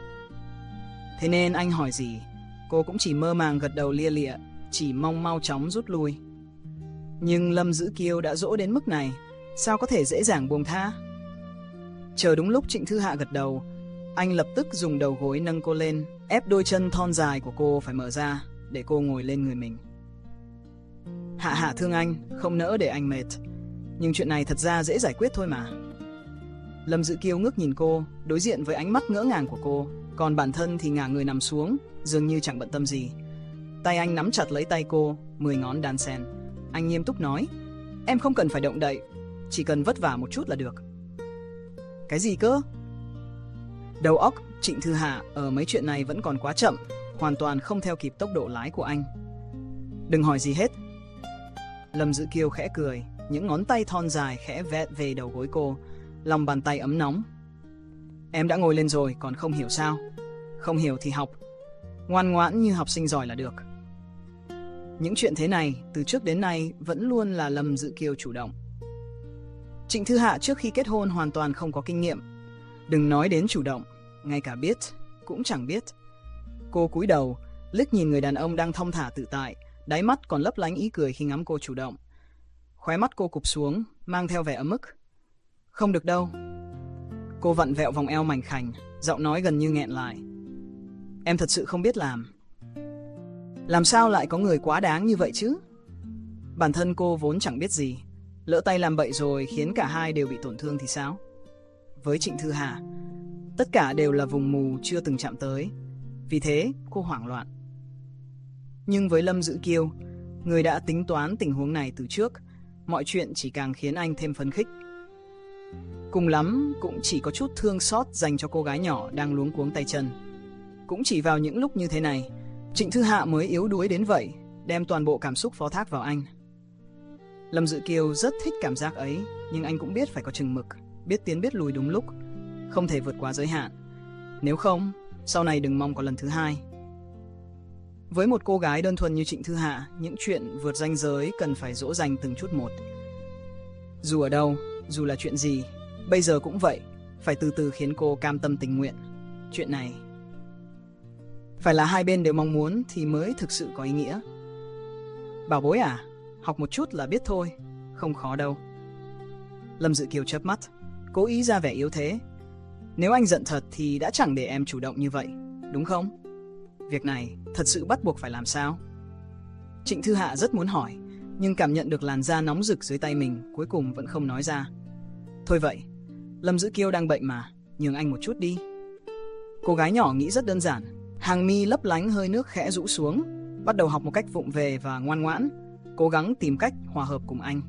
Thế nên anh hỏi gì, cô cũng chỉ mơ màng gật đầu lia lịa, chỉ mong mau chóng rút lui. Nhưng Lâm Dữ Kiêu đã dỗ đến mức này, sao có thể dễ dàng buông tha? Chờ đúng lúc Trịnh Thư Hạ gật đầu, anh lập tức dùng đầu gối nâng cô lên, ép đôi chân thon dài của cô phải mở ra để cô ngồi lên người mình. Hạ Hạ thương anh, không nỡ để anh mệt, nhưng chuyện này thật ra dễ giải quyết thôi mà. Lâm Dữ Kiêu ngước nhìn cô, đối diện với ánh mắt ngỡ ngàng của cô, còn bản thân thì ngả người nằm xuống, dường như chẳng bận tâm gì. Tay anh nắm chặt lấy tay cô, mười ngón đan xen. Anh nghiêm túc nói, em không cần phải động đậy, chỉ cần vất vả một chút là được. Cái gì cơ? Đầu óc Trịnh Thư Hạ ở mấy chuyện này vẫn còn quá chậm, hoàn toàn không theo kịp tốc độ lái của anh. Đừng hỏi gì hết. Lâm Dữ Kiêu khẽ cười, những ngón tay thon dài khẽ vét về đầu gối cô, lòng bàn tay ấm nóng. Em đã ngồi lên rồi, còn không hiểu sao? Không hiểu thì học, ngoan ngoãn như học sinh giỏi là được. Những chuyện thế này, từ trước đến nay vẫn luôn là Lâm Dữ Kiêu chủ động. Trịnh Thư Hạ trước khi kết hôn hoàn toàn không có kinh nghiệm. Đừng nói đến chủ động, ngay cả biết, cũng chẳng biết. Cô cúi đầu, liếc nhìn người đàn ông đang thong thả tự tại, đáy mắt còn lấp lánh ý cười khi ngắm cô chủ động. Khóe mắt cô cụp xuống, mang theo vẻ ấm ức. Không được đâu. Cô vặn vẹo vòng eo mảnh khảnh, giọng nói gần như nghẹn lại. Em thật sự không biết làm. Làm sao lại có người quá đáng như vậy chứ? Bản thân cô vốn chẳng biết gì, lỡ tay làm bậy rồi khiến cả hai đều bị tổn thương thì sao? Với Trịnh Thư Hạ, tất cả đều là vùng mù chưa từng chạm tới, vì thế cô hoảng loạn. Nhưng với Lâm Dữ Kiêu, người đã tính toán tình huống này từ trước, mọi chuyện chỉ càng khiến anh thêm phấn khích. Cùng lắm cũng chỉ có chút thương xót dành cho cô gái nhỏ đang luống cuống tay chân. Cũng chỉ vào những lúc như thế này, Trịnh Thư Hạ mới yếu đuối đến vậy, đem toàn bộ cảm xúc phó thác vào anh. Lâm Dữ Kiêu rất thích cảm giác ấy, nhưng anh cũng biết phải có chừng mực, biết tiến biết lùi đúng lúc, không thể vượt quá giới hạn. Nếu không, sau này đừng mong có lần thứ hai. Với một cô gái đơn thuần như Trịnh Thư Hạ, những chuyện vượt ranh giới cần phải dỗ dành từng chút một. Dù ở đâu, dù là chuyện gì, bây giờ cũng vậy, phải từ từ khiến cô cam tâm tình nguyện. Chuyện này phải là hai bên đều mong muốn thì mới thực sự có ý nghĩa. Bảo bối à, học một chút là biết thôi, không khó đâu. Lâm Dữ Kiêu chớp mắt, cố ý ra vẻ yếu thế. Nếu anh giận thật thì đã chẳng để em chủ động như vậy, đúng không? Việc này thật sự bắt buộc phải làm sao? Trịnh Thư Hạ rất muốn hỏi, nhưng cảm nhận được làn da nóng rực dưới tay mình, cuối cùng vẫn không nói ra. Thôi vậy, Lâm Dữ Kiêu đang bệnh mà, nhường anh một chút đi. Cô gái nhỏ nghĩ rất đơn giản, hàng mi lấp lánh hơi nước khẽ rũ xuống, bắt đầu học một cách vụng về và ngoan ngoãn, cố gắng tìm cách hòa hợp cùng anh.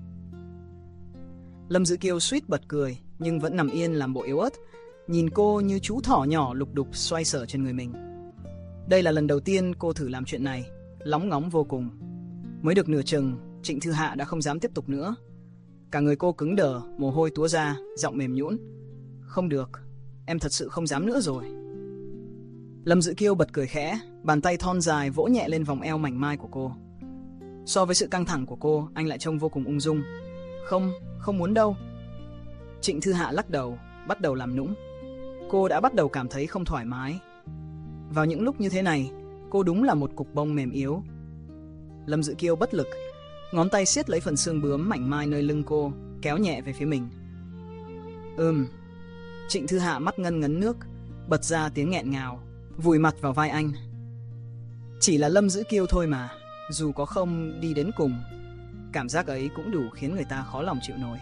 Lâm Dữ Kiêu suýt bật cười, nhưng vẫn nằm yên làm bộ yếu ớt, nhìn cô như chú thỏ nhỏ lục đục xoay sở trên người mình. Đây là lần đầu tiên cô thử làm chuyện này, lóng ngóng vô cùng. Mới được nửa chừng, Trịnh Thư Hạ đã không dám tiếp tục nữa. Cả người cô cứng đờ, mồ hôi túa ra, giọng mềm nhũn. Không được, em thật sự không dám nữa rồi. Lâm Dữ Kiêu bật cười khẽ, bàn tay thon dài vỗ nhẹ lên vòng eo mảnh mai của cô. So với sự căng thẳng của cô, anh lại trông vô cùng ung dung. Không, không muốn đâu. Trịnh Thư Hạ lắc đầu, bắt đầu làm nũng. Cô đã bắt đầu cảm thấy không thoải mái. Vào những lúc như thế này, cô đúng là một cục bông mềm yếu. Lâm Dữ Kiêu bất lực, ngón tay siết lấy phần xương bướm mảnh mai nơi lưng cô, kéo nhẹ về phía mình. Ừm. Trịnh Thư Hạ mắt ngân ngấn nước, bật ra tiếng nghẹn ngào, vùi mặt vào vai anh. Chỉ là Lâm Dữ Kiêu thôi mà, dù có không đi đến cùng, cảm giác ấy cũng đủ khiến người ta khó lòng chịu nổi.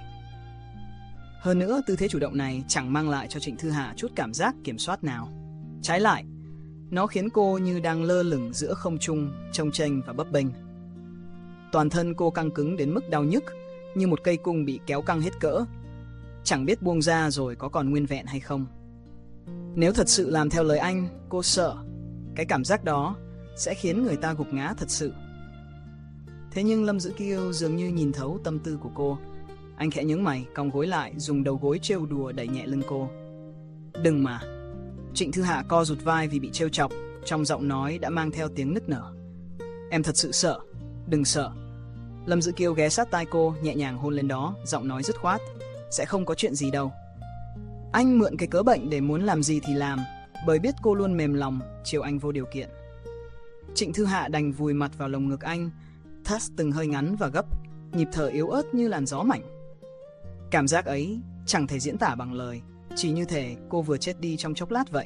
Hơn nữa, tư thế chủ động này chẳng mang lại cho Trịnh Thư Hạ chút cảm giác kiểm soát nào. Trái lại, nó khiến cô như đang lơ lửng giữa không trung, chông chênh và bấp bênh. Toàn thân cô căng cứng đến mức đau nhức, như một cây cung bị kéo căng hết cỡ. Chẳng biết buông ra rồi có còn nguyên vẹn hay không. Nếu thật sự làm theo lời anh, cô sợ cái cảm giác đó sẽ khiến người ta gục ngã thật sự. Thế nhưng Lâm Dữ Kiêu dường như nhìn thấu tâm tư của cô. Anh khẽ nhướng mày, cong gối lại, dùng đầu gối trêu đùa đẩy nhẹ lưng cô. Đừng mà, Trịnh Thư Hạ co rụt vai vì bị trêu chọc, trong giọng nói đã mang theo tiếng nức nở. Em thật sự sợ. Đừng sợ. Lâm Dữ Kiêu ghé sát tai cô, nhẹ nhàng hôn lên đó, giọng nói dứt khoát. Sẽ không có chuyện gì đâu. Anh mượn cái cớ bệnh để muốn làm gì thì làm, bởi biết cô luôn mềm lòng, chiều anh vô điều kiện. Trịnh Thư Hạ đành vùi mặt vào lồng ngực anh, thắt từng hơi ngắn và gấp, nhịp thở yếu ớt như làn gió mảnh. Cảm giác ấy chẳng thể diễn tả bằng lời, chỉ như thể cô vừa chết đi trong chốc lát vậy.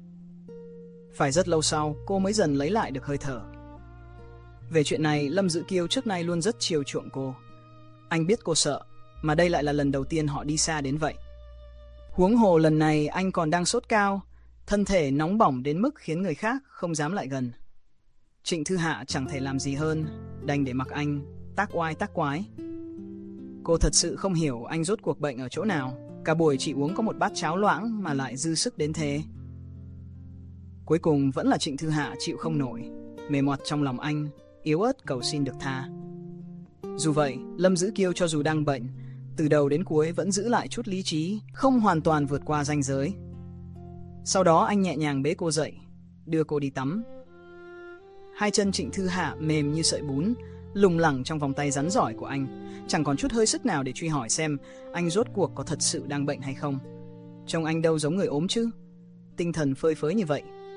Phải rất lâu sau, cô mới dần lấy lại được hơi thở. Về chuyện này, Lâm Dữ Kiêu trước nay luôn rất chiều chuộng cô. Anh biết cô sợ, mà đây lại là lần đầu tiên họ đi xa đến vậy. Huống hồ lần này anh còn đang sốt cao, thân thể nóng bỏng đến mức khiến người khác không dám lại gần. Trịnh Thư Hạ chẳng thể làm gì hơn, đành để mặc anh tác oai tác quái. Cô thật sự không hiểu anh rốt cuộc bệnh ở chỗ nào. Cả buổi chỉ uống có một bát cháo loãng mà lại dư sức đến thế. Cuối cùng vẫn là Trịnh Thư Hạ chịu không nổi, mềm mọt trong lòng anh, yếu ớt cầu xin được tha. Dù vậy, Lâm Dữ Kiêu cho dù đang bệnh, từ đầu đến cuối vẫn giữ lại chút lý trí, không hoàn toàn vượt qua ranh giới. Sau đó anh nhẹ nhàng bế cô dậy, đưa cô đi tắm. Hai chân Trịnh Thư Hạ mềm như sợi bún, lủng lẳng trong vòng tay rắn rỏi của anh, chẳng còn chút hơi sức nào để truy hỏi xem anh rốt cuộc có thật sự đang bệnh hay không. Trông anh đâu giống người ốm chứ, tinh thần phơi phới như vậy.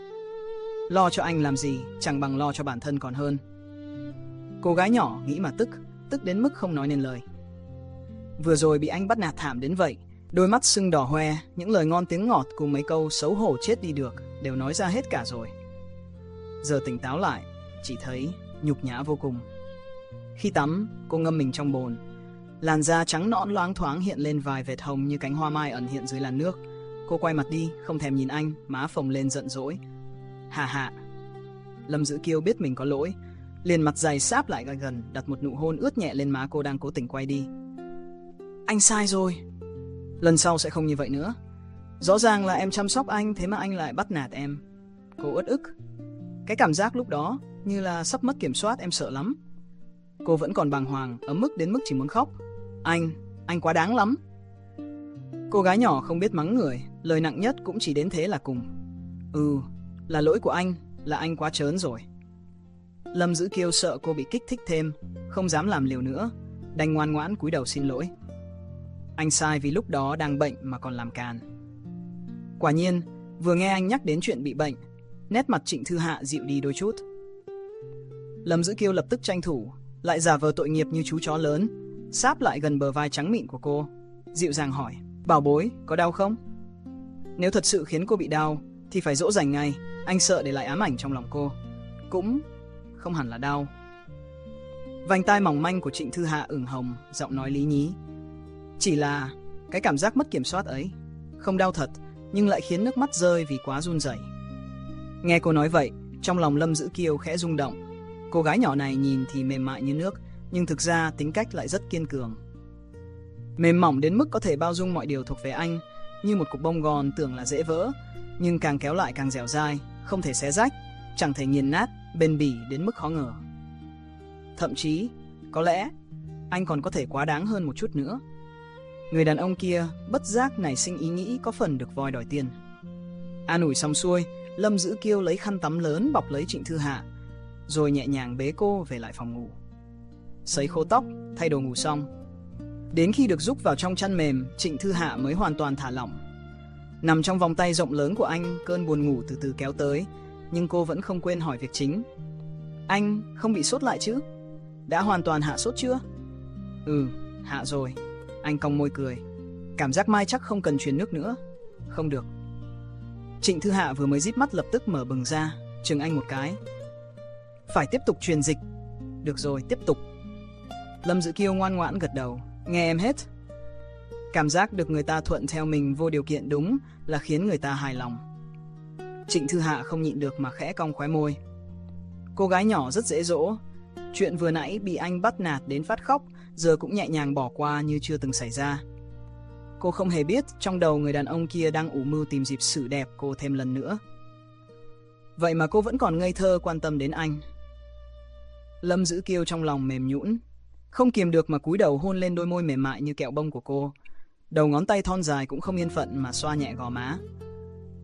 Lo cho anh làm gì, chẳng bằng lo cho bản thân còn hơn. Cô gái nhỏ nghĩ mà tức, tức đến mức không nói nên lời. Vừa rồi bị anh bắt nạt thảm đến vậy, đôi mắt sưng đỏ hoe, những lời ngon tiếng ngọt cùng mấy câu xấu hổ chết đi được đều nói ra hết cả rồi. Giờ tỉnh táo lại, chỉ thấy nhục nhã vô cùng. Khi tắm, cô ngâm mình trong bồn, làn da trắng nõn loáng thoáng hiện lên vài vệt hồng như cánh hoa mai ẩn hiện dưới làn nước. Cô quay mặt đi, không thèm nhìn anh, má phồng lên giận dỗi. Hà hạ. Lâm Dữ Kiêu biết mình có lỗi, liền mặt dày sáp lại gần, đặt một nụ hôn ướt nhẹ lên má cô đang cố tình quay đi. Anh sai rồi. Lần sau sẽ không như vậy nữa. Rõ ràng là em chăm sóc anh, thế mà anh lại bắt nạt em. Cô uất ức. Cái cảm giác lúc đó như là sắp mất kiểm soát, em sợ lắm. Cô vẫn còn bàng hoàng, ấm ức đến mức chỉ muốn khóc. Anh, anh quá đáng lắm. Cô gái nhỏ không biết mắng người, lời nặng nhất cũng chỉ đến thế là cùng. Ừ, là lỗi của anh, là anh quá trớn rồi. Lâm Dữ Kiêu sợ cô bị kích thích thêm, không dám làm liều nữa, đành ngoan ngoãn cúi đầu xin lỗi. Anh sai vì lúc đó đang bệnh mà còn làm càn. Quả nhiên, vừa nghe anh nhắc đến chuyện bị bệnh, nét mặt Trịnh Thư Hạ dịu đi đôi chút. Lâm Dữ Kiêu lập tức tranh thủ, lại giả vờ tội nghiệp như chú chó lớn, sáp lại gần bờ vai trắng mịn của cô, dịu dàng hỏi, bảo bối, có đau không? Nếu thật sự khiến cô bị đau, thì phải dỗ dành ngay, anh sợ để lại ám ảnh trong lòng cô. Cũng không hẳn là đau. Vành tai mỏng manh của Trịnh Thư Hạ ửng hồng, giọng nói lý nhí. Chỉ là cái cảm giác mất kiểm soát ấy, không đau thật, nhưng lại khiến nước mắt rơi vì quá run rẩy. Nghe cô nói vậy, trong lòng Lâm Dữ Kiêu khẽ rung động. Cô gái nhỏ này nhìn thì mềm mại như nước, nhưng thực ra tính cách lại rất kiên cường. Mềm mỏng đến mức có thể bao dung mọi điều thuộc về anh, như một cục bông gòn tưởng là dễ vỡ, nhưng càng kéo lại càng dẻo dai, không thể xé rách, chẳng thể nghiền nát, bền bỉ đến mức khó ngờ. Thậm chí, có lẽ, anh còn có thể quá đáng hơn một chút nữa. Người đàn ông kia bất giác nảy sinh ý nghĩ có phần được voi đòi tiền. An ủi xong xuôi, Lâm Dữ Kiêu lấy khăn tắm lớn bọc lấy Trịnh Thư Hạ, rồi nhẹ nhàng bế cô về lại phòng ngủ. Sấy khô tóc, thay đồ ngủ xong, đến khi được giúp vào trong chăn mềm, Trịnh Thư Hạ mới hoàn toàn thả lỏng. Nằm trong vòng tay rộng lớn của anh, cơn buồn ngủ từ từ kéo tới, nhưng cô vẫn không quên hỏi việc chính. Anh không bị sốt lại chứ? Đã hoàn toàn hạ sốt chưa? Ừ, hạ rồi. Anh cong môi cười. Cảm giác mai chắc không cần truyền nước nữa. Không được. Trịnh Thư Hạ vừa mới díp mắt lập tức mở bừng ra, chừng anh một cái. Phải tiếp tục truyền dịch. Được rồi, tiếp tục. Lâm Dữ Kiêu ngoan ngoãn gật đầu. Nghe em hết. Cảm giác được người ta thuận theo mình vô điều kiện đúng là khiến người ta hài lòng. Trịnh Thư Hạ không nhịn được mà khẽ cong khóe môi. Cô gái nhỏ rất dễ dỗ. Chuyện vừa nãy bị anh bắt nạt đến phát khóc, giờ cũng nhẹ nhàng bỏ qua như chưa từng xảy ra. Cô không hề biết trong đầu người đàn ông kia đang ủ mưu tìm dịp xử đẹp cô thêm lần nữa. Vậy mà cô vẫn còn ngây thơ quan tâm đến anh. Lâm Dữ Kiêu trong lòng mềm nhũn, không kiềm được mà cúi đầu hôn lên đôi môi mềm mại như kẹo bông của cô. Đầu ngón tay thon dài cũng không yên phận mà xoa nhẹ gò má.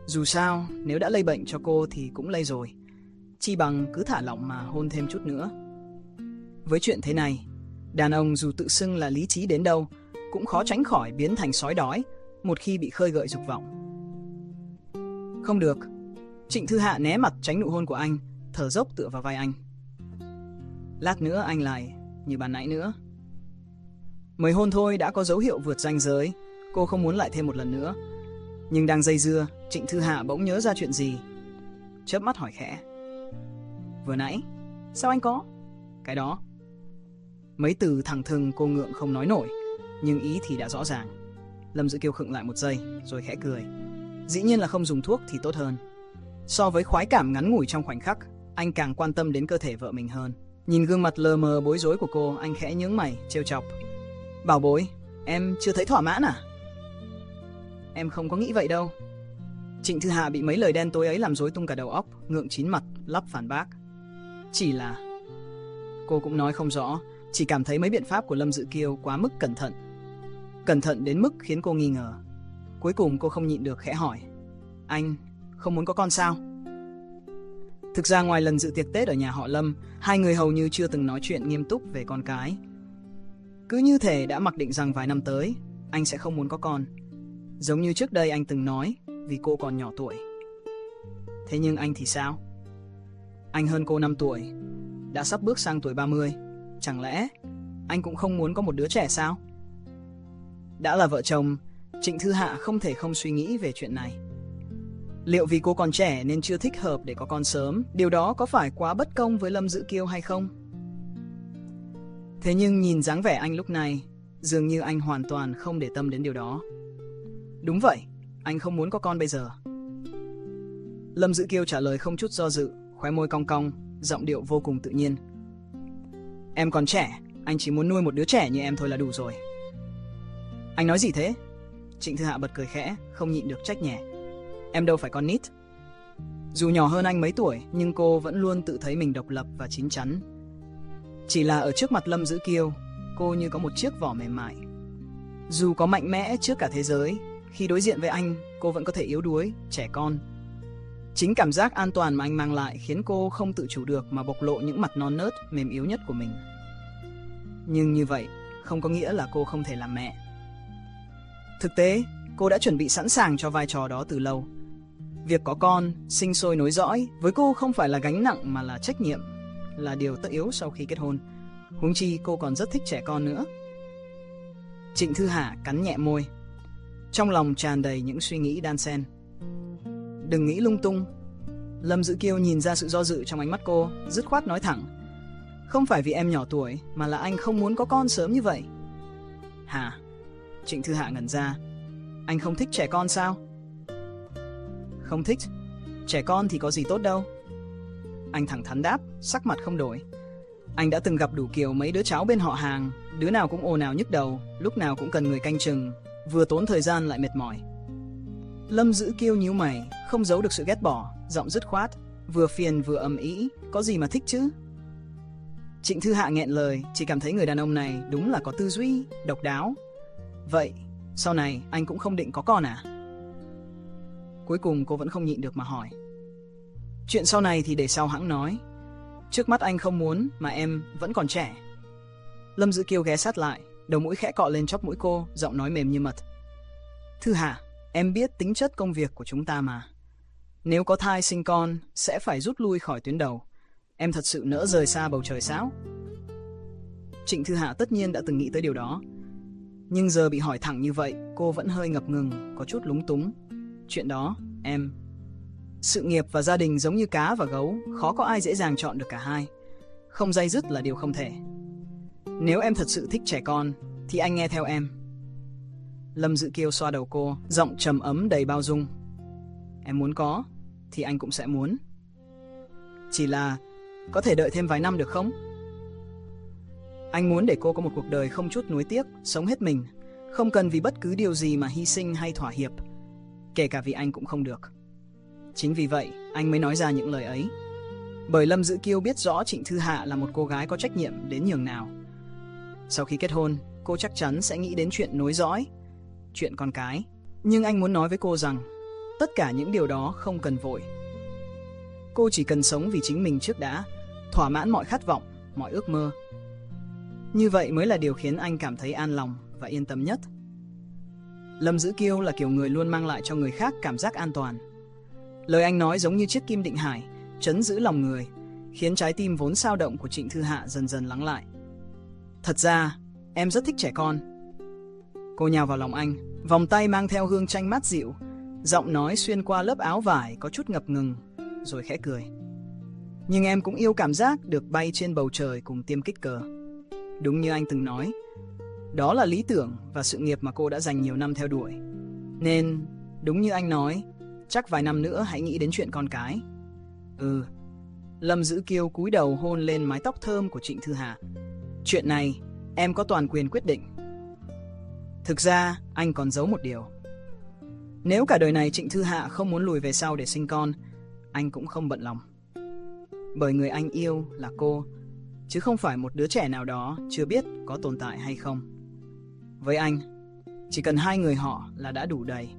Dù sao, nếu đã lây bệnh cho cô thì cũng lây rồi. Chi bằng cứ thả lỏng mà hôn thêm chút nữa. Với chuyện thế này, đàn ông dù tự xưng là lý trí đến đâu cũng khó tránh khỏi biến thành sói đói một khi bị khơi gợi dục vọng. Không được. Trịnh Thư Hạ né mặt tránh nụ hôn của anh, thở dốc tựa vào vai anh. Lát nữa anh lại như ban nãy nữa. Mới hôn thôi đã có dấu hiệu vượt ranh giới, cô không muốn lại thêm một lần nữa. Nhưng đang dây dưa, Trịnh Thư Hạ bỗng nhớ ra chuyện gì, chớp mắt hỏi khẽ. Vừa nãy, sao anh có? Cái đó. Mấy từ thẳng thừng cô ngượng không nói nổi, nhưng ý thì đã rõ ràng. Lâm Dữ Kiêu khựng lại một giây, rồi khẽ cười. Dĩ nhiên là không dùng thuốc thì tốt hơn. So với khoái cảm ngắn ngủi trong khoảnh khắc, anh càng quan tâm đến cơ thể vợ mình hơn. Nhìn gương mặt lờ mờ bối rối của cô, anh khẽ nhướng mày, trêu chọc. Bảo bối, em chưa thấy thỏa mãn à? Em không có nghĩ vậy đâu. Trịnh Thư Hạ bị mấy lời đen tối ấy làm rối tung cả đầu óc, ngượng chín mặt, lắp phản bác. Chỉ là... Cô cũng nói không rõ, chỉ cảm thấy mấy biện pháp của Lâm Dữ Kiêu quá mức cẩn thận. Cẩn thận đến mức khiến cô nghi ngờ. Cuối cùng cô không nhịn được khẽ hỏi. Anh không muốn có con sao? Thực ra ngoài lần dự tiệc Tết ở nhà họ Lâm, hai người hầu như chưa từng nói chuyện nghiêm túc về con cái. Cứ như thể đã mặc định rằng vài năm tới, anh sẽ không muốn có con. Giống như trước đây anh từng nói, vì cô còn nhỏ tuổi. Thế nhưng anh thì sao? Anh hơn cô năm tuổi, đã sắp bước sang tuổi ba mươi. Chẳng lẽ anh cũng không muốn có một đứa trẻ sao? Đã là vợ chồng, Trịnh Thư Hạ không thể không suy nghĩ về chuyện này. Liệu vì cô còn trẻ nên chưa thích hợp để có con sớm, điều đó có phải quá bất công với Lâm Dữ Kiêu hay không? Thế nhưng nhìn dáng vẻ anh lúc này, dường như anh hoàn toàn không để tâm đến điều đó. Đúng vậy, anh không muốn có con bây giờ. Lâm Dữ Kiêu trả lời không chút do dự, khóe môi cong cong, giọng điệu vô cùng tự nhiên. Em còn trẻ, anh chỉ muốn nuôi một đứa trẻ như em thôi là đủ rồi. Anh nói gì thế? Trịnh Thư Hạ bật cười khẽ, không nhịn được trách nhẹ. Em đâu phải con nít. Dù nhỏ hơn anh mấy tuổi, nhưng cô vẫn luôn tự thấy mình độc lập và chín chắn. Chỉ là ở trước mặt Lâm Dữ Kiêu, cô như có một chiếc vỏ mềm mại. Dù có mạnh mẽ trước cả thế giới, khi đối diện với anh, cô vẫn có thể yếu đuối, trẻ con. Chính cảm giác an toàn mà anh mang lại khiến cô không tự chủ được mà bộc lộ những mặt non nớt, mềm yếu nhất của mình. Nhưng như vậy, không có nghĩa là cô không thể làm mẹ. Thực tế, cô đã chuẩn bị sẵn sàng cho vai trò đó từ lâu. Việc có con, sinh sôi nối dõi, với cô không phải là gánh nặng mà là trách nhiệm, là điều tất yếu sau khi kết hôn. Huống chi cô còn rất thích trẻ con nữa. Trịnh Thư Hạ cắn nhẹ môi, trong lòng tràn đầy những suy nghĩ đan xen. Đừng nghĩ lung tung. Lâm Dữ Kiêu nhìn ra sự do dự trong ánh mắt cô, dứt khoát nói thẳng. Không phải vì em nhỏ tuổi, mà là anh không muốn có con sớm như vậy. Hả? Trịnh Thư Hạ ngẩn ra. Anh không thích trẻ con sao? Không thích? Trẻ con thì có gì tốt đâu. Anh thẳng thắn đáp, sắc mặt không đổi. Anh đã từng gặp đủ kiểu mấy đứa cháu bên họ hàng, đứa nào cũng ồn ào nhức đầu, lúc nào cũng cần người canh chừng, vừa tốn thời gian lại mệt mỏi. Lâm Dữ Kiêu nhíu mày, không giấu được sự ghét bỏ, giọng dứt khoát, vừa phiền vừa ầm ĩ, có gì mà thích chứ? Trịnh Thư Hạ nghẹn lời, chỉ cảm thấy người đàn ông này đúng là có tư duy, độc đáo. Vậy, sau này anh cũng không định có con à? Cuối cùng cô vẫn không nhịn được mà hỏi. Chuyện sau này thì để sau hãng nói. Trước mắt anh không muốn, mà em vẫn còn trẻ. Lâm Dữ Kiêu ghé sát lại, đầu mũi khẽ cọ lên chóp mũi cô, giọng nói mềm như mật. Thư Hạ, em biết tính chất công việc của chúng ta mà. Nếu có thai sinh con, sẽ phải rút lui khỏi tuyến đầu. Em thật sự nỡ rời xa bầu trời sao? Trịnh Thư Hạ tất nhiên đã từng nghĩ tới điều đó. Nhưng giờ bị hỏi thẳng như vậy, cô vẫn hơi ngập ngừng, có chút lúng túng. Chuyện đó, em... Sự nghiệp và gia đình giống như cá và gấu, khó có ai dễ dàng chọn được cả hai. Không day dứt là điều không thể. Nếu em thật sự thích trẻ con, thì anh nghe theo em. Lâm Dữ Kiêu xoa đầu cô, giọng trầm ấm đầy bao dung. Em muốn có, thì anh cũng sẽ muốn. Chỉ là, có thể đợi thêm vài năm được không? Anh muốn để cô có một cuộc đời không chút nuối tiếc, sống hết mình, không cần vì bất cứ điều gì mà hy sinh hay thỏa hiệp. Kể cả vì anh cũng không được. Chính vì vậy, anh mới nói ra những lời ấy. Bởi Lâm Dữ Kiêu biết rõ Trịnh Thư Hạ là một cô gái có trách nhiệm đến nhường nào. Sau khi kết hôn, cô chắc chắn sẽ nghĩ đến chuyện nối dõi, chuyện con cái. Nhưng anh muốn nói với cô rằng, tất cả những điều đó không cần vội. Cô chỉ cần sống vì chính mình trước đã, thỏa mãn mọi khát vọng, mọi ước mơ. Như vậy mới là điều khiến anh cảm thấy an lòng và yên tâm nhất. Lâm Dữ Kiêu là kiểu người luôn mang lại cho người khác cảm giác an toàn. Lời anh nói giống như chiếc kim định hải, trấn giữ lòng người, khiến trái tim vốn xao động của Trịnh Thư Hạ dần dần lắng lại. Thật ra, em rất thích trẻ con. Cô nhào vào lòng anh, vòng tay mang theo hương chanh mát dịu, giọng nói xuyên qua lớp áo vải có chút ngập ngừng, rồi khẽ cười. Nhưng em cũng yêu cảm giác được bay trên bầu trời cùng tiêm kích cờ. Đúng như anh từng nói, đó là lý tưởng và sự nghiệp mà cô đã dành nhiều năm theo đuổi. Nên, đúng như anh nói, chắc vài năm nữa hãy nghĩ đến chuyện con cái. Ừ. Lâm Dữ Kiêu cúi đầu hôn lên mái tóc thơm của Trịnh Thư Hạ. Chuyện này, em có toàn quyền quyết định. Thực ra, anh còn giấu một điều. Nếu cả đời này Trịnh Thư Hạ không muốn lùi về sau để sinh con, anh cũng không bận lòng. Bởi người anh yêu là cô, chứ không phải một đứa trẻ nào đó chưa biết có tồn tại hay không. Với anh, chỉ cần hai người họ là đã đủ đầy.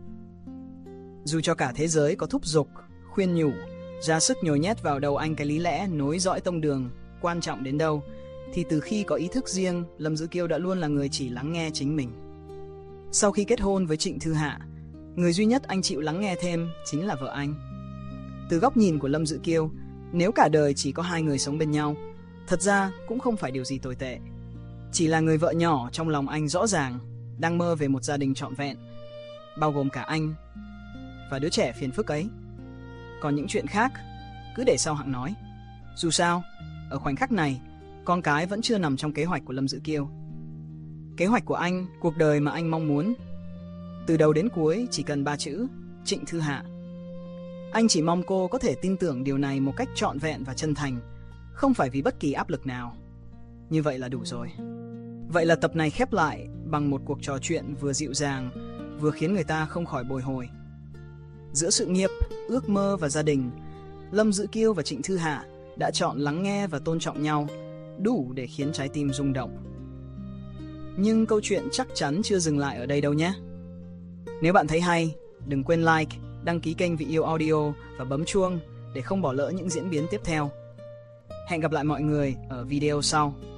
Dù cho cả thế giới có thúc giục, khuyên nhủ, ra sức nhồi nhét vào đầu anh cái lý lẽ nối dõi tông đường quan trọng đến đâu, thì từ khi có ý thức riêng, Lâm Dữ Kiêu đã luôn là người chỉ lắng nghe chính mình. Sau khi kết hôn với Trịnh Thư Hạ, người duy nhất anh chịu lắng nghe thêm chính là vợ anh. Từ góc nhìn của Lâm Dữ Kiêu, nếu cả đời chỉ có hai người sống bên nhau, thật ra cũng không phải điều gì tồi tệ. Chỉ là người vợ nhỏ trong lòng anh rõ ràng đang mơ về một gia đình trọn vẹn, bao gồm cả anh và đứa trẻ phiền phức ấy. Còn những chuyện khác, cứ để sau hạng nói. Dù sao, ở khoảnh khắc này, con cái vẫn chưa nằm trong kế hoạch của Lâm Dữ Kiêu. Kế hoạch của anh, cuộc đời mà anh mong muốn, từ đầu đến cuối chỉ cần ba chữ: Trịnh Thư Hạ. Anh chỉ mong cô có thể tin tưởng điều này một cách trọn vẹn và chân thành, không phải vì bất kỳ áp lực nào. Như vậy là đủ rồi. Vậy là tập này khép lại bằng một cuộc trò chuyện vừa dịu dàng, vừa khiến người ta không khỏi bồi hồi. Giữa sự nghiệp, ước mơ và gia đình, Lâm Dữ Kiêu và Trịnh Thư Hạ đã chọn lắng nghe và tôn trọng nhau, đủ để khiến trái tim rung động. Nhưng câu chuyện chắc chắn chưa dừng lại ở đây đâu nhé. Nếu bạn thấy hay, đừng quên like, đăng ký kênh Vị Yêu Audio và bấm chuông để không bỏ lỡ những diễn biến tiếp theo. Hẹn gặp lại mọi người ở video sau.